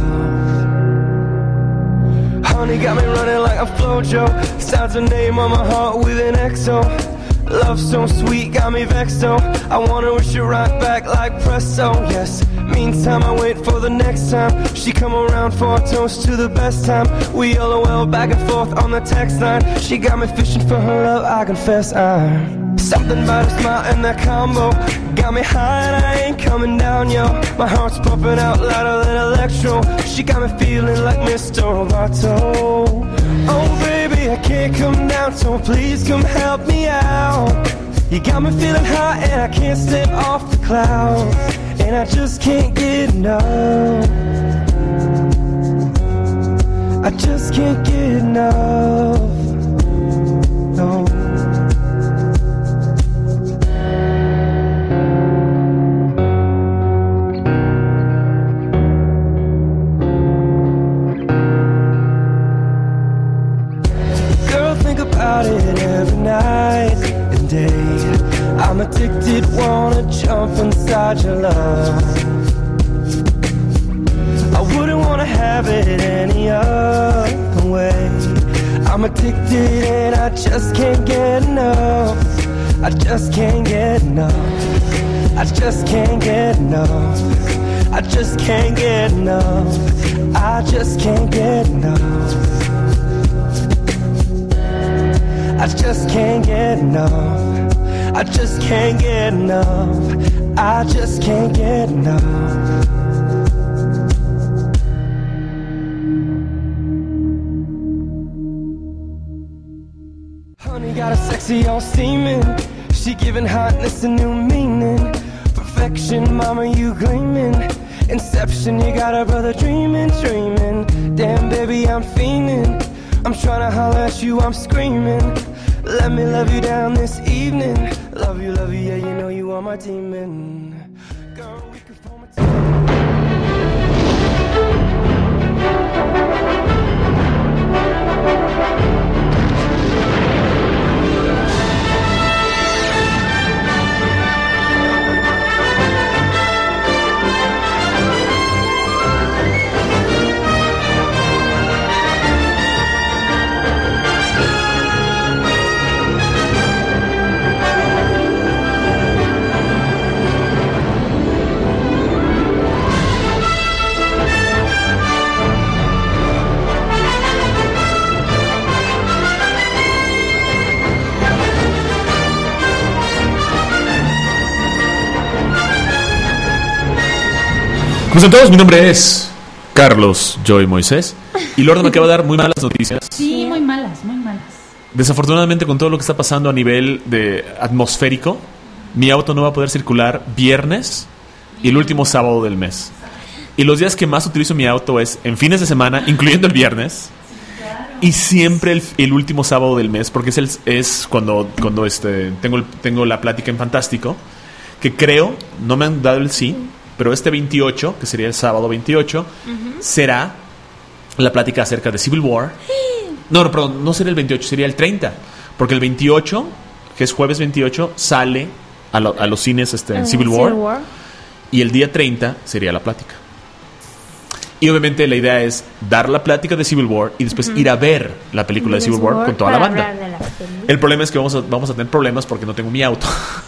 Honey got me running like a Flojo. Sounds her name on my heart with an X O. Love so sweet, got me vexed, oh. I wanna wish you right back like presto, yes. Meantime, I wait for the next time she come around for a toast to the best time. We LOL back and forth on the text line. She got me fishing for her love, I confess I'm something about a smile and that combo got me high and I ain't coming down, yo. My heart's pumping out louder than electro. She got me feeling like Mister Roboto. Oh baby, I can't come down, so please come help me out. You got me feeling hot and I can't step off the cloud. And I just can't get enough. I just can't get enough. No. About it every night and day. I'm addicted, wanna jump inside your love. I wouldn't wanna have it any other way. I'm addicted and I just can't get enough. I just can't get enough. I just can't get enough. I just can't get enough. I just can't get enough. I just can't get enough. I just can't get enough. I just can't get enough. Honey got a sexy all steaming. She giving hotness a new meaning. Perfection, mama, you gleaming. Inception, you got a brother dreaming, dreaming. Damn, baby, I'm fiending. I'm tryna holler at you, I'm screaming. Let me love you down this evening. Love you, love you, yeah, you know you are my demon. Girl, we could form a team. ¿Cómo están todos? Mi nombre es Carlos Joy Moisés y Lorna me acaba de dar muy malas noticias. Sí, muy malas, muy malas. Desafortunadamente, con todo lo que está pasando a nivel de atmosférico, mi auto no va a poder circular viernes y el último sábado del mes. Y los días que más utilizo mi auto es en fines de semana, incluyendo el viernes, y siempre el, el último sábado del mes, porque es, el, es cuando, cuando este, tengo, el, tengo la plática en Fantástico, que creo, no me han dado el sí, pero este veintiocho, que sería el sábado veintiocho, uh-huh, será la plática acerca de Civil War. No, no, perdón, no sería el veintiocho, sería el treinta. Porque el veintiocho que es jueves veintiocho, sale a, lo, a los cines este, en Uh, Civil War, Civil War. y el día treinta sería la plática. Y obviamente la idea es dar la plática de Civil War y después Ujú. ir a ver la película de Civil War con toda la para banda. hablar de la película. El problema es que vamos a, vamos a tener problemas porque no tengo mi auto.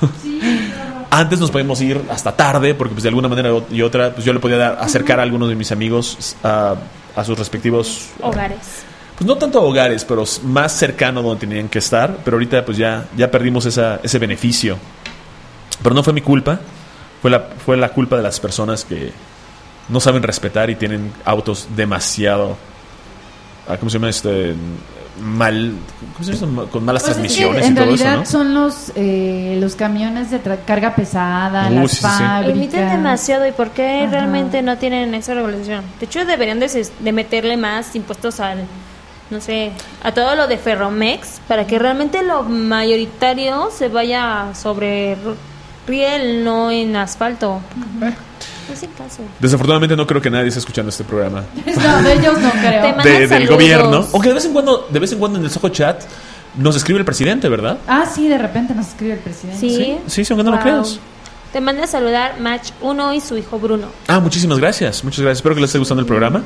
Antes nos podíamos ir hasta tarde porque pues de alguna manera y otra pues yo le podía dar, acercar a algunos de mis amigos a, a sus respectivos Hogares. pues no tanto hogares, pero más cercano donde tenían que estar. Pero ahorita pues ya, ya perdimos esa, ese beneficio. Pero no fue mi culpa. Fue la, fue la culpa de las personas que no saben respetar y tienen autos demasiado... ¿Cómo se llama? Este, mal... ¿Cómo se llama? Con malas Pues es que transmisiones en y todo eso, realidad ¿no? son los eh, los camiones de tra- carga pesada, Uh, las sí, sí, sí. fábricas. Emiten demasiado. ¿Y por qué Ajá. realmente no tienen esa regulación? De hecho, deberían de, ses- de meterle más impuestos al, no sé, a todo lo de Ferromex para que realmente lo mayoritario se vaya sobre r- riel, no en asfalto. No sé caso. Desafortunadamente no creo que nadie esté escuchando este programa No, de ellos no Te creo. mandan de- del saludos. gobierno. Aunque de vez en cuando, de vez en cuando en el Soho Chat nos escribe el presidente, ¿verdad? Ah, sí, de repente nos escribe el presidente. Sí. Sí, sí, sí, aunque no lo Wow. creas. Te manda a saludar Match uno y su hijo Bruno. Ah, muchísimas gracias. Muchas gracias. Espero que les esté gustando el programa.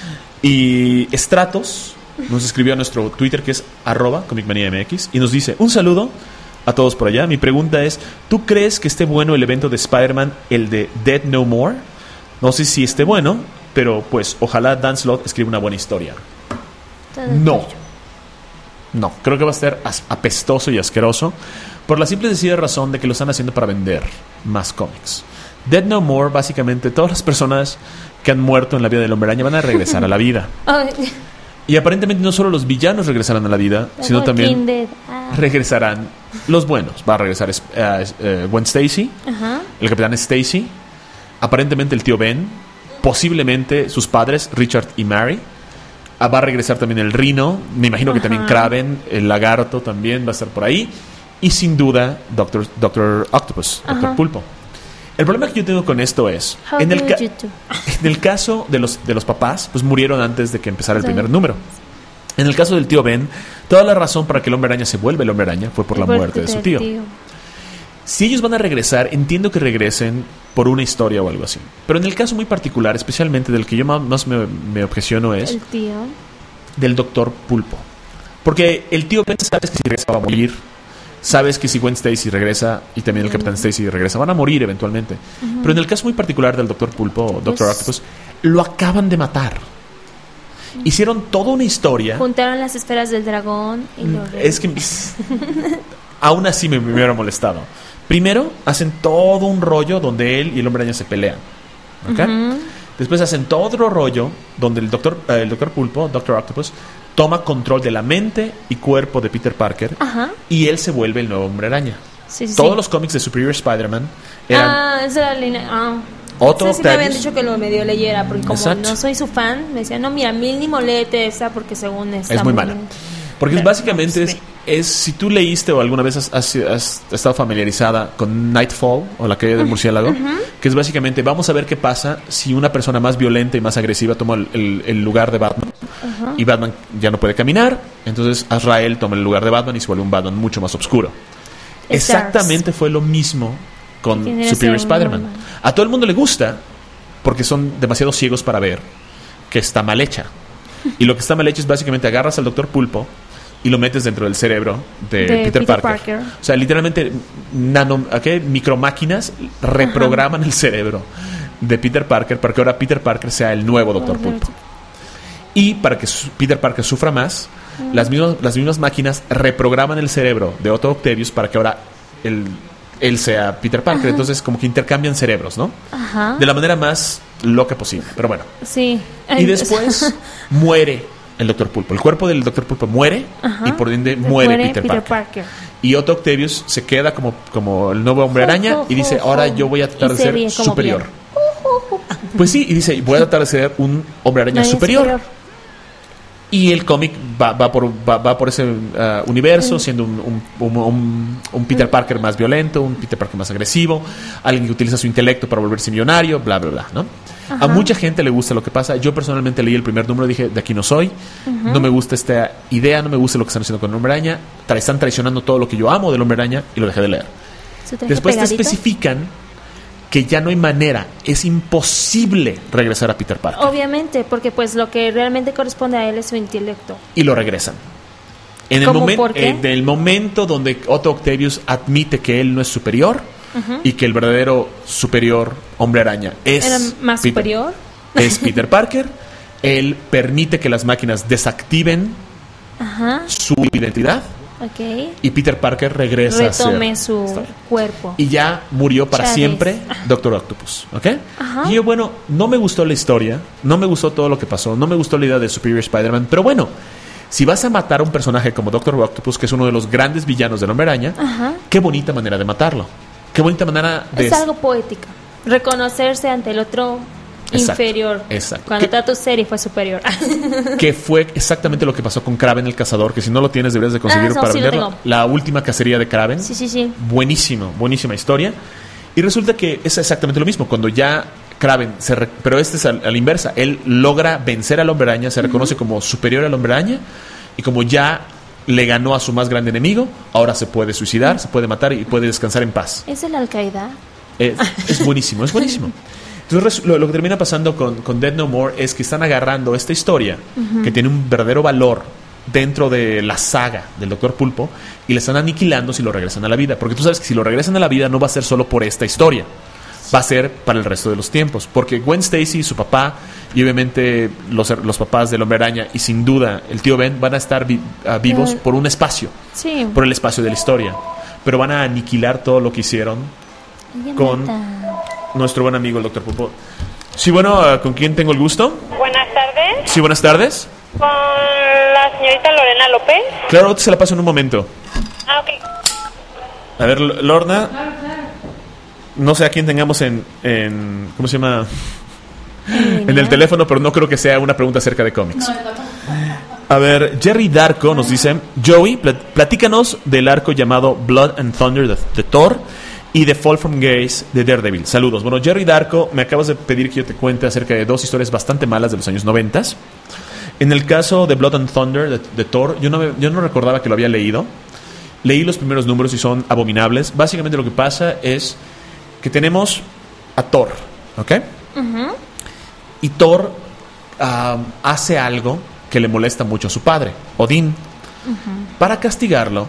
Y Stratos nos escribió a nuestro Twitter, que es arroba comicmaniamx, y nos dice: un saludo a todos por allá. Mi pregunta es: ¿tú crees que esté bueno el evento de Spider-Man, el de Dead No More? No sé si esté bueno, pero pues ojalá Dan Slott escriba una buena historia. Todo No. tuyo. No, creo que va a ser as- apestoso y asqueroso por la simple y sencilla razón de que lo están haciendo para vender más cómics. Dead No More, básicamente todas las personas que han muerto en la vida del Hombre Araña van a regresar a la vida. Ay, Y aparentemente no solo los villanos regresarán a la vida, sino The también Walking Dead. Ah. regresarán los buenos. Va a regresar eh, eh, Gwen Stacy, Ajá. el Capitán Stacy, aparentemente el tío Ben, posiblemente sus padres Richard y Mary. Ah, va a regresar también el Rhino, me imagino que Ajá. también Kraven, el Lagarto también va a estar por ahí, y sin duda Doctor, Doctor Octopus, Doctor Ajá. Pulpo. El problema que yo tengo con esto es, How en el, do ca- you do? en el caso de los, de los papás, pues murieron antes de que empezara el Sí. primer número. En el caso del tío Ben, toda la razón para que el Hombre Araña se vuelva el Hombre Araña fue por la Por muerte de tu su tío. Si ellos van a regresar, entiendo que regresen por una historia o algo así. Pero en el caso muy particular, especialmente del que yo más, más me, me obsesiono es El tío. del Doctor Pulpo. Porque el tío Ben sabes que si regresa va a morir. Sabes que si Gwen Stacy regresa y también el Capitán Stacy regresa, van a morir eventualmente. Pero en el caso muy particular del Doctor Pulpo o Doctor Pues- Octopus, lo acaban de matar. Hicieron toda una historia. Juntaron las esferas del dragón y lo Es que aún así me, me hubiera molestado. Primero, hacen todo un rollo donde él y el Hombre Araña se pelean. ¿Ok? Ujú. Después hacen todo otro rollo donde el doctor, eh, el doctor Pulpo, Doctor Octopus, toma control de la mente y cuerpo de Peter Parker Ajá. y él se vuelve el nuevo Hombre Araña. Sí, sí, Todos sí. los cómics de Superior Spider-Man eran Ah, esa era la línea. Ah. Otto Esa sí me habían Octavius. dicho que lo medio leyera, porque como Exacto. no soy su fan, me decían, no, mira, mínimo léete esa porque según está Es muy mala. bien. Porque Pero, básicamente no, es, sí. es si tú leíste o alguna vez has, has- has estado familiarizada con Nightfall o la caída del murciélago, que es básicamente vamos a ver qué pasa si una persona más violenta y más agresiva toma el, el- el lugar de Batman y Batman ya no puede caminar, entonces Azrael toma el lugar de Batman y se vuelve un Batman mucho más oscuro. Stars. Exactamente fue lo mismo con Que tiene Superior ese Spider-Man. normal. A todo el mundo le gusta porque son demasiado ciegos para ver que está mal hecha. Y lo que está mal hecho es básicamente agarras al Doctor Pulpo y lo metes dentro del cerebro de, De Peter, Peter Parker. Parker. O sea, literalmente nano, ¿qué? micromáquinas reprograman el cerebro de Peter Parker para que ahora Peter Parker sea el nuevo Doctor Pulpo. Y para que su- Peter Parker sufra más, las mismas, las mismas máquinas reprograman el cerebro de Otto Octavius para que ahora él, él sea Peter Parker. Entonces como que intercambian cerebros, ¿no? Ajá. De la manera más loca posible. Pero bueno. Sí. Y Ay, después muere el Doctor Pulpo. El cuerpo del Doctor Pulpo muere Ajá. y por ende muere, Peter, Parker. Parker. Y Otto Octavius se queda como, como el nuevo Hombre Jo, Araña jo, y dice, jo, ahora jo. yo voy a tratar Y de se ser ríe como superior. bien. Pues sí, y dice, voy a tratar de ser un Hombre Araña Nadie superior. Y el cómic va, va, por, va, va por ese uh, universo, siendo un, un, un, un- un Peter Parker más violento, un Peter Parker más agresivo, alguien que utiliza su intelecto para volverse millonario, bla, bla, bla, ¿no? A mucha gente le gusta lo que pasa. Yo personalmente leí el primer número y dije, de aquí no soy. Uh-huh. No me gusta esta idea, no me gusta lo que están haciendo con el Hombre Araña. Están traicionando todo lo que yo amo del Hombre Araña y lo dejé de leer. Después pegadito. Te especifican que ya no hay manera, es imposible regresar a Peter Parker. Obviamente, porque pues lo que realmente corresponde a él es su intelecto. Y lo regresan. En el, momen- en el momento donde Otto Octavius admite que él no es superior, uh-huh, y que el verdadero superior Hombre Araña es ¿Era más Peter, superior? Es Peter Parker, él permite que las máquinas desactiven, uh-huh, su identidad. Okay. Y Peter Parker regresa retome a ser, su está, cuerpo y ya murió para Chávez. siempre Doctor Octopus, ¿ok? Uh-huh. Y yo, bueno, no me gustó la historia, no me gustó todo lo que pasó, no me gustó la idea de Superior Spider-Man, pero bueno, si vas a matar a un personaje como Doctor Octopus, que es uno de los grandes villanos del Hombre Araña, uh-huh, qué bonita manera de matarlo, qué bonita manera de... Es algo poético, reconocerse ante el otro... Exacto, inferior. Exacto. Cuando toda tu serie fue superior. Que fue exactamente lo que pasó con Kraven el Cazador, que si no lo tienes deberías de conseguir, ah, no, para sí venderlo. La última cacería de Kraven. Sí, sí, sí. Buenísimo, buenísima historia. Y resulta que es exactamente lo mismo. Cuando ya Kraven, se re- pero este es a la inversa, él logra vencer al Hombre Araña, se reconoce, uh-huh, como superior al Hombre Araña, y como ya le ganó a su más grande enemigo, ahora se puede suicidar, uh-huh, se puede matar y puede descansar en paz. ¿Es el Al-Qaeda? Eh, es buenísimo, es buenísimo. Entonces lo, lo que termina pasando con, con Dead No More es que están agarrando esta historia, uh-huh, que tiene un verdadero valor dentro de la saga del Doctor Pulpo, y le están aniquilando si lo regresan a la vida, porque tú sabes que si lo regresan a la vida no va a ser solo por esta historia, va a ser para el resto de los tiempos, porque Gwen Stacy, su papá, y obviamente los, los papás del Hombre Araña, y sin duda el tío Ben, van a estar vi, uh, vivos por un espacio, sí, por el espacio de la historia, pero van a aniquilar todo lo que hicieron con nuestro buen amigo el Doctor Pulpo. Sí, bueno, uh, ¿con quién tengo el gusto? Buenas tardes. Sí, buenas tardes. Con la señorita Lorena López. Claro, te se la paso en un momento. Ah, ok. A ver, Lorna. No sé a quién tengamos en, en ¿cómo se llama? En el teléfono, pero no creo que sea una pregunta acerca de cómics. A ver, Jerry Darko nos dice: Joey, platícanos del arco llamado Blood and Thunder de, de Thor y The Fall from Grace de Daredevil. Saludos. Bueno, Jerry Darko, me acabas de pedir que yo te cuente acerca de dos historias bastante malas de los años noventas. En el caso de Blood and Thunder de, de Thor, yo no, me, yo no recordaba que lo había leído. Leí los primeros números y son abominables. Básicamente lo que pasa es que tenemos a Thor, ¿ok? Uh-huh. Y Thor uh, hace algo que le molesta mucho a su padre, Odín. Uh-huh. Para castigarlo,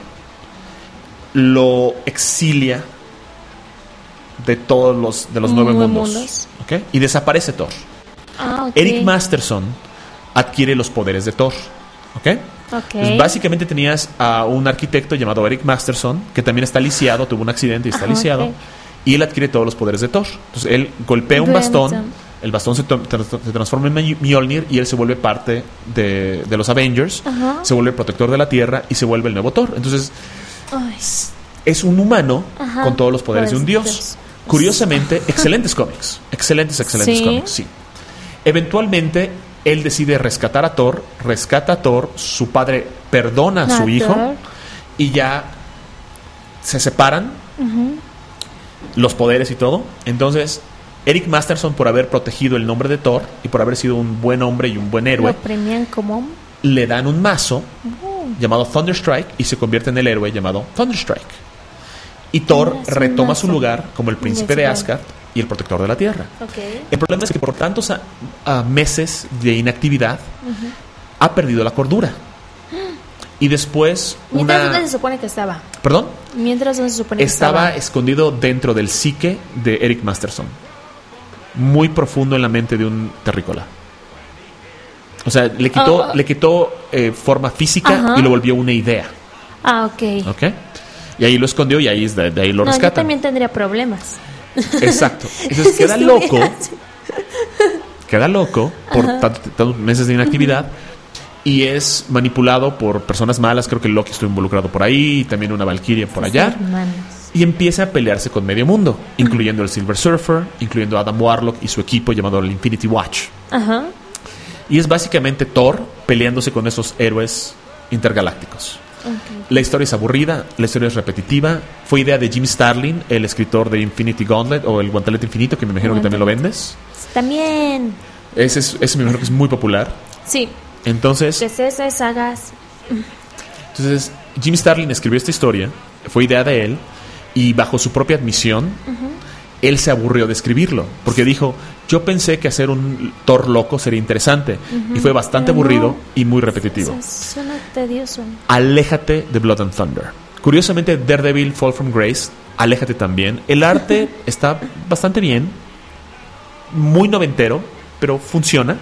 lo exilia de todos los, de los nueve mundos, mundos. ¿Okay? Y desaparece Thor. Ah, okay. Eric Masterson adquiere los poderes de Thor, ¿ok? Okay. Entonces, básicamente tenías a un arquitecto llamado Eric Masterson, que también está lisiado, tuvo un accidente y está Ajá, lisiado, okay. Y él adquiere todos los poderes de Thor. Entonces él golpea un bastón, el bastón se, to- se transforma en Mjolnir y él se vuelve parte de, de los Avengers. Ajá. Se vuelve el protector de la Tierra y se vuelve el nuevo Thor. Entonces Ay. es un humano Ajá. con todos los poderes pues, de un dios. Dios. Curiosamente, excelentes cómics, excelentes, excelentes ¿Sí? cómics, sí. Eventualmente él decide rescatar a Thor, rescata a Thor, su padre perdona a su hijo y ya se separan. Uh-huh. Los poderes y todo. Entonces Eric Masterson, por haber protegido el nombre de Thor y por haber sido un buen hombre y un buen héroe, lo premian como le dan un mazo uh-huh. llamado Thunderstrike y se convierte en el héroe llamado Thunderstrike. Y Thor ah, retoma su lugar como el príncipe de Asgard y el protector de la Tierra. Okay. El problema es que por tantos a, a meses de inactividad uh-huh. ha perdido la cordura. Y después ¿Mientras una... dónde se supone que estaba? ¿Perdón? ¿Mientras dónde se supone que estaba? Estaba escondido dentro del psique de Eric Masterson. Muy profundo en la mente de un terrícola. O sea, le quitó, oh. le quitó eh, forma física Ajá. y lo volvió una idea. Ah, ok. Ok. Y ahí lo escondió y ahí, de, de ahí lo no, rescatan. Yo también tendría problemas. Exacto. Entonces queda loco. Queda loco por tantos meses de inactividad. Y es manipulado por personas malas. Creo que Loki estuvo involucrado por ahí. Y también una Valkyria por allá. Hermanos. Y empieza a pelearse con medio mundo, incluyendo el Silver Surfer, incluyendo a Adam Warlock y su equipo llamado el Infinity Watch. Ajá. Y es básicamente Thor peleándose con esos héroes intergalácticos. Okay. La historia es aburrida, la historia es repetitiva. Fue idea de Jim Starlin, el escritor de Infinity Gauntlet o el Guantelete Infinito, que me imagino que también lo vendes. También. Ese, es, ese me imagino que es muy popular. Sí. Entonces, ¿qué es eso de sagas? entonces, Jim Starlin escribió esta historia, fue idea de él, y bajo su propia admisión, uh-huh. él se aburrió de escribirlo, porque dijo, yo pensé que hacer un Thor loco sería interesante, uh-huh. y fue bastante Pero aburrido no. y muy repetitivo. Suena tedioso. Aléjate de Blood and Thunder. Curiosamente, Daredevil Fall from Grace, aléjate también. El arte está bastante bien, muy noventero, pero funciona.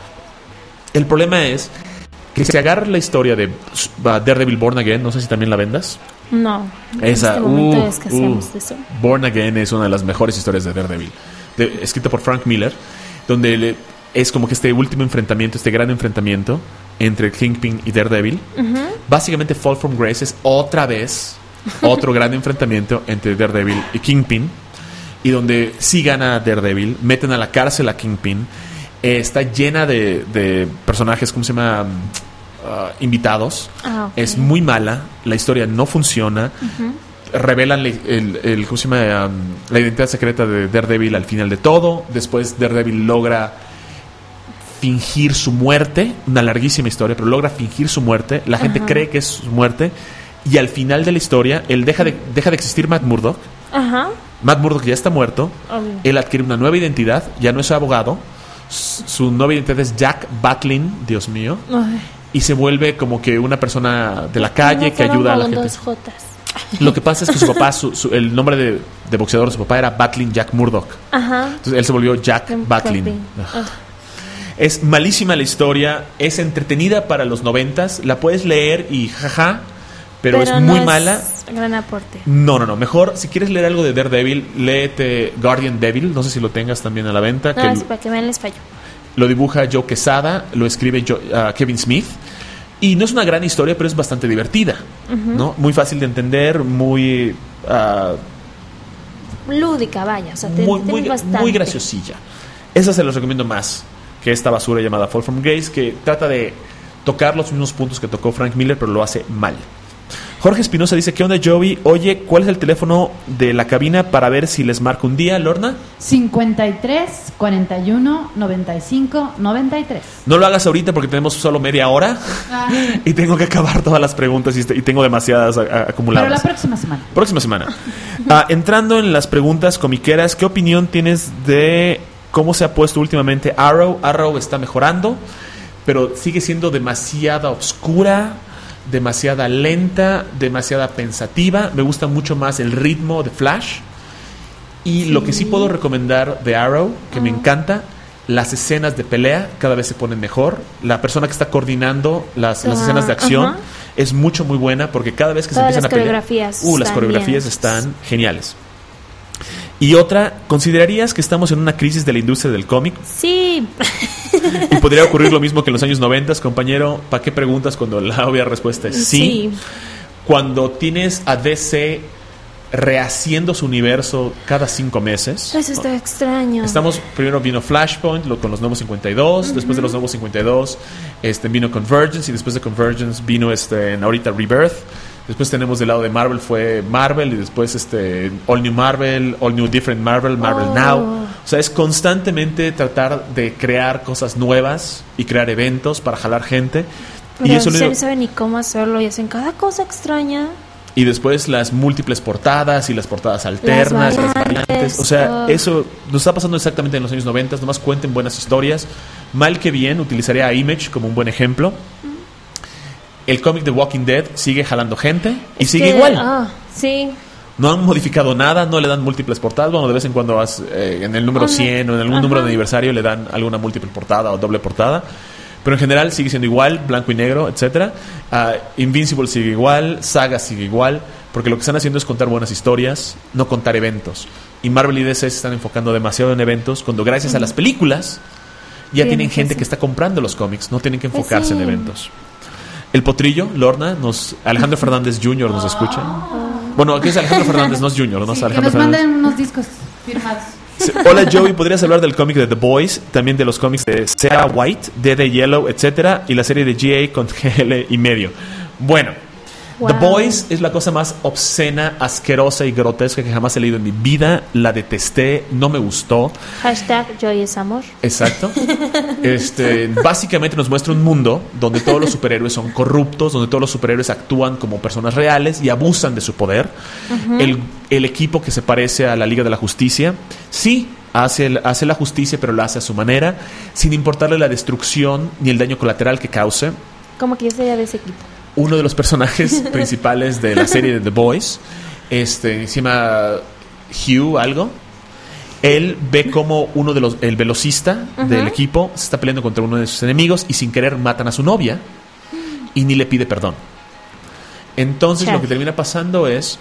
El problema es que si agarras la historia de uh, Daredevil Born Again, no sé si también la vendas. No, esa, en este momento uh, es que hacemos uh, de eso. Born Again es una de las mejores historias de Daredevil, de, escrita por Frank Miller, donde le, es como que este último enfrentamiento, este gran enfrentamiento entre Kingpin y Daredevil. Uh-huh. Básicamente Fall from Grace es otra vez otro gran enfrentamiento entre Daredevil y Kingpin, y donde sí gana Daredevil, meten a la cárcel a Kingpin. Eh, está llena de, de personajes, ¿cómo se llama? Uh, invitados. Ah, okay. Es muy mala, la historia no funciona. Uh-huh. Revelan el, el, el, ¿cómo se llama? Um, la identidad secreta de Daredevil al final de todo. Después Daredevil logra fingir su muerte, una larguísima historia, pero logra fingir su muerte. La gente uh-huh. cree que es su muerte, y al final de la historia él deja de, deja de existir Matt Murdock. Uh-huh. Matt Murdock ya está muerto. Uh-huh. Él adquiere una nueva identidad, ya no es abogado. Su nueva identidad es Jack Batlin, Dios mío. Uh-huh. Y se vuelve como que una persona de la calle no que ayuda a la gente. Lo que pasa es que su papá, su, su, el nombre de, de boxeador de su papá era Batlin Jack Murdock. Ajá. Entonces él se volvió Jack Batlin. Uh. Es malísima la historia, es entretenida para los noventas, la puedes leer y jaja, pero, pero es muy no mala. Es gran aporte. No, no, no. Mejor, si quieres leer algo de Daredevil, léete Guardian Devil. No sé si lo tengas también a la venta. No, que es lo, para que vean les fallo. Lo dibuja Joe Quesada, lo escribe Joe, uh, Kevin Smith. Y no es una gran historia, pero es bastante divertida. Uh-huh. ¿No? Muy fácil de entender, muy... Uh, lúdica, vaya. O sea, te, muy, te muy, muy graciosilla. Esa se los recomiendo más que esta basura llamada Fall from Grace, que trata de tocar los mismos puntos que tocó Frank Miller, pero lo hace mal. Jorge Espinosa dice, ¿qué onda, Joey? Oye, ¿cuál es el teléfono de la cabina para ver si les marco un día, Lorna? cincuenta y tres, cuarenta y uno, noventa y cinco, noventa y tres. No lo hagas ahorita porque tenemos solo media hora ah. y tengo que acabar todas las preguntas y, y tengo demasiadas a, a, acumuladas. Pero la próxima semana. Próxima semana. ah, entrando en las preguntas comiqueras, ¿qué opinión tienes de cómo se ha puesto últimamente Arrow? Arrow está mejorando, pero sigue siendo demasiada oscura, demasiada lenta, demasiada pensativa. Me gusta mucho más el ritmo de Flash. Y sí. Lo que sí puedo recomendar de Arrow, que uh-huh. me encanta, las escenas de pelea cada vez se ponen mejor. La persona que está coordinando las, uh-huh. las escenas de acción uh-huh. es mucho, muy buena, porque cada vez que Todas se empiezan a pelear, uh, las coreografías bien. Están geniales. Y otra, ¿considerarías que estamos en una crisis de la industria del cómic? Sí. Y podría ocurrir lo mismo que en los años noventa, compañero. ¿Para qué preguntas cuando la obvia respuesta es sí? Sí. Cuando tienes a D C rehaciendo su universo cada cinco meses. Eso está extraño. Estamos, primero vino Flashpoint lo, con los nuevos cincuenta y dos, uh-huh. después de los nuevos cincuenta y dos este, vino Convergence, y después de Convergence vino este, ahorita Rebirth. Después tenemos del lado de Marvel fue Marvel, y después este All New Marvel, All New Different Marvel, Marvel oh. Now. O sea, es constantemente tratar de crear cosas nuevas y crear eventos para jalar gente. Pero y eso no saben ni cómo hacerlo y hacen cada cosa extraña. Y después las múltiples portadas y las portadas alternas, las variantes. Las variantes. O sea, oh. eso nos está pasando exactamente en los años noventa. Nomás cuenten buenas historias. Mal que bien, utilizaría a Image como un buen ejemplo. El cómic de Walking Dead sigue jalando gente y es sigue que, igual. Ah, sí. No han modificado nada, no le dan múltiples portadas. Bueno, de vez en cuando vas, eh, en el número cien o en algún Ajá. número de aniversario le dan alguna múltiple portada o doble portada. Pero en general sigue siendo igual, blanco y negro, etcétera. Uh, Invincible sigue igual, Saga sigue igual, porque lo que están haciendo es contar buenas historias, no contar eventos. Y Marvel y D C se están enfocando demasiado en eventos, cuando gracias uh-huh. a las películas ya sí, tienen gente sí. que está comprando los cómics, no tienen que enfocarse sí. en eventos. El Potrillo, Lorna, nos Alejandro Fernández junior nos escucha. Bueno, aquí es Alejandro Fernández, no es Junior, no es sí, Alejandro que nos Fernández. manden unos discos firmados. Sí. Hola Joey, ¿podrías hablar del cómic de The Boys? También de los cómics de Sarah White, D D Yellow, etcétera, y la serie de G A con G L y medio. Bueno, Wow. The Boys es la cosa más obscena, asquerosa y grotesca que jamás he leído en mi vida. La detesté, no me gustó. Hashtag Joy es amor. Exacto. Este, básicamente nos muestra un mundo donde todos los superhéroes son corruptos, donde todos los superhéroes actúan como personas reales y abusan de su poder. Uh-huh. El, el equipo que se parece a la Liga de la Justicia, sí, hace, el, hace la justicia, pero la hace a su manera, sin importarle la destrucción ni el daño colateral que cause. Como que yo sería de ese equipo. Uno de los personajes principales de la serie de The Boys, este, se llama Hugh algo. Él ve como uno de los, el velocista uh-huh. del equipo se está peleando contra uno de sus enemigos y sin querer matan a su novia y ni le pide perdón. Entonces Chef. Lo que termina pasando es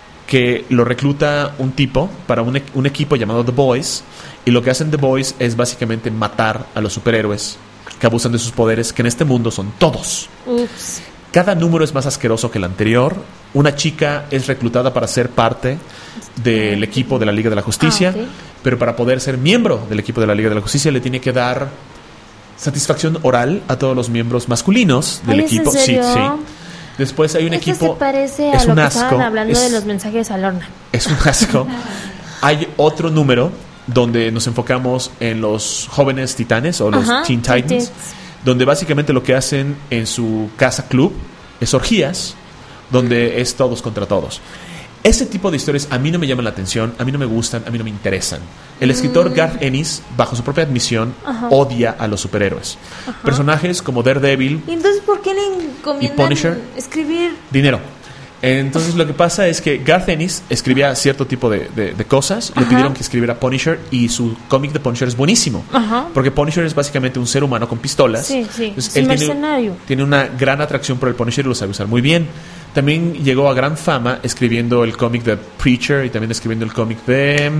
que lo recluta un tipo para un, un equipo llamado The Boys, y lo que hacen The Boys es básicamente matar a los superhéroes que abusan de sus poderes, que en este mundo son todos. Ups. Cada número es más asqueroso que el anterior. Una chica es reclutada para ser parte del equipo de la Liga de la Justicia, ah, okay. pero para poder ser miembro del equipo de la Liga de la Justicia le tiene que dar satisfacción oral a todos los miembros masculinos del Ay, equipo. ¿es en serio? Sí, sí. Después hay un Esto equipo. se parece a es lo un que asco. estaban hablando es, de los mensajes al horno. Es un asco. Hay otro número donde nos enfocamos en los jóvenes titanes o los Ajá, Teen Titans, titans. donde básicamente lo que hacen en su casa club es orgías, donde es todos contra todos. Ese tipo de historias a mí no me llaman la atención, a mí no me gustan, a mí no me interesan. El escritor mm. Garth Ennis, bajo su propia admisión, Ajá. odia a los superhéroes. Ajá. Personajes como Daredevil. ¿Y entonces por qué le encomiendan escribir? Dinero. Entonces lo que pasa es que Garth Ennis escribía cierto tipo de, de, de cosas. Ajá. Le pidieron que escribiera Punisher y su cómic de Punisher es buenísimo. Ajá. Porque Punisher es básicamente un ser humano con pistolas. Sí, sí. Entonces, es él un tiene, mercenario. Tiene una gran atracción por el Punisher y lo sabe usar muy bien. También llegó a gran fama escribiendo el cómic de Preacher y también escribiendo el cómic de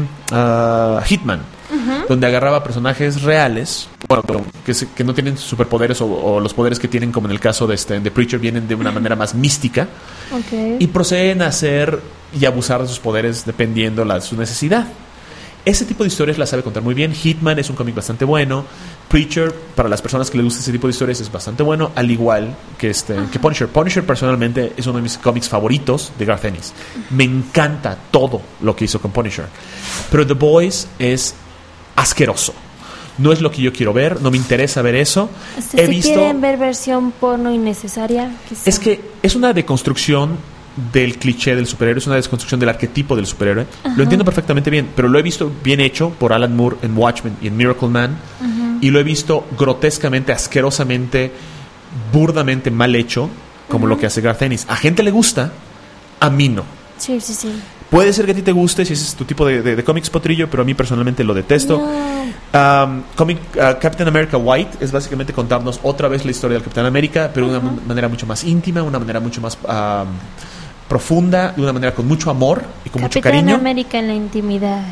uh, Hitman, uh-huh. donde agarraba personajes reales, bueno, que, se, que no tienen superpoderes o, o los poderes que tienen, como en el caso de, este, de Preacher, vienen de una manera más mística, okay. y proceden a hacer y abusar de sus poderes dependiendo de su necesidad. Ese tipo de historias las sabe contar muy bien. Hitman es un cómic bastante bueno. Preacher, para las personas que les gusta ese tipo de historias, es bastante bueno, al igual que, este, que Punisher. Punisher personalmente es uno de mis cómics favoritos de Garth Ennis. Me encanta todo lo que hizo con Punisher. Pero The Boys es asqueroso. No es lo que yo quiero ver, no me interesa ver eso. Si He visto, quieren ver versión porno innecesaria, quizá. Es que es una deconstrucción del cliché del superhéroe, es una desconstrucción del arquetipo del superhéroe. Ajá. Lo entiendo perfectamente bien, pero lo he visto bien hecho por Alan Moore en Watchmen y en Miracle Man. Ajá. Y lo he visto grotescamente, asquerosamente, burdamente mal hecho, como Ajá. lo que hace Garth Ennis. A gente le gusta, a mí no. Sí, sí, sí. Puede ser que a ti te guste si ese es tu tipo de, de, de cómics, Potrillo, pero a mí personalmente lo detesto. No. Um, comic, uh, Captain America White es básicamente contarnos otra vez la historia del Capitán América, pero de una uh-huh. manera mucho más íntima, una manera mucho más um, profunda, de una manera con mucho amor y con Capitán mucho cariño. Capitán América en la intimidad.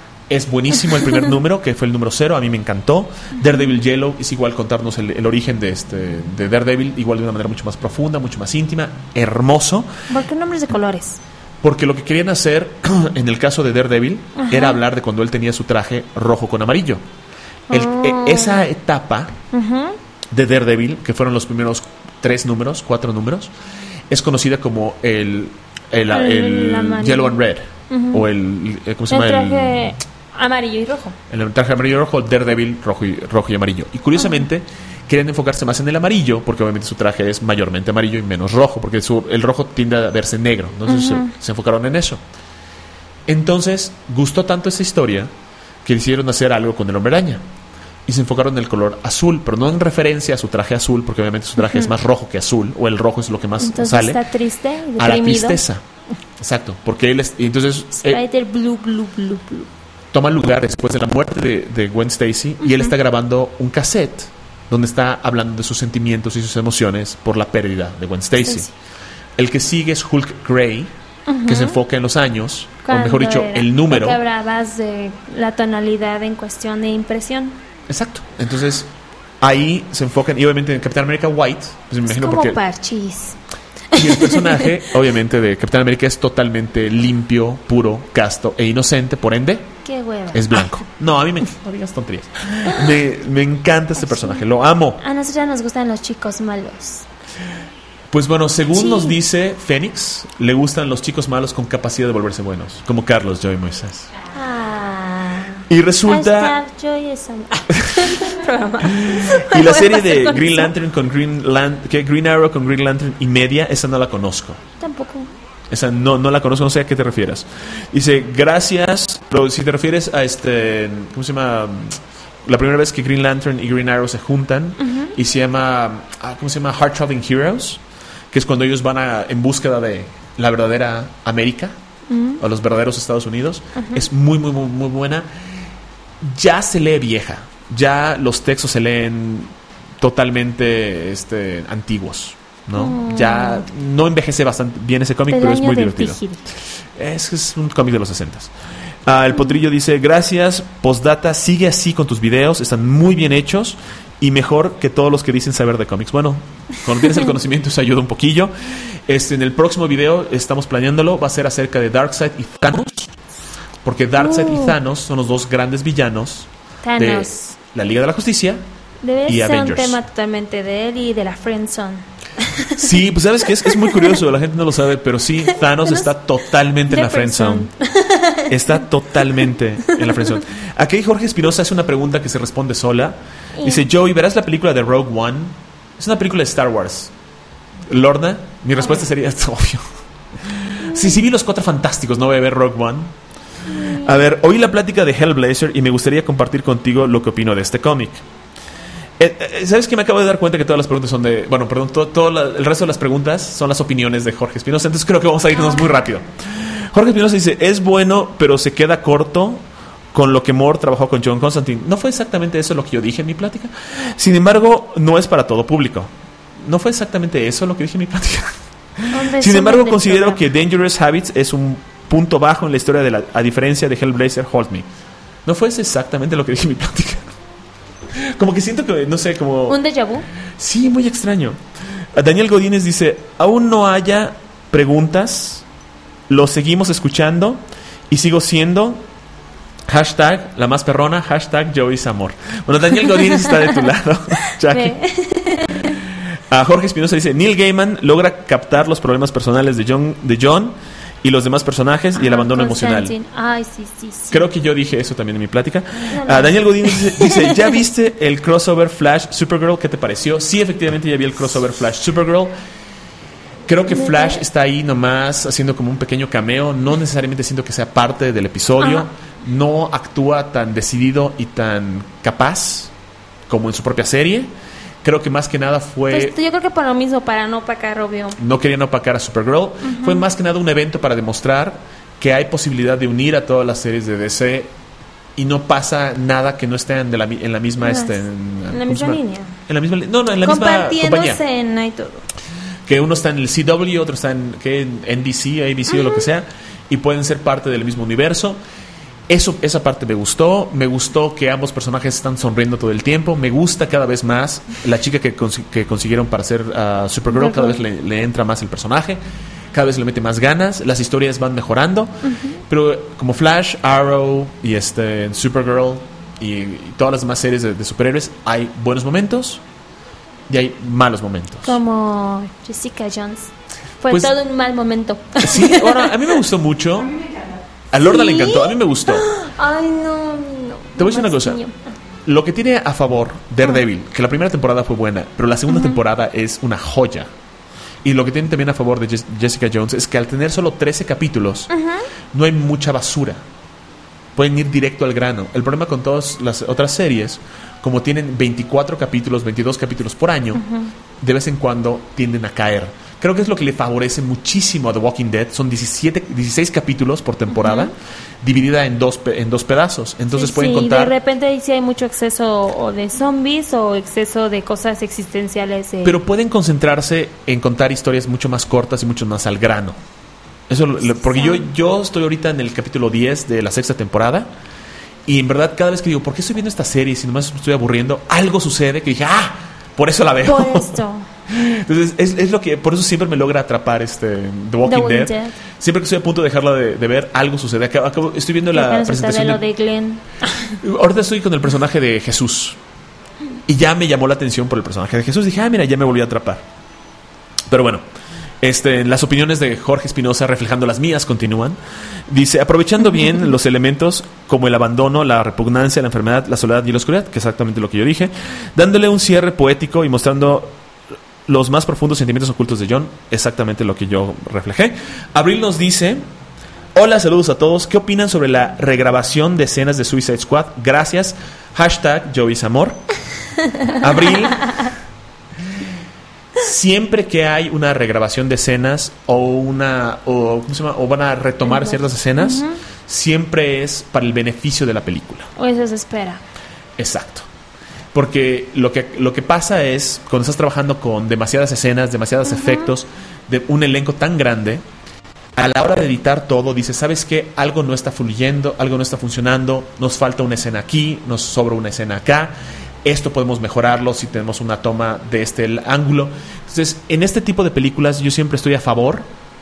Es buenísimo el primer número, que fue el número cero, a mí me encantó. Uh-huh. Daredevil Yellow es igual contarnos el, el origen de, este, de Daredevil, igual de una manera mucho más profunda, mucho más íntima, hermoso. ¿Por qué nombres de colores? Porque lo que querían hacer en el caso de Daredevil Ajá. era hablar de cuando él tenía su traje rojo con amarillo. El, oh. e, esa etapa uh-huh. de Daredevil, que fueron los primeros tres números, cuatro números, es conocida como el, el, el, el Yellow and Red. Uh-huh. O el, ¿cómo se llama? El traje el, amarillo y rojo. El traje amarillo y rojo, Daredevil rojo y, rojo y amarillo. Y curiosamente uh-huh. quieren enfocarse más en el amarillo, porque obviamente su traje es mayormente amarillo y menos rojo, porque su, el rojo tiende a verse negro. Entonces uh-huh. se, se enfocaron en eso. Entonces gustó tanto esa historia que decidieron hacer algo con el Hombre Araña y se enfocaron en el color azul, pero no en referencia a su traje azul, porque obviamente su traje uh-huh. es más rojo que azul, o el rojo es lo que más entonces sale. Está triste y deprimido. A la tristeza. Exacto, porque él es, y entonces Spider eh, blue, blue, blue, blue. toma lugar después de la muerte de, de Gwen Stacy uh-huh. y él está grabando un cassette donde está hablando de sus sentimientos y sus emociones por la pérdida de Gwen Stacy. Sí, sí. El que sigue es Hulk Grey, uh-huh. que se enfoca en los años, o mejor dicho, era? el número. Porque hablabas de la tonalidad en cuestión de impresión. Exacto. Entonces, ahí se enfocan, y obviamente en Capitán América White, pues me imagino es como porque parchís. Y el personaje, obviamente, de Capitán América es totalmente limpio, puro, casto e inocente, por ende, qué hueva. Es blanco. No, a mí me no digas tonterías. Me, me encanta este personaje, lo amo. A nosotros nos gustan los chicos malos. Pues bueno, según Sí. nos dice Fénix, le gustan los chicos malos con capacidad de volverse buenos, como Carlos, Joy Moisés. Ah. Y resulta... Hashtag Joy es amor. Programa. Y la Voy a serie pasar de con Green eso. Lantern con Green Lan- ¿qué? Green Arrow con Green Lantern y media, esa no la conozco. Tampoco. Esa no, no la conozco, no sé a qué te refieres. Dice, gracias, pero si te refieres a este, ¿cómo se llama? La primera vez que Green Lantern y Green Arrow se juntan Ujú. y se llama, ah, ¿cómo se llama? Heart Traveling Heroes, que es cuando ellos van a, en búsqueda de la verdadera América, Ujú. o los verdaderos Estados Unidos. Ujú. Es muy, muy, muy, muy buena. Ya se lee vieja, ya los textos se leen totalmente este, antiguos, ¿no? Mm. Ya no envejece bastante bien ese cómic, Del pero es año muy del divertido. Vigil. Es, es un cómic de los sesentas. Ah, el Potrillo dice, gracias, postdata, sigue así con tus videos, están muy bien hechos y mejor que todos los que dicen saber de cómics. Bueno, cuando tienes el conocimiento eso ayuda un poquillo. Este, en el próximo video estamos planeándolo, va a ser acerca de Darkseid y Thanos, porque Darkseid Uh. y Thanos son los dos grandes villanos Thanos. de la Liga de la Justicia. Debe y ser Avengers. un tema totalmente de él y de la friendzone. Sí, pues sabes que es, es muy curioso, la gente no lo sabe, pero sí, Thanos está totalmente en la friendzone. Está totalmente en la friendzone. Aquí Jorge Espinosa hace una pregunta que se responde sola. Dice, Joey, ¿verás la película de Rogue One? Es una película de Star Wars. Lorna, mi respuesta sería, es obvio. Sí, sí vi los Cuatro Fantásticos, no voy a ver Rogue One. A ver, oí la plática de Hellblazer y me gustaría compartir contigo lo que opino de este cómic. Eh, eh, ¿Sabes que me acabo de dar cuenta que todas las preguntas son de... Bueno, perdón, todo, todo la- el resto de las preguntas son las opiniones de Jorge Espinosa. Entonces creo que vamos a irnos muy rápido. Jorge Espinosa dice, es bueno, pero se queda corto con lo que Moore trabajó con John Constantine. No fue exactamente eso lo que yo dije en mi plática. Sin embargo, no es para todo público. No fue exactamente eso lo que dije en mi plática. Hombre, Sin es un embargo, buen considero programa. que Dangerous Habits es un punto bajo en la historia de la... A diferencia de Hellblazer, Hold Me. No fue eso exactamente lo que dije en mi plática. Como que siento que, no sé, como... ¿Un déjà vu? Sí, muy extraño. Daniel Godínez dice, aún no haya preguntas, lo seguimos escuchando y sigo siendo hashtag la más perrona, hashtag Joey's amor. Bueno, Daniel Godínez está de tu lado, Jackie. A Jorge Espinosa dice, Neil Gaiman logra captar los problemas personales de John, de John y los demás personajes y el Ajá, abandono emocional. Constantine. Ay, sí, sí, sí. Creo que yo dije eso también en mi plática. No, no. Ah, Daniel Godín dice, dice, ¿ya viste el crossover Flash Supergirl? ¿Qué te pareció? Sí, efectivamente ya vi el crossover Flash Supergirl. Creo que Flash está ahí nomás haciendo como un pequeño cameo. No necesariamente siento que sea parte del episodio. Ajá. No actúa tan decidido y tan capaz como en su propia serie. Creo que más que nada fue... Pues yo creo que por lo mismo, para no opacar, obvio. No querían opacar a Supergirl. Fue más que nada un evento para demostrar que hay posibilidad de unir a todas las series de D C y no pasa nada que no estén de la, mi- en la misma... No, este, es- en, en la ¿cómo misma se llama? línea. En la misma li- No, no, en la misma compañía. Compartiéndose en y todo. Que uno está en el C W, otro está en, ¿qué? en N B C, A B C o lo que sea, y pueden ser parte del mismo universo. Eso, esa parte me gustó. Me gustó que ambos personajes están sonriendo todo el tiempo. Me gusta cada vez más la chica que, consi- que consiguieron para ser uh, Supergirl. Cada vez le, le entra más el personaje. Cada vez le mete más ganas. Las historias van mejorando. Pero como Flash, Arrow y este Supergirl y, y todas las demás series de, de superhéroes, hay buenos momentos y hay malos momentos. Como Jessica Jones. Fue Pues- todo un mal momento. Sí, ahora, a mí me gustó mucho. A Lorda le encantó, a mí me gustó. Ay, no, no. Te voy a decir una Más cosa. niño. Lo que tiene a favor Daredevil, que la primera temporada fue buena, pero la segunda temporada es una joya. Y lo que tiene también a favor de Jes- Jessica Jones es que al tener solo trece capítulos, no hay mucha basura. Pueden ir directo al grano. El problema con todas las otras series, como tienen veinticuatro capítulos, veintidós capítulos por año, de vez en cuando tienden a caer. Creo que es lo que le favorece muchísimo a The Walking Dead. Son diecisiete, dieciséis capítulos por temporada, dividida en dos, pe- en dos pedazos. Entonces Sí, pueden sí, contar... de repente ahí sí hay mucho exceso o de zombies o exceso de cosas existenciales. eh. Pero pueden concentrarse en contar historias mucho más cortas y mucho más al grano. Eso, lo- lo- porque yo, yo estoy ahorita en el capítulo diez de la sexta temporada. Y en verdad, cada vez que digo, ¿por qué estoy viendo esta serie? Si nomás estoy aburriendo, algo sucede que dije, ¡ah! Por eso la veo. Por esto. Entonces, es, es lo que, por eso siempre me logra atrapar este The Walking, The Walking Dead. Dead. Siempre que estoy a punto de dejarla de, de ver, algo sucede. Acabo, acabo- estoy viendo Que la apenas está de presentación. lo de- de Glenn. Ahorita estoy con el personaje de Jesús. Y ya me llamó la atención por el personaje de Jesús. Dije, ah, mira, ya me volví a atrapar. Pero bueno, este, las opiniones de Jorge Espinosa, reflejando las mías, continúan. Dice, aprovechando bien los elementos como el abandono, la repugnancia, la enfermedad, la soledad y la oscuridad, que es exactamente lo que yo dije, dándole un cierre poético y mostrando los más profundos sentimientos ocultos de John, exactamente lo que yo reflejé. Abril nos dice, hola, saludos a todos, ¿qué opinan sobre la regrabación de escenas de Suicide Squad? Gracias, hashtag Joey's Amor. Abril, siempre que hay una regrabación de escenas o una o, ¿cómo se llama? O van a retomar ciertas escenas, uh-huh. siempre es para el beneficio de la película. O eso se espera. Exacto. Porque lo que, lo que pasa es, cuando estás trabajando con demasiadas escenas, demasiados uh-huh. efectos, de un elenco tan grande, a la hora de editar todo, dices, ¿sabes qué? Algo no está fluyendo, algo no está funcionando, nos falta una escena aquí, nos sobra una escena acá, esto podemos mejorarlo si tenemos una toma de este ángulo. Entonces, en este tipo de películas yo siempre estoy a favor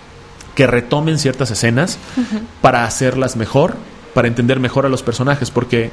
que retomen ciertas escenas uh-huh. para hacerlas mejor, para entender mejor a los personajes, porque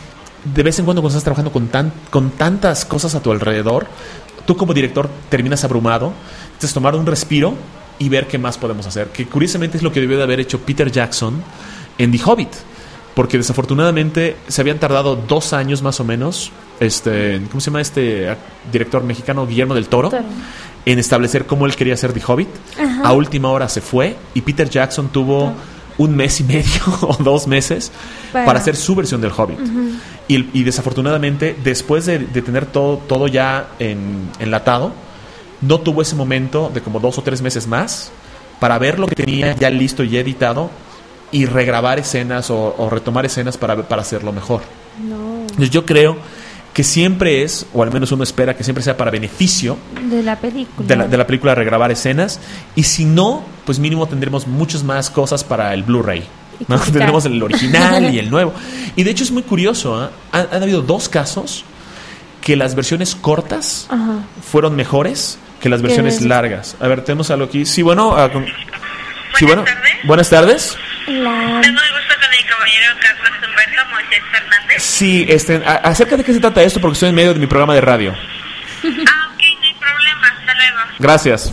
de vez en cuando cuando estás trabajando con, tan, con tantas cosas a tu alrededor, tú como director terminas abrumado. Entonces tomar un respiro y ver qué más podemos hacer, que curiosamente es lo que debió de haber hecho Peter Jackson en The Hobbit, porque desafortunadamente se habían tardado dos años más o menos, este, ¿cómo se llama este director mexicano? Guillermo del Toro, Toro. en establecer cómo él quería hacer The Hobbit. Ajá. A última hora se fue y Peter Jackson tuvo Ajá. un mes y medio o dos meses Pero. para hacer su versión del Hobbit. Uh-huh. Y, y desafortunadamente, después de, de tener todo, todo ya en, enlatado, no tuvo ese momento de como dos o tres meses más para ver lo que tenía ya listo y editado y regrabar escenas o, o retomar escenas para, para hacerlo mejor. No. Entonces yo creo que siempre es, o al menos uno espera que siempre sea para beneficio de la película, de la, de la película regrabar escenas, y si no, pues mínimo tendremos muchas más cosas para el Blu-ray, ¿no? Tendremos el original y el nuevo. Y de hecho es muy curioso, ¿eh? han, han habido dos casos que las versiones cortas Ajá. fueron mejores que las versiones largas. A ver, tenemos algo aquí. Sí, bueno, uh, con... sí, bueno. Tardes. Buenas tardes. La... Tengo el gusto con el caballero Carlos Humberto Moisés Fernández. Sí, este, a, acerca de qué se trata esto, porque estoy en medio de mi programa de radio. Ah, ok, no hay problema, hasta luego. Gracias.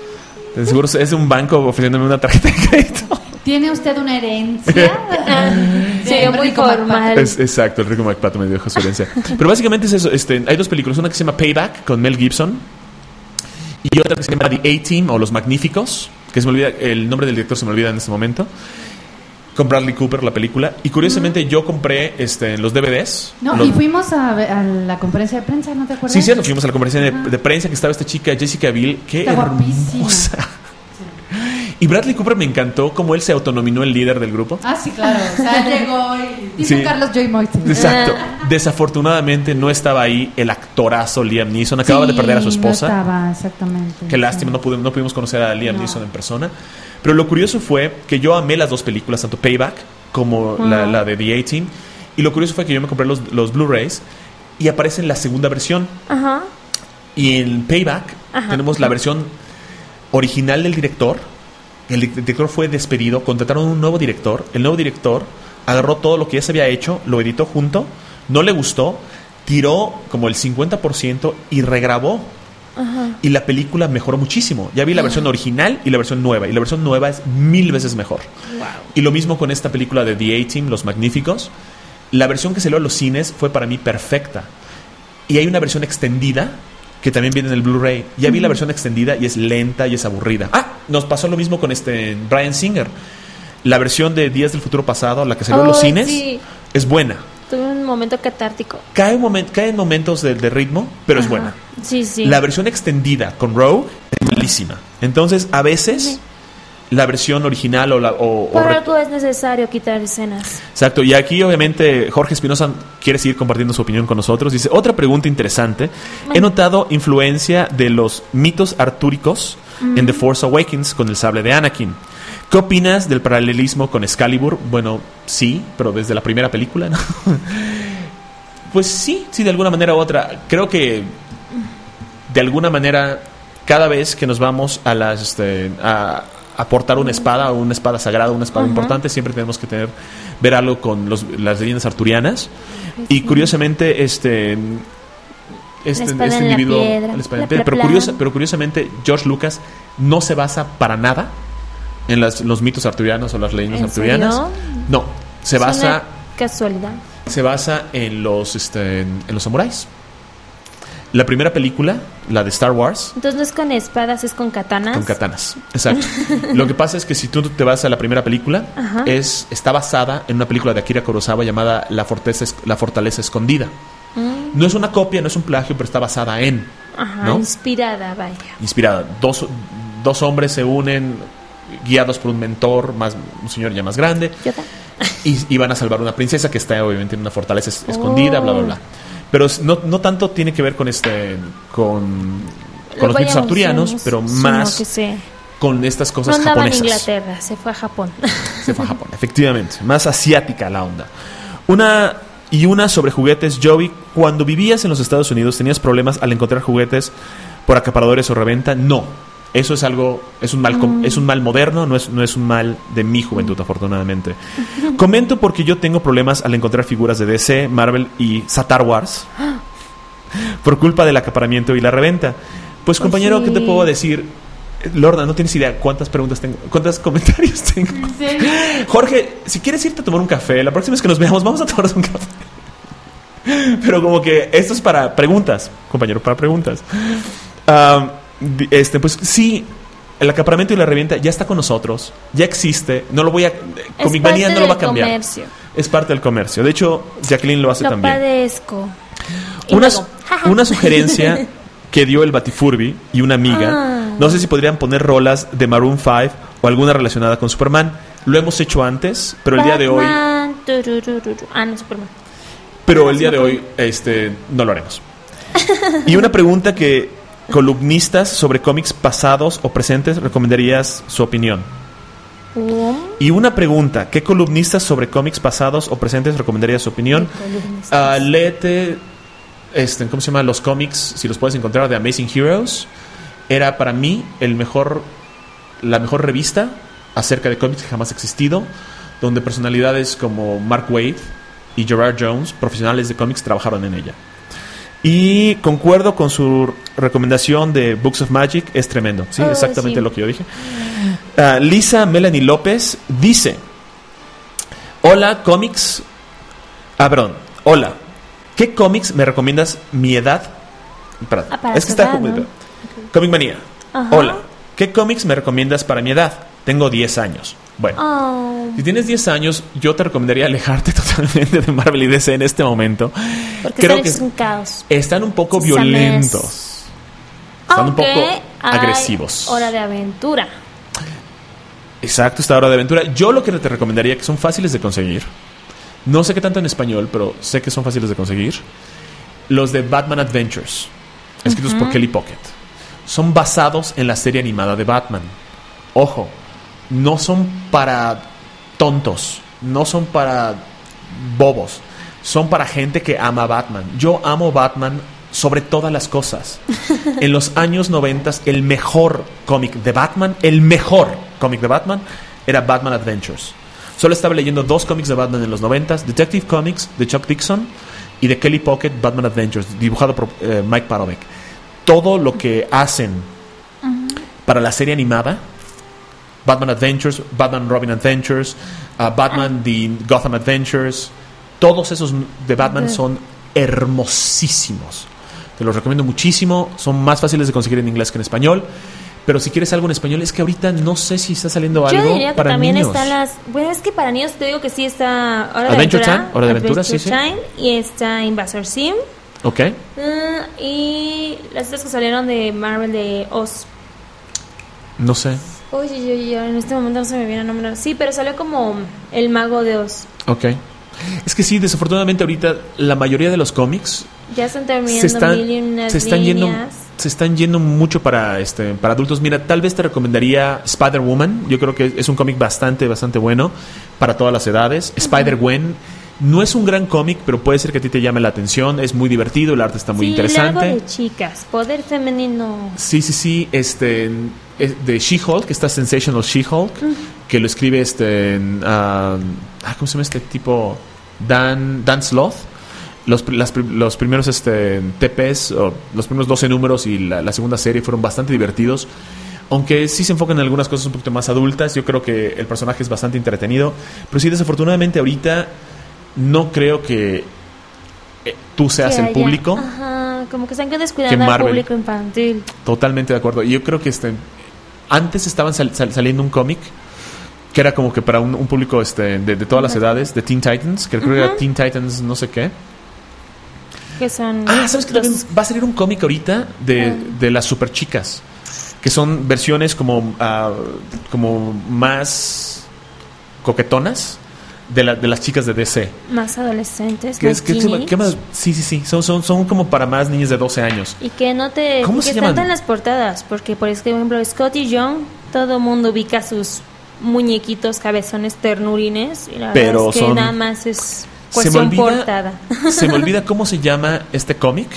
De seguro es de un banco ofreciéndome una tarjeta de crédito. ¿Tiene usted una herencia? Sí, muy formal. Es, exacto, el rico MacPato me dio su herencia. Pero básicamente es eso. Este, hay dos películas, una que se llama Payback con Mel Gibson y otra que se llama The A-Team o Los Magníficos, que se me olvida, el nombre del director se me olvida en este momento, con Bradley Cooper, la película. Y curiosamente uh-huh. yo compré este, los D V Ds. No, los... y fuimos a, a la conferencia de prensa, ¿no te acuerdas? Sí, cierto, fuimos a la conferencia de, de prensa que estaba esta chica Jessica Biel, que Está hermosa. Guapísima. Y Bradley Cooper me encantó cómo él se autonominó el líder del grupo. Ah, sí, claro. O sea, llegó y dijo sí. Carlos Joy Moises. Exacto. Desafortunadamente no estaba ahí el actorazo Liam Neeson. Acababa sí, de perder a su esposa. No estaba, exactamente. Qué lástima, no pudimos, no pudimos conocer a Liam no. Neeson en persona. Pero lo curioso fue que yo amé las dos películas, tanto Payback como uh-huh. la, la de The A-Team. Y lo curioso fue que yo me compré los, los Blu-rays y aparece en la segunda versión. Uh-huh. Y en Payback uh-huh. tenemos la versión original del director. El director fue despedido, contrataron un nuevo director. El nuevo director agarró todo lo que ya se había hecho, lo editó junto, no le gustó, tiró como el cincuenta por ciento y regrabó. Ajá. Y la película mejoró muchísimo. Ya vi la versión original y la versión nueva, y la versión nueva es mil veces mejor. Wow. Y lo mismo con esta película de The A-Team, Los Magníficos. La versión que salió a los cines fue para mí perfecta. Y hay una versión extendida que también viene en el Blu-ray. Ya vi uh-huh. la versión extendida y es lenta y es aburrida. Ah, nos pasó lo mismo con este Bryan Singer. La versión de Días del Futuro Pasado, la que salió oh, en los cines, sí. es buena. Tuve un momento catártico. Cae, un moment, cae en momentos de, de ritmo, pero Ajá. es buena. Sí, sí. La versión extendida con Rogue es malísima. Entonces, a veces... Sí. La versión original o la o, Por o algo es necesario quitar escenas. Exacto, y aquí obviamente Jorge Espinosa quiere seguir compartiendo su opinión con nosotros. Dice, otra pregunta interesante. Bueno. He notado influencia de los mitos artúricos mm. en The Force Awakens con el sable de Anakin. ¿Qué opinas del paralelismo con Excalibur? Bueno, sí, pero desde la primera película, ¿no? Pues sí, sí, de alguna manera u otra. Creo que de alguna manera cada vez que nos vamos a las... Este, a, aportar una espada, una espada sagrada, una espada uh-huh. importante, siempre tenemos que tener ver algo con los, las leyendas arturianas. Sí. Y curiosamente este este, La espada este en la individuo, piedra, la espada en la piedra, pero, plan. curiosa, pero curiosamente George Lucas no se basa para nada en las, los mitos arturianos o las leyendas ¿En arturianas. serio? No, se Es basa una casualidad. se basa en los este, en, en los samuráis. La primera película, la de Star Wars, Entonces no es con espadas, es con katanas. con katanas. Exacto. Lo que pasa es que si tú te vas a la primera película, Ajá. es está basada en una película de Akira Kurosawa llamada La Fortaleza, la Fortaleza Escondida. Mm. No es una copia, no es un plagio, pero está basada en, Ajá, ¿no? inspirada, vaya. Inspirada. Dos, dos hombres se unen, guiados por un mentor, más un señor ya más grande, Yoda. y, y van a salvar a una princesa que está obviamente en una fortaleza es- escondida, Oh. bla, bla, bla. Pero es- no, no tanto tiene que ver con este con, con los Vaya mitos arturianos, museos, pero sino más que se... con estas No cosas andaba en japonesas. Inglaterra, se fue a Japón. Se fue a Japón, efectivamente. Más asiática la onda. Una y una sobre juguetes. Joey, cuando vivías en los Estados Unidos, ¿tenías problemas al encontrar juguetes por acaparadores o reventa? No. Eso es algo, es un mal, com- Mm. es un mal moderno, no es, no es un mal de mi juventud, afortunadamente. Comento porque yo tengo problemas al encontrar figuras de D C, Marvel y Star Wars por culpa del acaparamiento y la reventa. Pues, compañero, sí. ¿qué te puedo decir? Lorna, no tienes idea cuántas preguntas tengo, cuántos comentarios tengo. Jorge, si quieres irte a tomar un café, la próxima vez que nos veamos, vamos a tomar un café. Pero como que esto es para preguntas, compañero, para preguntas. Um, di- este, pues sí, el acaparamiento y la reventa ya está con nosotros, ya existe. No lo voy a, Comic Manía parte no lo va a del cambiar. comercio. Es parte del comercio. De hecho, Jacqueline lo hace Lo también. padezco. Y Una, luego, una sugerencia que dio el Batifurby y una amiga. Ah. No sé si podrían poner rolas de Maroon cinco o alguna relacionada con Superman. Lo hemos hecho antes, pero el día de hoy, Batman, tururururu. Ah, no, Superman. pero el día de hoy, este, no lo haremos. Y una pregunta que columnistas sobre cómics pasados o presentes recomendarías su opinión. Um, Y una pregunta, ¿qué columnistas sobre cómics pasados o presentes recomendarías su opinión? columnistas. Ah, léete, este, ¿cómo se llama? Los cómics, si los puedes encontrar, de Amazing Heroes. Era para mí el mejor, la mejor revista acerca de cómics que jamás ha existido, donde personalidades como Mark Waid y Gerard Jones, profesionales de cómics, trabajaron en ella. Y concuerdo con su recomendación de Books of Magic, es tremendo. Sí, Oh, exactamente sí. lo que yo dije. Ah, Lisa Melanie López dice: Hola, cómics. Ah, perdón. Hola. ¿Qué cómics me recomiendas mi edad? Espera, Ah, para es que su está. edad, ¿no? Comic Manía. Ajá. Hola. ¿Qué cómics me recomiendas para mi edad? Tengo diez años. Bueno. Oh, Si tienes diez años, yo te recomendaría alejarte totalmente de Marvel y D C en este momento. porque Creo están que hechos un caos. están un poco Sí, sabes. violentos. Están un Aunque poco hay agresivos. Hora de aventura. Exacto, esta hora de aventura. Yo lo que te recomendaría, que son fáciles de conseguir. No sé qué tanto en español, pero sé que son fáciles de conseguir. Los de Batman Adventures, escritos por Kelly Pocket. Son basados en la serie animada de Batman. Ojo, no son para tontos, no son para bobos, son para gente que ama a Batman. Yo amo Batman sobre todas las cosas. En los años noventas, el mejor cómic de Batman, el mejor cómic de Batman, era Batman Adventures. Solo estaba leyendo dos cómics de Batman en los noventas, Detective Comics de Chuck Dixon y de Kelly Pocket, Batman Adventures, dibujado por eh, Mike Parovek. Todo lo que hacen para la serie animada, Batman Adventures, Batman Robin Adventures, uh, Batman The Gotham Adventures, todos esos de Batman son hermosísimos. Te los recomiendo muchísimo. Son más fáciles de conseguir en inglés que en español. Pero si quieres algo en español, es que ahorita no sé si está saliendo algo Yo diría que para también niños. están las... Bueno, es que para niños te digo que sí está Hora de Adventure Aventura. Time, Hora de Aventura, sí, sí. Time, y está Invasor Sim. Ok. Mm, y las otras que salieron de Marvel de Oz. No sé. Uy, uy, uy, uy, en este momento no se me viene el nombre. Sí, pero salió como El Mago de Oz. Ok. Es que sí, desafortunadamente ahorita la mayoría de los cómics Ya están terminando se están, mil y unas se están yendo líneas. se están yendo mucho para este para adultos. Mira, tal vez te recomendaría Spider-Woman. Yo creo que es un cómic bastante bastante bueno para todas las edades. Spider-Gwen no es un gran cómic, pero puede ser que a ti te llame la atención. Es muy divertido, el arte está muy sí, interesante. algo de chicas, poder femenino. Sí, sí, sí, este es de She-Hulk, que está Sensational She-Hulk, que lo escribe este en, ah, ¿cómo se llama este tipo? Dan Dan Sloth. Los, las, los primeros este, T Ps, o los primeros doce números y la, la segunda serie fueron bastante divertidos. Aunque sí se enfocan en algunas cosas un poquito más adultas. Yo creo que el personaje es bastante entretenido. Pero sí, desafortunadamente ahorita no creo que eh, tú seas Que el haya- público. Ajá, como que están Que descuidando al Marvel. público infantil. Totalmente de acuerdo. Y yo creo que este, antes estaban sal, sal, saliendo un cómic que era como que para un, un público este, de, de todas las edades, de Teen Titans, que creo que era Teen Titans no sé qué. Que son. Ah, ¿sabes qué? los- También va a salir un cómic ahorita de, de las super chicas, que son versiones como, ah, como más coquetonas de, la, de las chicas de D C. Más adolescentes, Que más es, que, teenage. ¿qué más? Sí, sí, sí. Son, son, son como para más niñas de doce años. Y que no te. ¿Cómo y se que están llaman? en las portadas. Porque, por ejemplo, Scotty Young, todo mundo ubica sus muñequitos cabezones ternurines. Y la Pero verdad es que son- nada más es Se me, cuestión olvida, portada. se me olvida cómo se llama este cómic,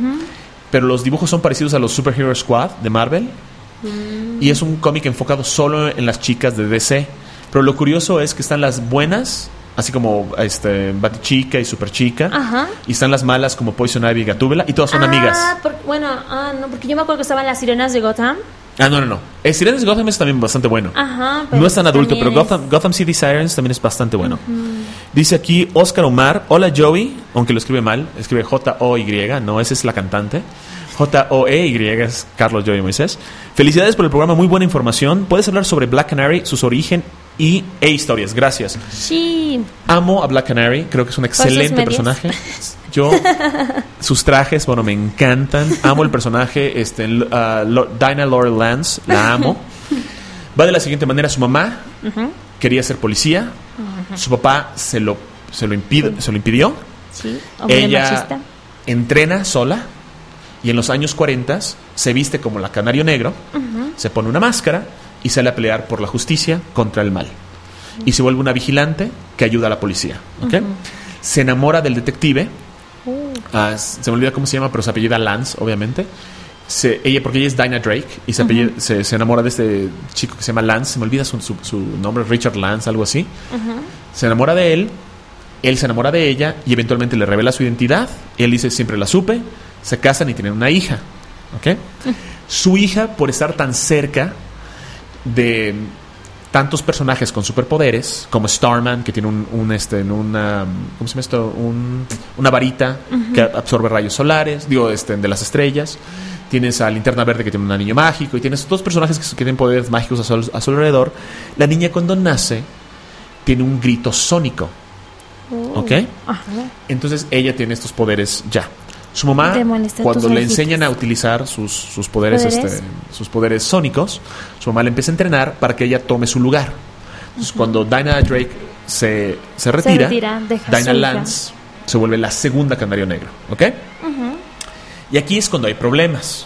pero los dibujos son parecidos a los Superhero Squad de Marvel. Mm. Y es un cómic enfocado solo en las chicas de D C. Pero lo curioso es que están las buenas, así como este Batichica y Superchica, Ajá. y están las malas como Poison Ivy y Gatúbela, y todas son ah, amigas. por- bueno, ah, no, porque yo me acuerdo que estaban las sirenas de Gotham. Ah, no, no, no. El Sirenas de Gotham es también bastante bueno. Ajá. Pero No es tan adulto, pero también es- Gotham, Gotham City Sirens también es bastante bueno. Dice aquí Oscar Omar, hola Joey, aunque lo escribe mal, escribe J O Y, no, esa es la cantante. J O E Y es Carlos Joey Moisés. Felicidades por el programa, muy buena información. Puedes hablar sobre Black Canary, sus origen y e historias. Gracias. Sí. Amo a Black Canary, creo que es un excelente medias. personaje. Yo, sus trajes, bueno, me encantan. Amo el personaje, este, uh, Lo- Dinah Laurel Lance, la amo. Va de la siguiente manera: su mamá quería ser policía, su papá se lo, se lo, impide, se lo impidió. Sí. Hombre Ella machista. entrena sola y en los años cuarenta se viste como la Canario Negro, se pone una máscara y sale a pelear por la justicia contra el mal. Y se vuelve una vigilante que ayuda a la policía. ¿Ok? Se enamora del detective. Ah, se me olvida cómo se llama, pero se apellida Lance, obviamente. Se, ella, porque ella es Dinah Drake y se, apellida- se, se enamora de este chico que se llama Lance. Se me olvida su, su, su nombre, Richard Lance, algo así. Se enamora de él. Él se enamora de ella y eventualmente le revela su identidad. Él dice, siempre la supe. Se casan y tienen una hija. ¿Ok? Su hija, por estar tan cerca de tantos personajes con superpoderes, como Starman, que tiene un, un, este, una, ¿cómo se llama esto? Un- una varita que absorbe rayos solares, digo, este, de las estrellas. Tienes a Linterna Verde, que tiene un anillo mágico, y tienes dos personajes que, que tienen poderes mágicos a su, a su alrededor. La niña, cuando nace, tiene un grito sónico. ¿Ok? Ajá. Entonces ella tiene estos poderes ya. Su mamá, Te molestan cuando tus le ojitos. enseñan a utilizar sus, sus poderes, ¿Poderes? Este, sus poderes sónicos, su mamá le empieza a entrenar para que ella tome su lugar. Entonces, cuando Dinah Drake se, se retira, retira, deja Dinah su hija. Lance se vuelve la segunda Canario Negro. ¿Ok? Y aquí es cuando hay problemas.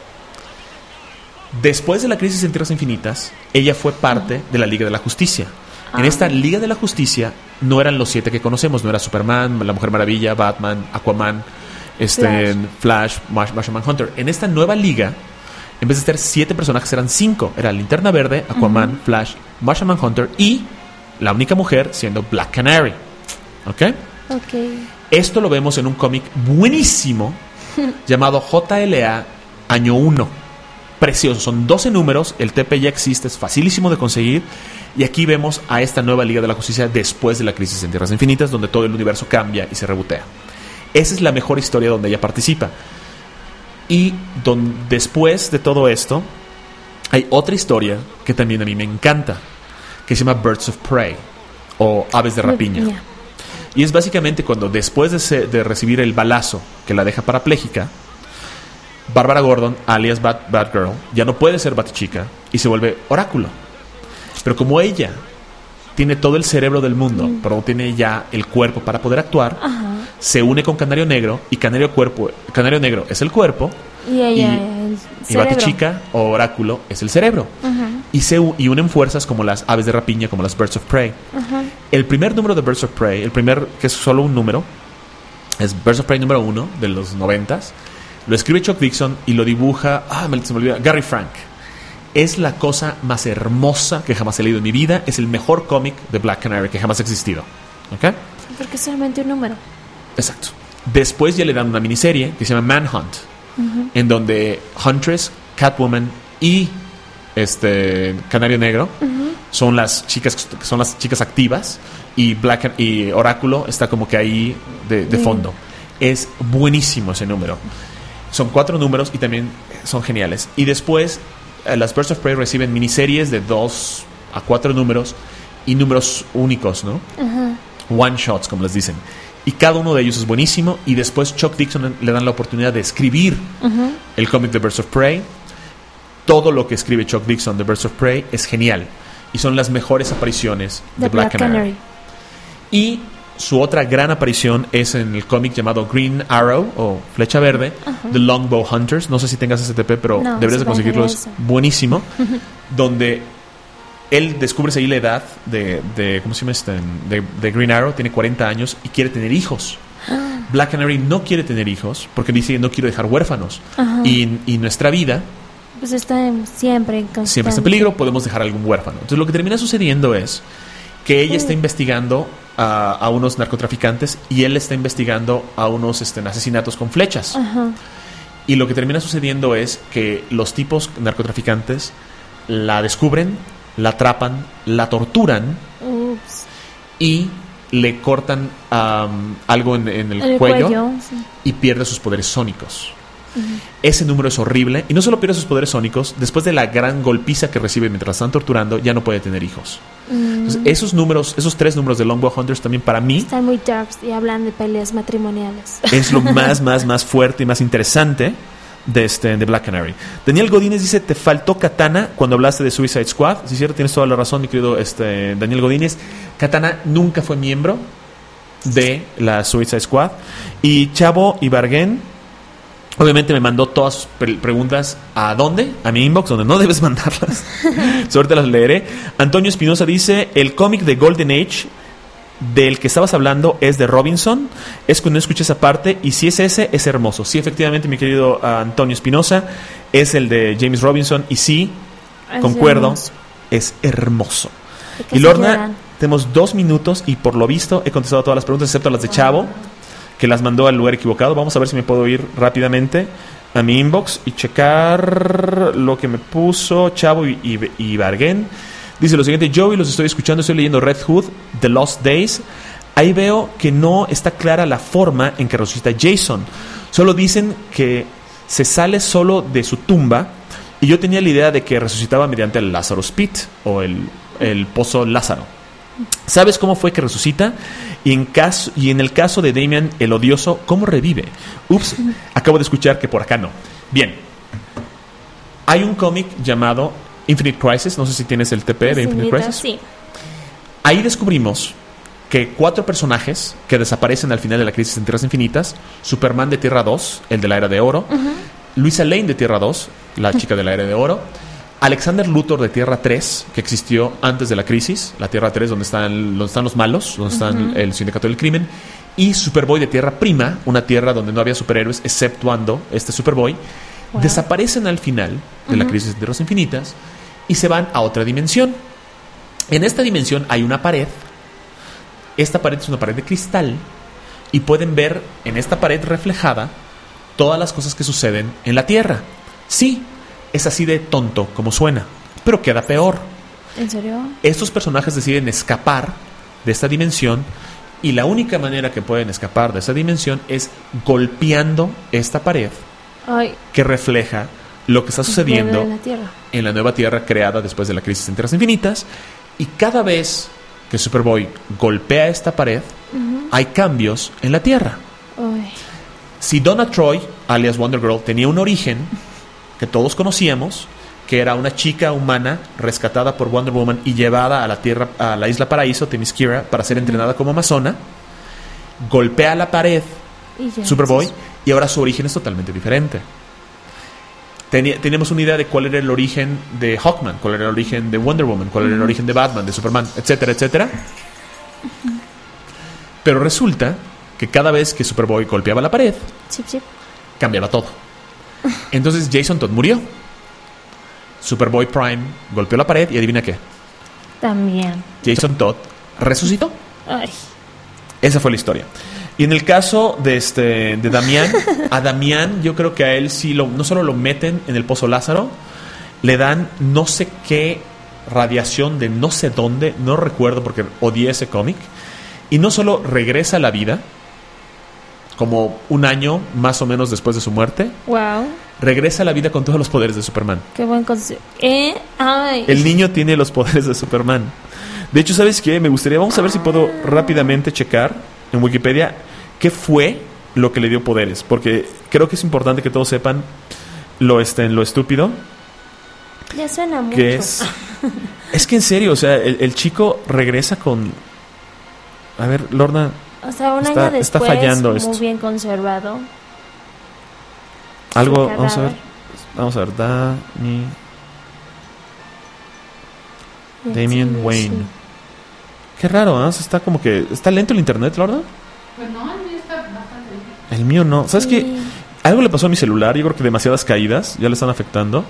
Después de la crisis en Tierras Infinitas, ella fue parte de la Liga de la Justicia. En Ah. esta Liga de la Justicia no eran los siete que conocemos, no era Superman, la Mujer Maravilla, Batman, Aquaman, este, Flash, Marsh- Martian Manhunter. En esta nueva liga, en vez de ser siete personajes, eran cinco. Era Linterna Verde, Aquaman, Flash, Martian Manhunter y la única mujer siendo Black Canary. ¿Ok? Ok. Esto lo vemos en un cómic buenísimo llamado J L A Año uno. Precioso, son doce números, el T P ya existe, es facilísimo de conseguir. Y aquí vemos a esta nueva Liga de la Justicia después de la crisis en Tierras Infinitas, donde todo el universo cambia y se rebotea. Esa es la mejor historia donde ella participa. Y don- después de todo esto, hay otra historia que también a mí me encanta, que se llama Birds of Prey, o Aves de Rapiña. Ya. Y es básicamente cuando después de, se- de recibir el balazo que la deja parapléjica, Bárbara Gordon, alias Bat, Batgirl, ya no puede ser Batichica y se vuelve Oráculo. Pero como ella tiene todo el cerebro del mundo, pero no tiene ya el cuerpo para poder actuar, se une con Canario Negro y Canario, cuerpo, Canario Negro es el cuerpo Y ella, Y- el y cerebro. Batichica o Oráculo es el cerebro. Y se u- y unen fuerzas como las aves de rapiña, como las Birds of Prey. El primer número de Birds of Prey, el primer que es solo un número, es Birds of Prey número uno de los noventas. Lo escribe Chuck Dixon y lo dibuja, ah, me, se me olvida, Gary Frank. Es la cosa más hermosa que jamás he leído en mi vida. Es el mejor cómic de Black Canary que jamás ha existido. ¿Ok? Porque es solamente un número. Exacto. Después ya le dan una miniserie que se llama Manhunt, uh-huh. en donde Huntress, Catwoman y este Canario Negro uh-huh. son las chicas son las chicas activas, y Black y Oráculo está como que ahí de, de fondo. Es buenísimo ese número. Son cuatro números y también son geniales. Y después eh, las Birds of Prey reciben miniseries de dos a cuatro números y números únicos, ¿no? Uh-huh. One shots, como les dicen. Y cada uno de ellos es buenísimo. Y después Chuck Dixon le dan la oportunidad de escribir uh-huh. el cómic de Birds of Prey. Todo lo que escribe Chuck Dixon de Birds of Prey es genial. Y son las mejores apariciones de, de Black, Black Canary. Canary. Y su otra gran aparición es en el cómic llamado Green Arrow o Flecha Verde, uh-huh. The Longbow Hunters. No sé si tengas ese T P, pero no, deberías de conseguirlo. Es buenísimo. Donde él descubre ahí la edad de, de ¿cómo se llama este? De, de Green Arrow. Tiene cuarenta años y quiere tener hijos. Black Canary no quiere tener hijos porque dice: no quiero dejar huérfanos. Uh-huh. Y, y nuestra vida pues está en, siempre en constante. Siempre está en peligro, podemos dejar algún huérfano. Entonces lo que termina sucediendo es que ella sí. está investigando a, a unos narcotraficantes y él está investigando a unos este, asesinatos con flechas. Uh-huh. Y lo que termina sucediendo es que los tipos narcotraficantes la descubren, la atrapan, la torturan. Ups. Y le cortan um, algo en, en el, el cuello, cuello sí. y pierde sus poderes sónicos. Uh-huh. Ese número es horrible. Y no solo pierde sus poderes sónicos, después de la gran golpiza que recibe mientras la están torturando, ya no puede tener hijos. Uh-huh. Entonces, esos números, esos tres números de Longbow Hunters también para mí están muy darks y hablan de peleas matrimoniales. Es lo más, más, más fuerte y más interesante de, este, de Black Canary. Daniel Godínez dice: te faltó Katana cuando hablaste de Suicide Squad. Si es cierto, tienes toda la razón, mi querido este, Daniel Godínez. Katana nunca fue miembro de la Suicide Squad. Y Chavo Ibarguen obviamente me mandó todas sus pre- preguntas. ¿A dónde? A mi inbox, donde no debes mandarlas. Suerte, las leeré. Antonio Espinosa dice: el cómic de Golden Age del que estabas hablando es de Robinson. Es que no escuché esa parte, y si es ese, es hermoso. Sí, efectivamente, mi querido uh, Antonio Espinosa, es el de James Robinson. Y sí, es concuerdo, hermoso. Es hermoso. Y Lorna, tenemos dos minutos y por lo visto he contestado todas las preguntas excepto las de Chavo, que las mandó al lugar equivocado. Vamos a ver si me puedo ir rápidamente a mi inbox y checar lo que me puso Chavo y, y, y Barguén. Dice lo siguiente: Joey, los estoy escuchando, estoy leyendo Red Hood, The Lost Days. Ahí veo que no está clara la forma en que resucita Jason. Solo dicen que se sale solo de su tumba, y yo tenía la idea de que resucitaba mediante el Lazarus Pit o el, el pozo Lázaro. ¿Sabes cómo fue que resucita? Y en, caso, y en el caso de Damian el Odioso, ¿cómo revive? Ups, acabo de escuchar que por acá no. Bien, hay un cómic llamado Infinite Crisis. No sé si tienes el T P de Infinite Crisis. Sí. Ahí descubrimos que cuatro personajes que desaparecen al final de la Crisis en Tierras Infinitas: Superman de Tierra dos, el de la Era de Oro, uh-huh. Luisa Lane de Tierra dos, la chica de la Era de Oro, Alexander Luthor de Tierra tres, que existió antes de la crisis, la Tierra tres, donde están, donde están los malos, donde uh-huh. están el sindicato del crimen, y Superboy de Tierra Prima, una tierra donde no había superhéroes exceptuando este Superboy. Wow. Desaparecen al final de uh-huh. la crisis de Tierras Infinitas y se van a otra dimensión. En esta dimensión hay una pared. Esta pared es una pared de cristal, y pueden ver en esta pared reflejada todas las cosas que suceden en la Tierra. Sí, es así de tonto como suena, pero queda peor. ¿En serio? Estos personajes deciden escapar de esta dimensión, y la única manera que pueden escapar de esta dimensión es golpeando esta pared. Ay. Que refleja lo que está sucediendo en la, tierra. en la nueva Tierra creada después de la crisis en Tierras Infinitas. Y cada vez que Superboy golpea esta pared, uh-huh. hay cambios en la Tierra. Ay. Si Donna Troy, alias Wonder Girl, tenía un origen que todos conocíamos, que era una chica humana rescatada por Wonder Woman y llevada a la tierra, a la isla Paraíso, Themyscira, para ser entrenada como amazona, golpea la pared Superboy, y ahora su origen es totalmente diferente. Teni- teníamos una idea de cuál era el origen de Hawkman, cuál era el origen de Wonder Woman, cuál era el origen de Batman, de Superman, etcétera, etcétera. Pero resulta que cada vez que Superboy golpeaba la pared, chip, chip. cambiaba todo. Entonces Jason Todd murió. Superboy Prime golpeó la pared y adivina qué. También. Jason Todd resucitó. Ay. Esa fue la historia. Y en el caso de este de Damián, a Damián yo creo que a él sí lo, no solo lo meten en el Pozo Lázaro, le dan no sé qué radiación de no sé dónde, no recuerdo porque odié ese cómic, y no solo regresa a la vida, como un año más o menos después de su muerte. Wow. Regresa a la vida con todos los poderes de Superman. Qué buen concepto. Eh, ay. El niño tiene los poderes de Superman. De hecho, ¿sabes qué? Me gustaría, vamos a ver si puedo rápidamente checar en Wikipedia qué fue lo que le dio poderes, porque creo que es importante que todos sepan lo este, lo estúpido ya suena mucho. Que es es que en serio, o sea, el, el chico regresa con, a ver, Lorna, o sea, un está, año después, está fallando muy esto. bien conservado. Algo, vamos a ver, vamos a ver, Dami, Damian Wayne. Sí. Qué raro, ¿eh? Está como que está lento el internet, Lorna. Pues no, el mío está bastante bien. El mío no. ¿Sabes Sí. qué? Algo le pasó a mi celular. Yo creo que demasiadas caídas ya le están afectando.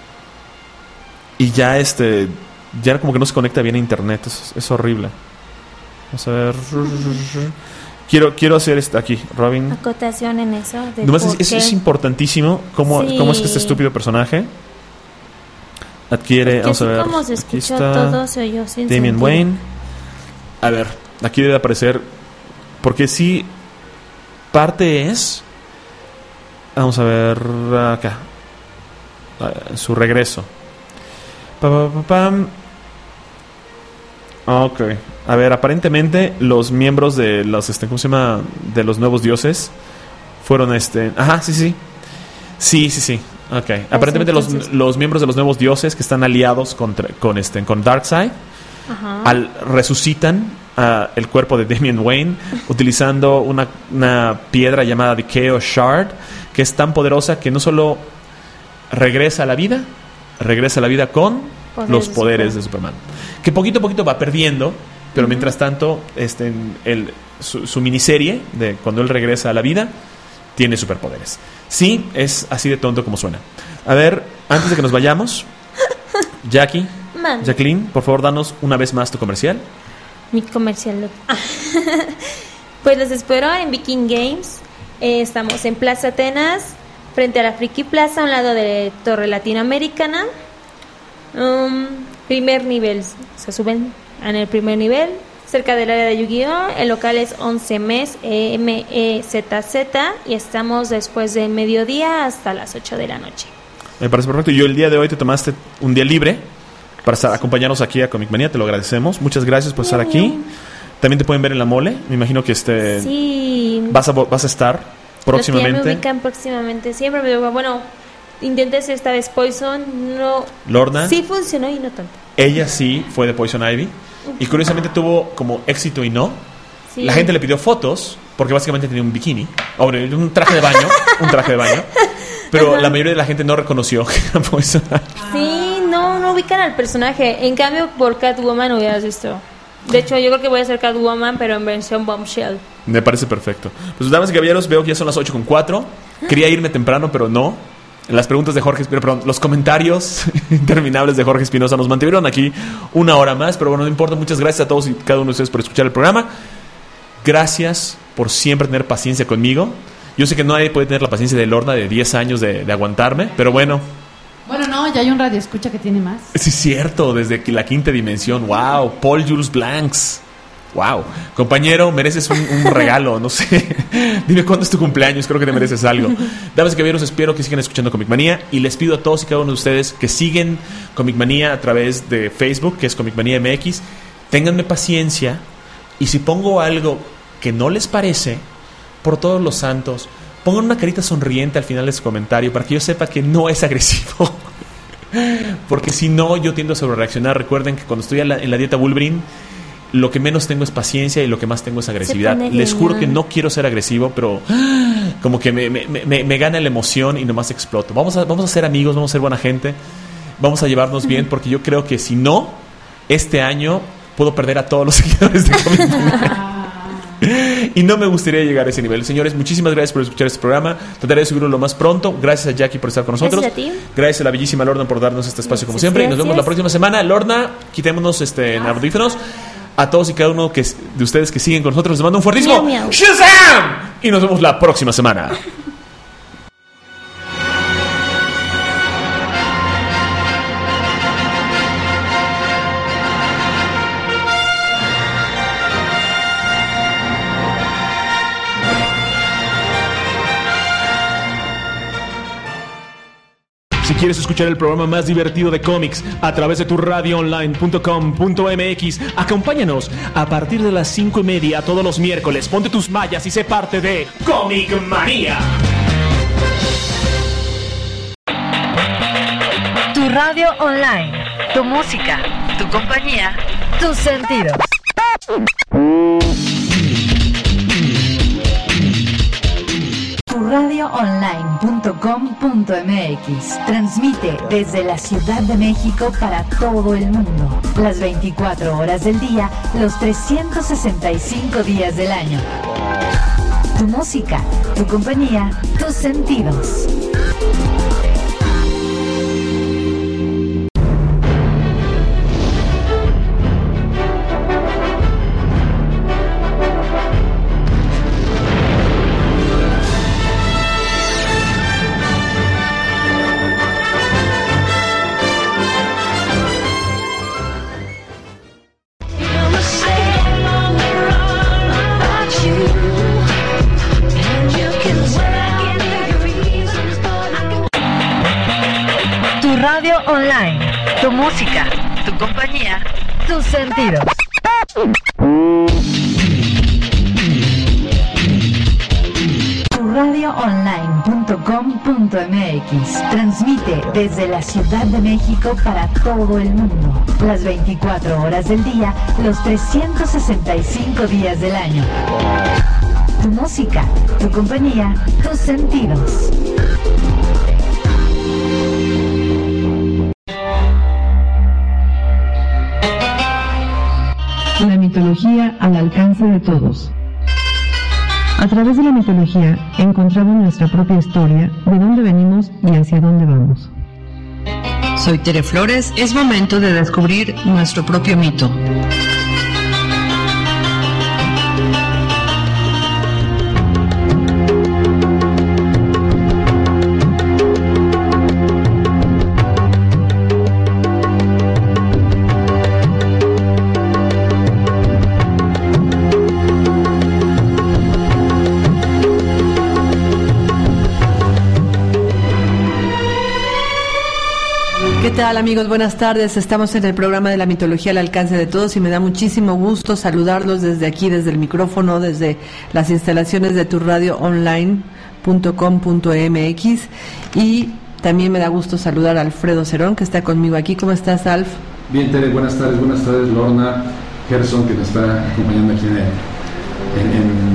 Y ya este... Ya como que no se conecta bien a internet. Es, es horrible. Vamos a ver... Quiero, quiero hacer esto aquí, Robin. Acotación en eso. De Nomás por es, es, qué. es importantísimo cómo, Sí. cómo es que este estúpido personaje adquiere... Porque vamos a así ver. como se Aquí escuchó está todo, se oyó sin Damian sentido. Wayne. A ver, aquí debe aparecer... Porque sí... Parte es... Vamos a ver acá. Ah, su regreso. Pa, pa, pa, pam. Ok. A ver, aparentemente los miembros de los este, ¿cómo se llama? De los nuevos dioses fueron este. Ajá, sí, sí. Sí, sí, sí. Ok. Aparentemente los, los miembros de los nuevos dioses que están aliados contra, con este con Darkseid, Ajá. al resucitan uh, el cuerpo de Damian Wayne utilizando una, una piedra llamada The Chaos Shard, que es tan poderosa que no solo regresa a la vida, regresa a la vida con Poderes los de poderes Superman. de Superman, que poquito a poquito va perdiendo, pero uh-huh. mientras tanto este, el, su, su miniserie de cuando él regresa a la vida tiene superpoderes. Sí, es así de tonto como suena. A ver, antes de que nos vayamos, Jackie, Man. Jacqueline, por favor, danos una vez más tu comercial. Mi comercial. Pues los espero en Viking Games. Eh, estamos en Plaza Atenas, frente a la Friki Plaza, a un lado de Torre Latinoamericana. Um, primer nivel, se suben en el primer nivel, cerca del área de Yu-Gi-Oh! El local es once M E Z Z y estamos después del mediodía hasta las ocho de la noche. Me parece perfecto. Yo el día de hoy te tomaste un día libre para estar, acompañarnos aquí a Comic Manía, te lo agradecemos. Muchas gracias por estar aquí. También te pueden ver en la mole. Me imagino que este sí. vas a vas a estar próximamente. Los que ya me ubican próximamente. Siempre me digo, bueno, intenté hacer esta vez Poison, no. Lorna. Sí funcionó y no tanto. Ella sí fue de Poison Ivy uh-huh. y curiosamente tuvo como éxito y no. Sí. La gente le pidió fotos porque básicamente tenía un bikini, o un traje de baño, un traje de baño. Pero uh-huh. la mayoría de la gente no reconoció que era Poison Ivy. Sí, no, no ubican al personaje. En cambio, por Catwoman hubieras visto. De hecho, yo creo que voy a hacer Catwoman, pero en versión Bombshell. Me parece perfecto. Pues damas y caballeros, veo que ya son las ocho con cuatro. Quería irme temprano, pero no. Las preguntas de Jorge Espinosa, perdón, los comentarios interminables de Jorge Espinosa nos mantuvieron aquí una hora más. Pero bueno, no importa. Muchas gracias a todos y cada uno de ustedes por escuchar el programa. Gracias por siempre tener paciencia conmigo. Yo sé que nadie puede tener la paciencia de Lorna de diez años de, de aguantarme, pero bueno. Bueno, no, ya hay un radio escucha que tiene más. Sí, es cierto, desde la quinta dimensión. Wow, Paul Jules Blancs. Wow, compañero, mereces un, un regalo, no sé. Dime cuándo es tu cumpleaños, creo que te mereces algo. Damas y caballeros, espero que sigan escuchando Comic Manía y les pido a todos y cada uno de ustedes que siguen Comic Manía a través de Facebook, que es Comic Manía M X. Ténganme paciencia y si pongo algo que no les parece, por todos los santos, pongan una carita sonriente al final de su comentario para que yo sepa que no es agresivo. Porque si no, yo tiendo a sobrereaccionar. Recuerden que cuando estoy en la, en la dieta Wolverine, lo que menos tengo es paciencia y lo que más tengo es agresividad. Les juro que no quiero ser agresivo, pero como que me, me, me, me gana la emoción y nomás exploto. Vamos a, vamos a ser amigos, vamos a ser buena gente, vamos a llevarnos bien, porque yo creo que si no, este año puedo perder a todos los seguidores de Comic Manía. Y no me gustaría llegar a ese nivel. Señores, muchísimas gracias por escuchar este programa. Trataré de subirlo lo más pronto. Gracias a Jackie por estar con nosotros. Gracias a ti. Gracias a la bellísima Lorna por darnos este espacio como Muchas siempre. Y nos gracias. vemos la próxima semana. Lorna, quitémonos este en audífonos. A todos y cada uno que, de ustedes que siguen con nosotros, les mando un fuertísimo Miau, miau. ¡Shazam! Y nos vemos la próxima semana. Si quieres escuchar el programa más divertido de cómics a través de tu radio online punto com punto m x, acompáñanos a partir de las cinco y media todos los miércoles. Ponte tus mallas y sé parte de Comic Manía. Tu radio online, tu música, tu compañía, tus sentidos. tu radio online punto com punto m x transmite desde la Ciudad de México para todo el mundo, las veinticuatro horas del día, los trescientos sesenta y cinco días del año. Tu música, tu compañía, tus sentidos. Radio online, tu música, tu compañía, tus sentidos. tu radio online punto com punto m x transmite desde la Ciudad de México para todo el mundo, las veinticuatro horas del día, los trescientos sesenta y cinco días del año. Tu música, tu compañía, tus sentidos. La mitología al alcance de todos. A través de la mitología encontramos nuestra propia historia, de dónde venimos y hacia dónde vamos. Soy Tere Flores, es momento de descubrir nuestro propio mito. ¿Qué tal, amigos? Buenas tardes. Estamos en el programa de la mitología al alcance de todos y me da muchísimo gusto saludarlos desde aquí, desde el micrófono, desde las instalaciones de tu radio online punto com punto m x, y también me da gusto saludar a Alfredo Cerón, que está conmigo aquí. ¿Cómo estás, Alf? Bien, Tere, buenas tardes. Buenas tardes, Lorna, Gerson, que nos está acompañando aquí en, el, en, en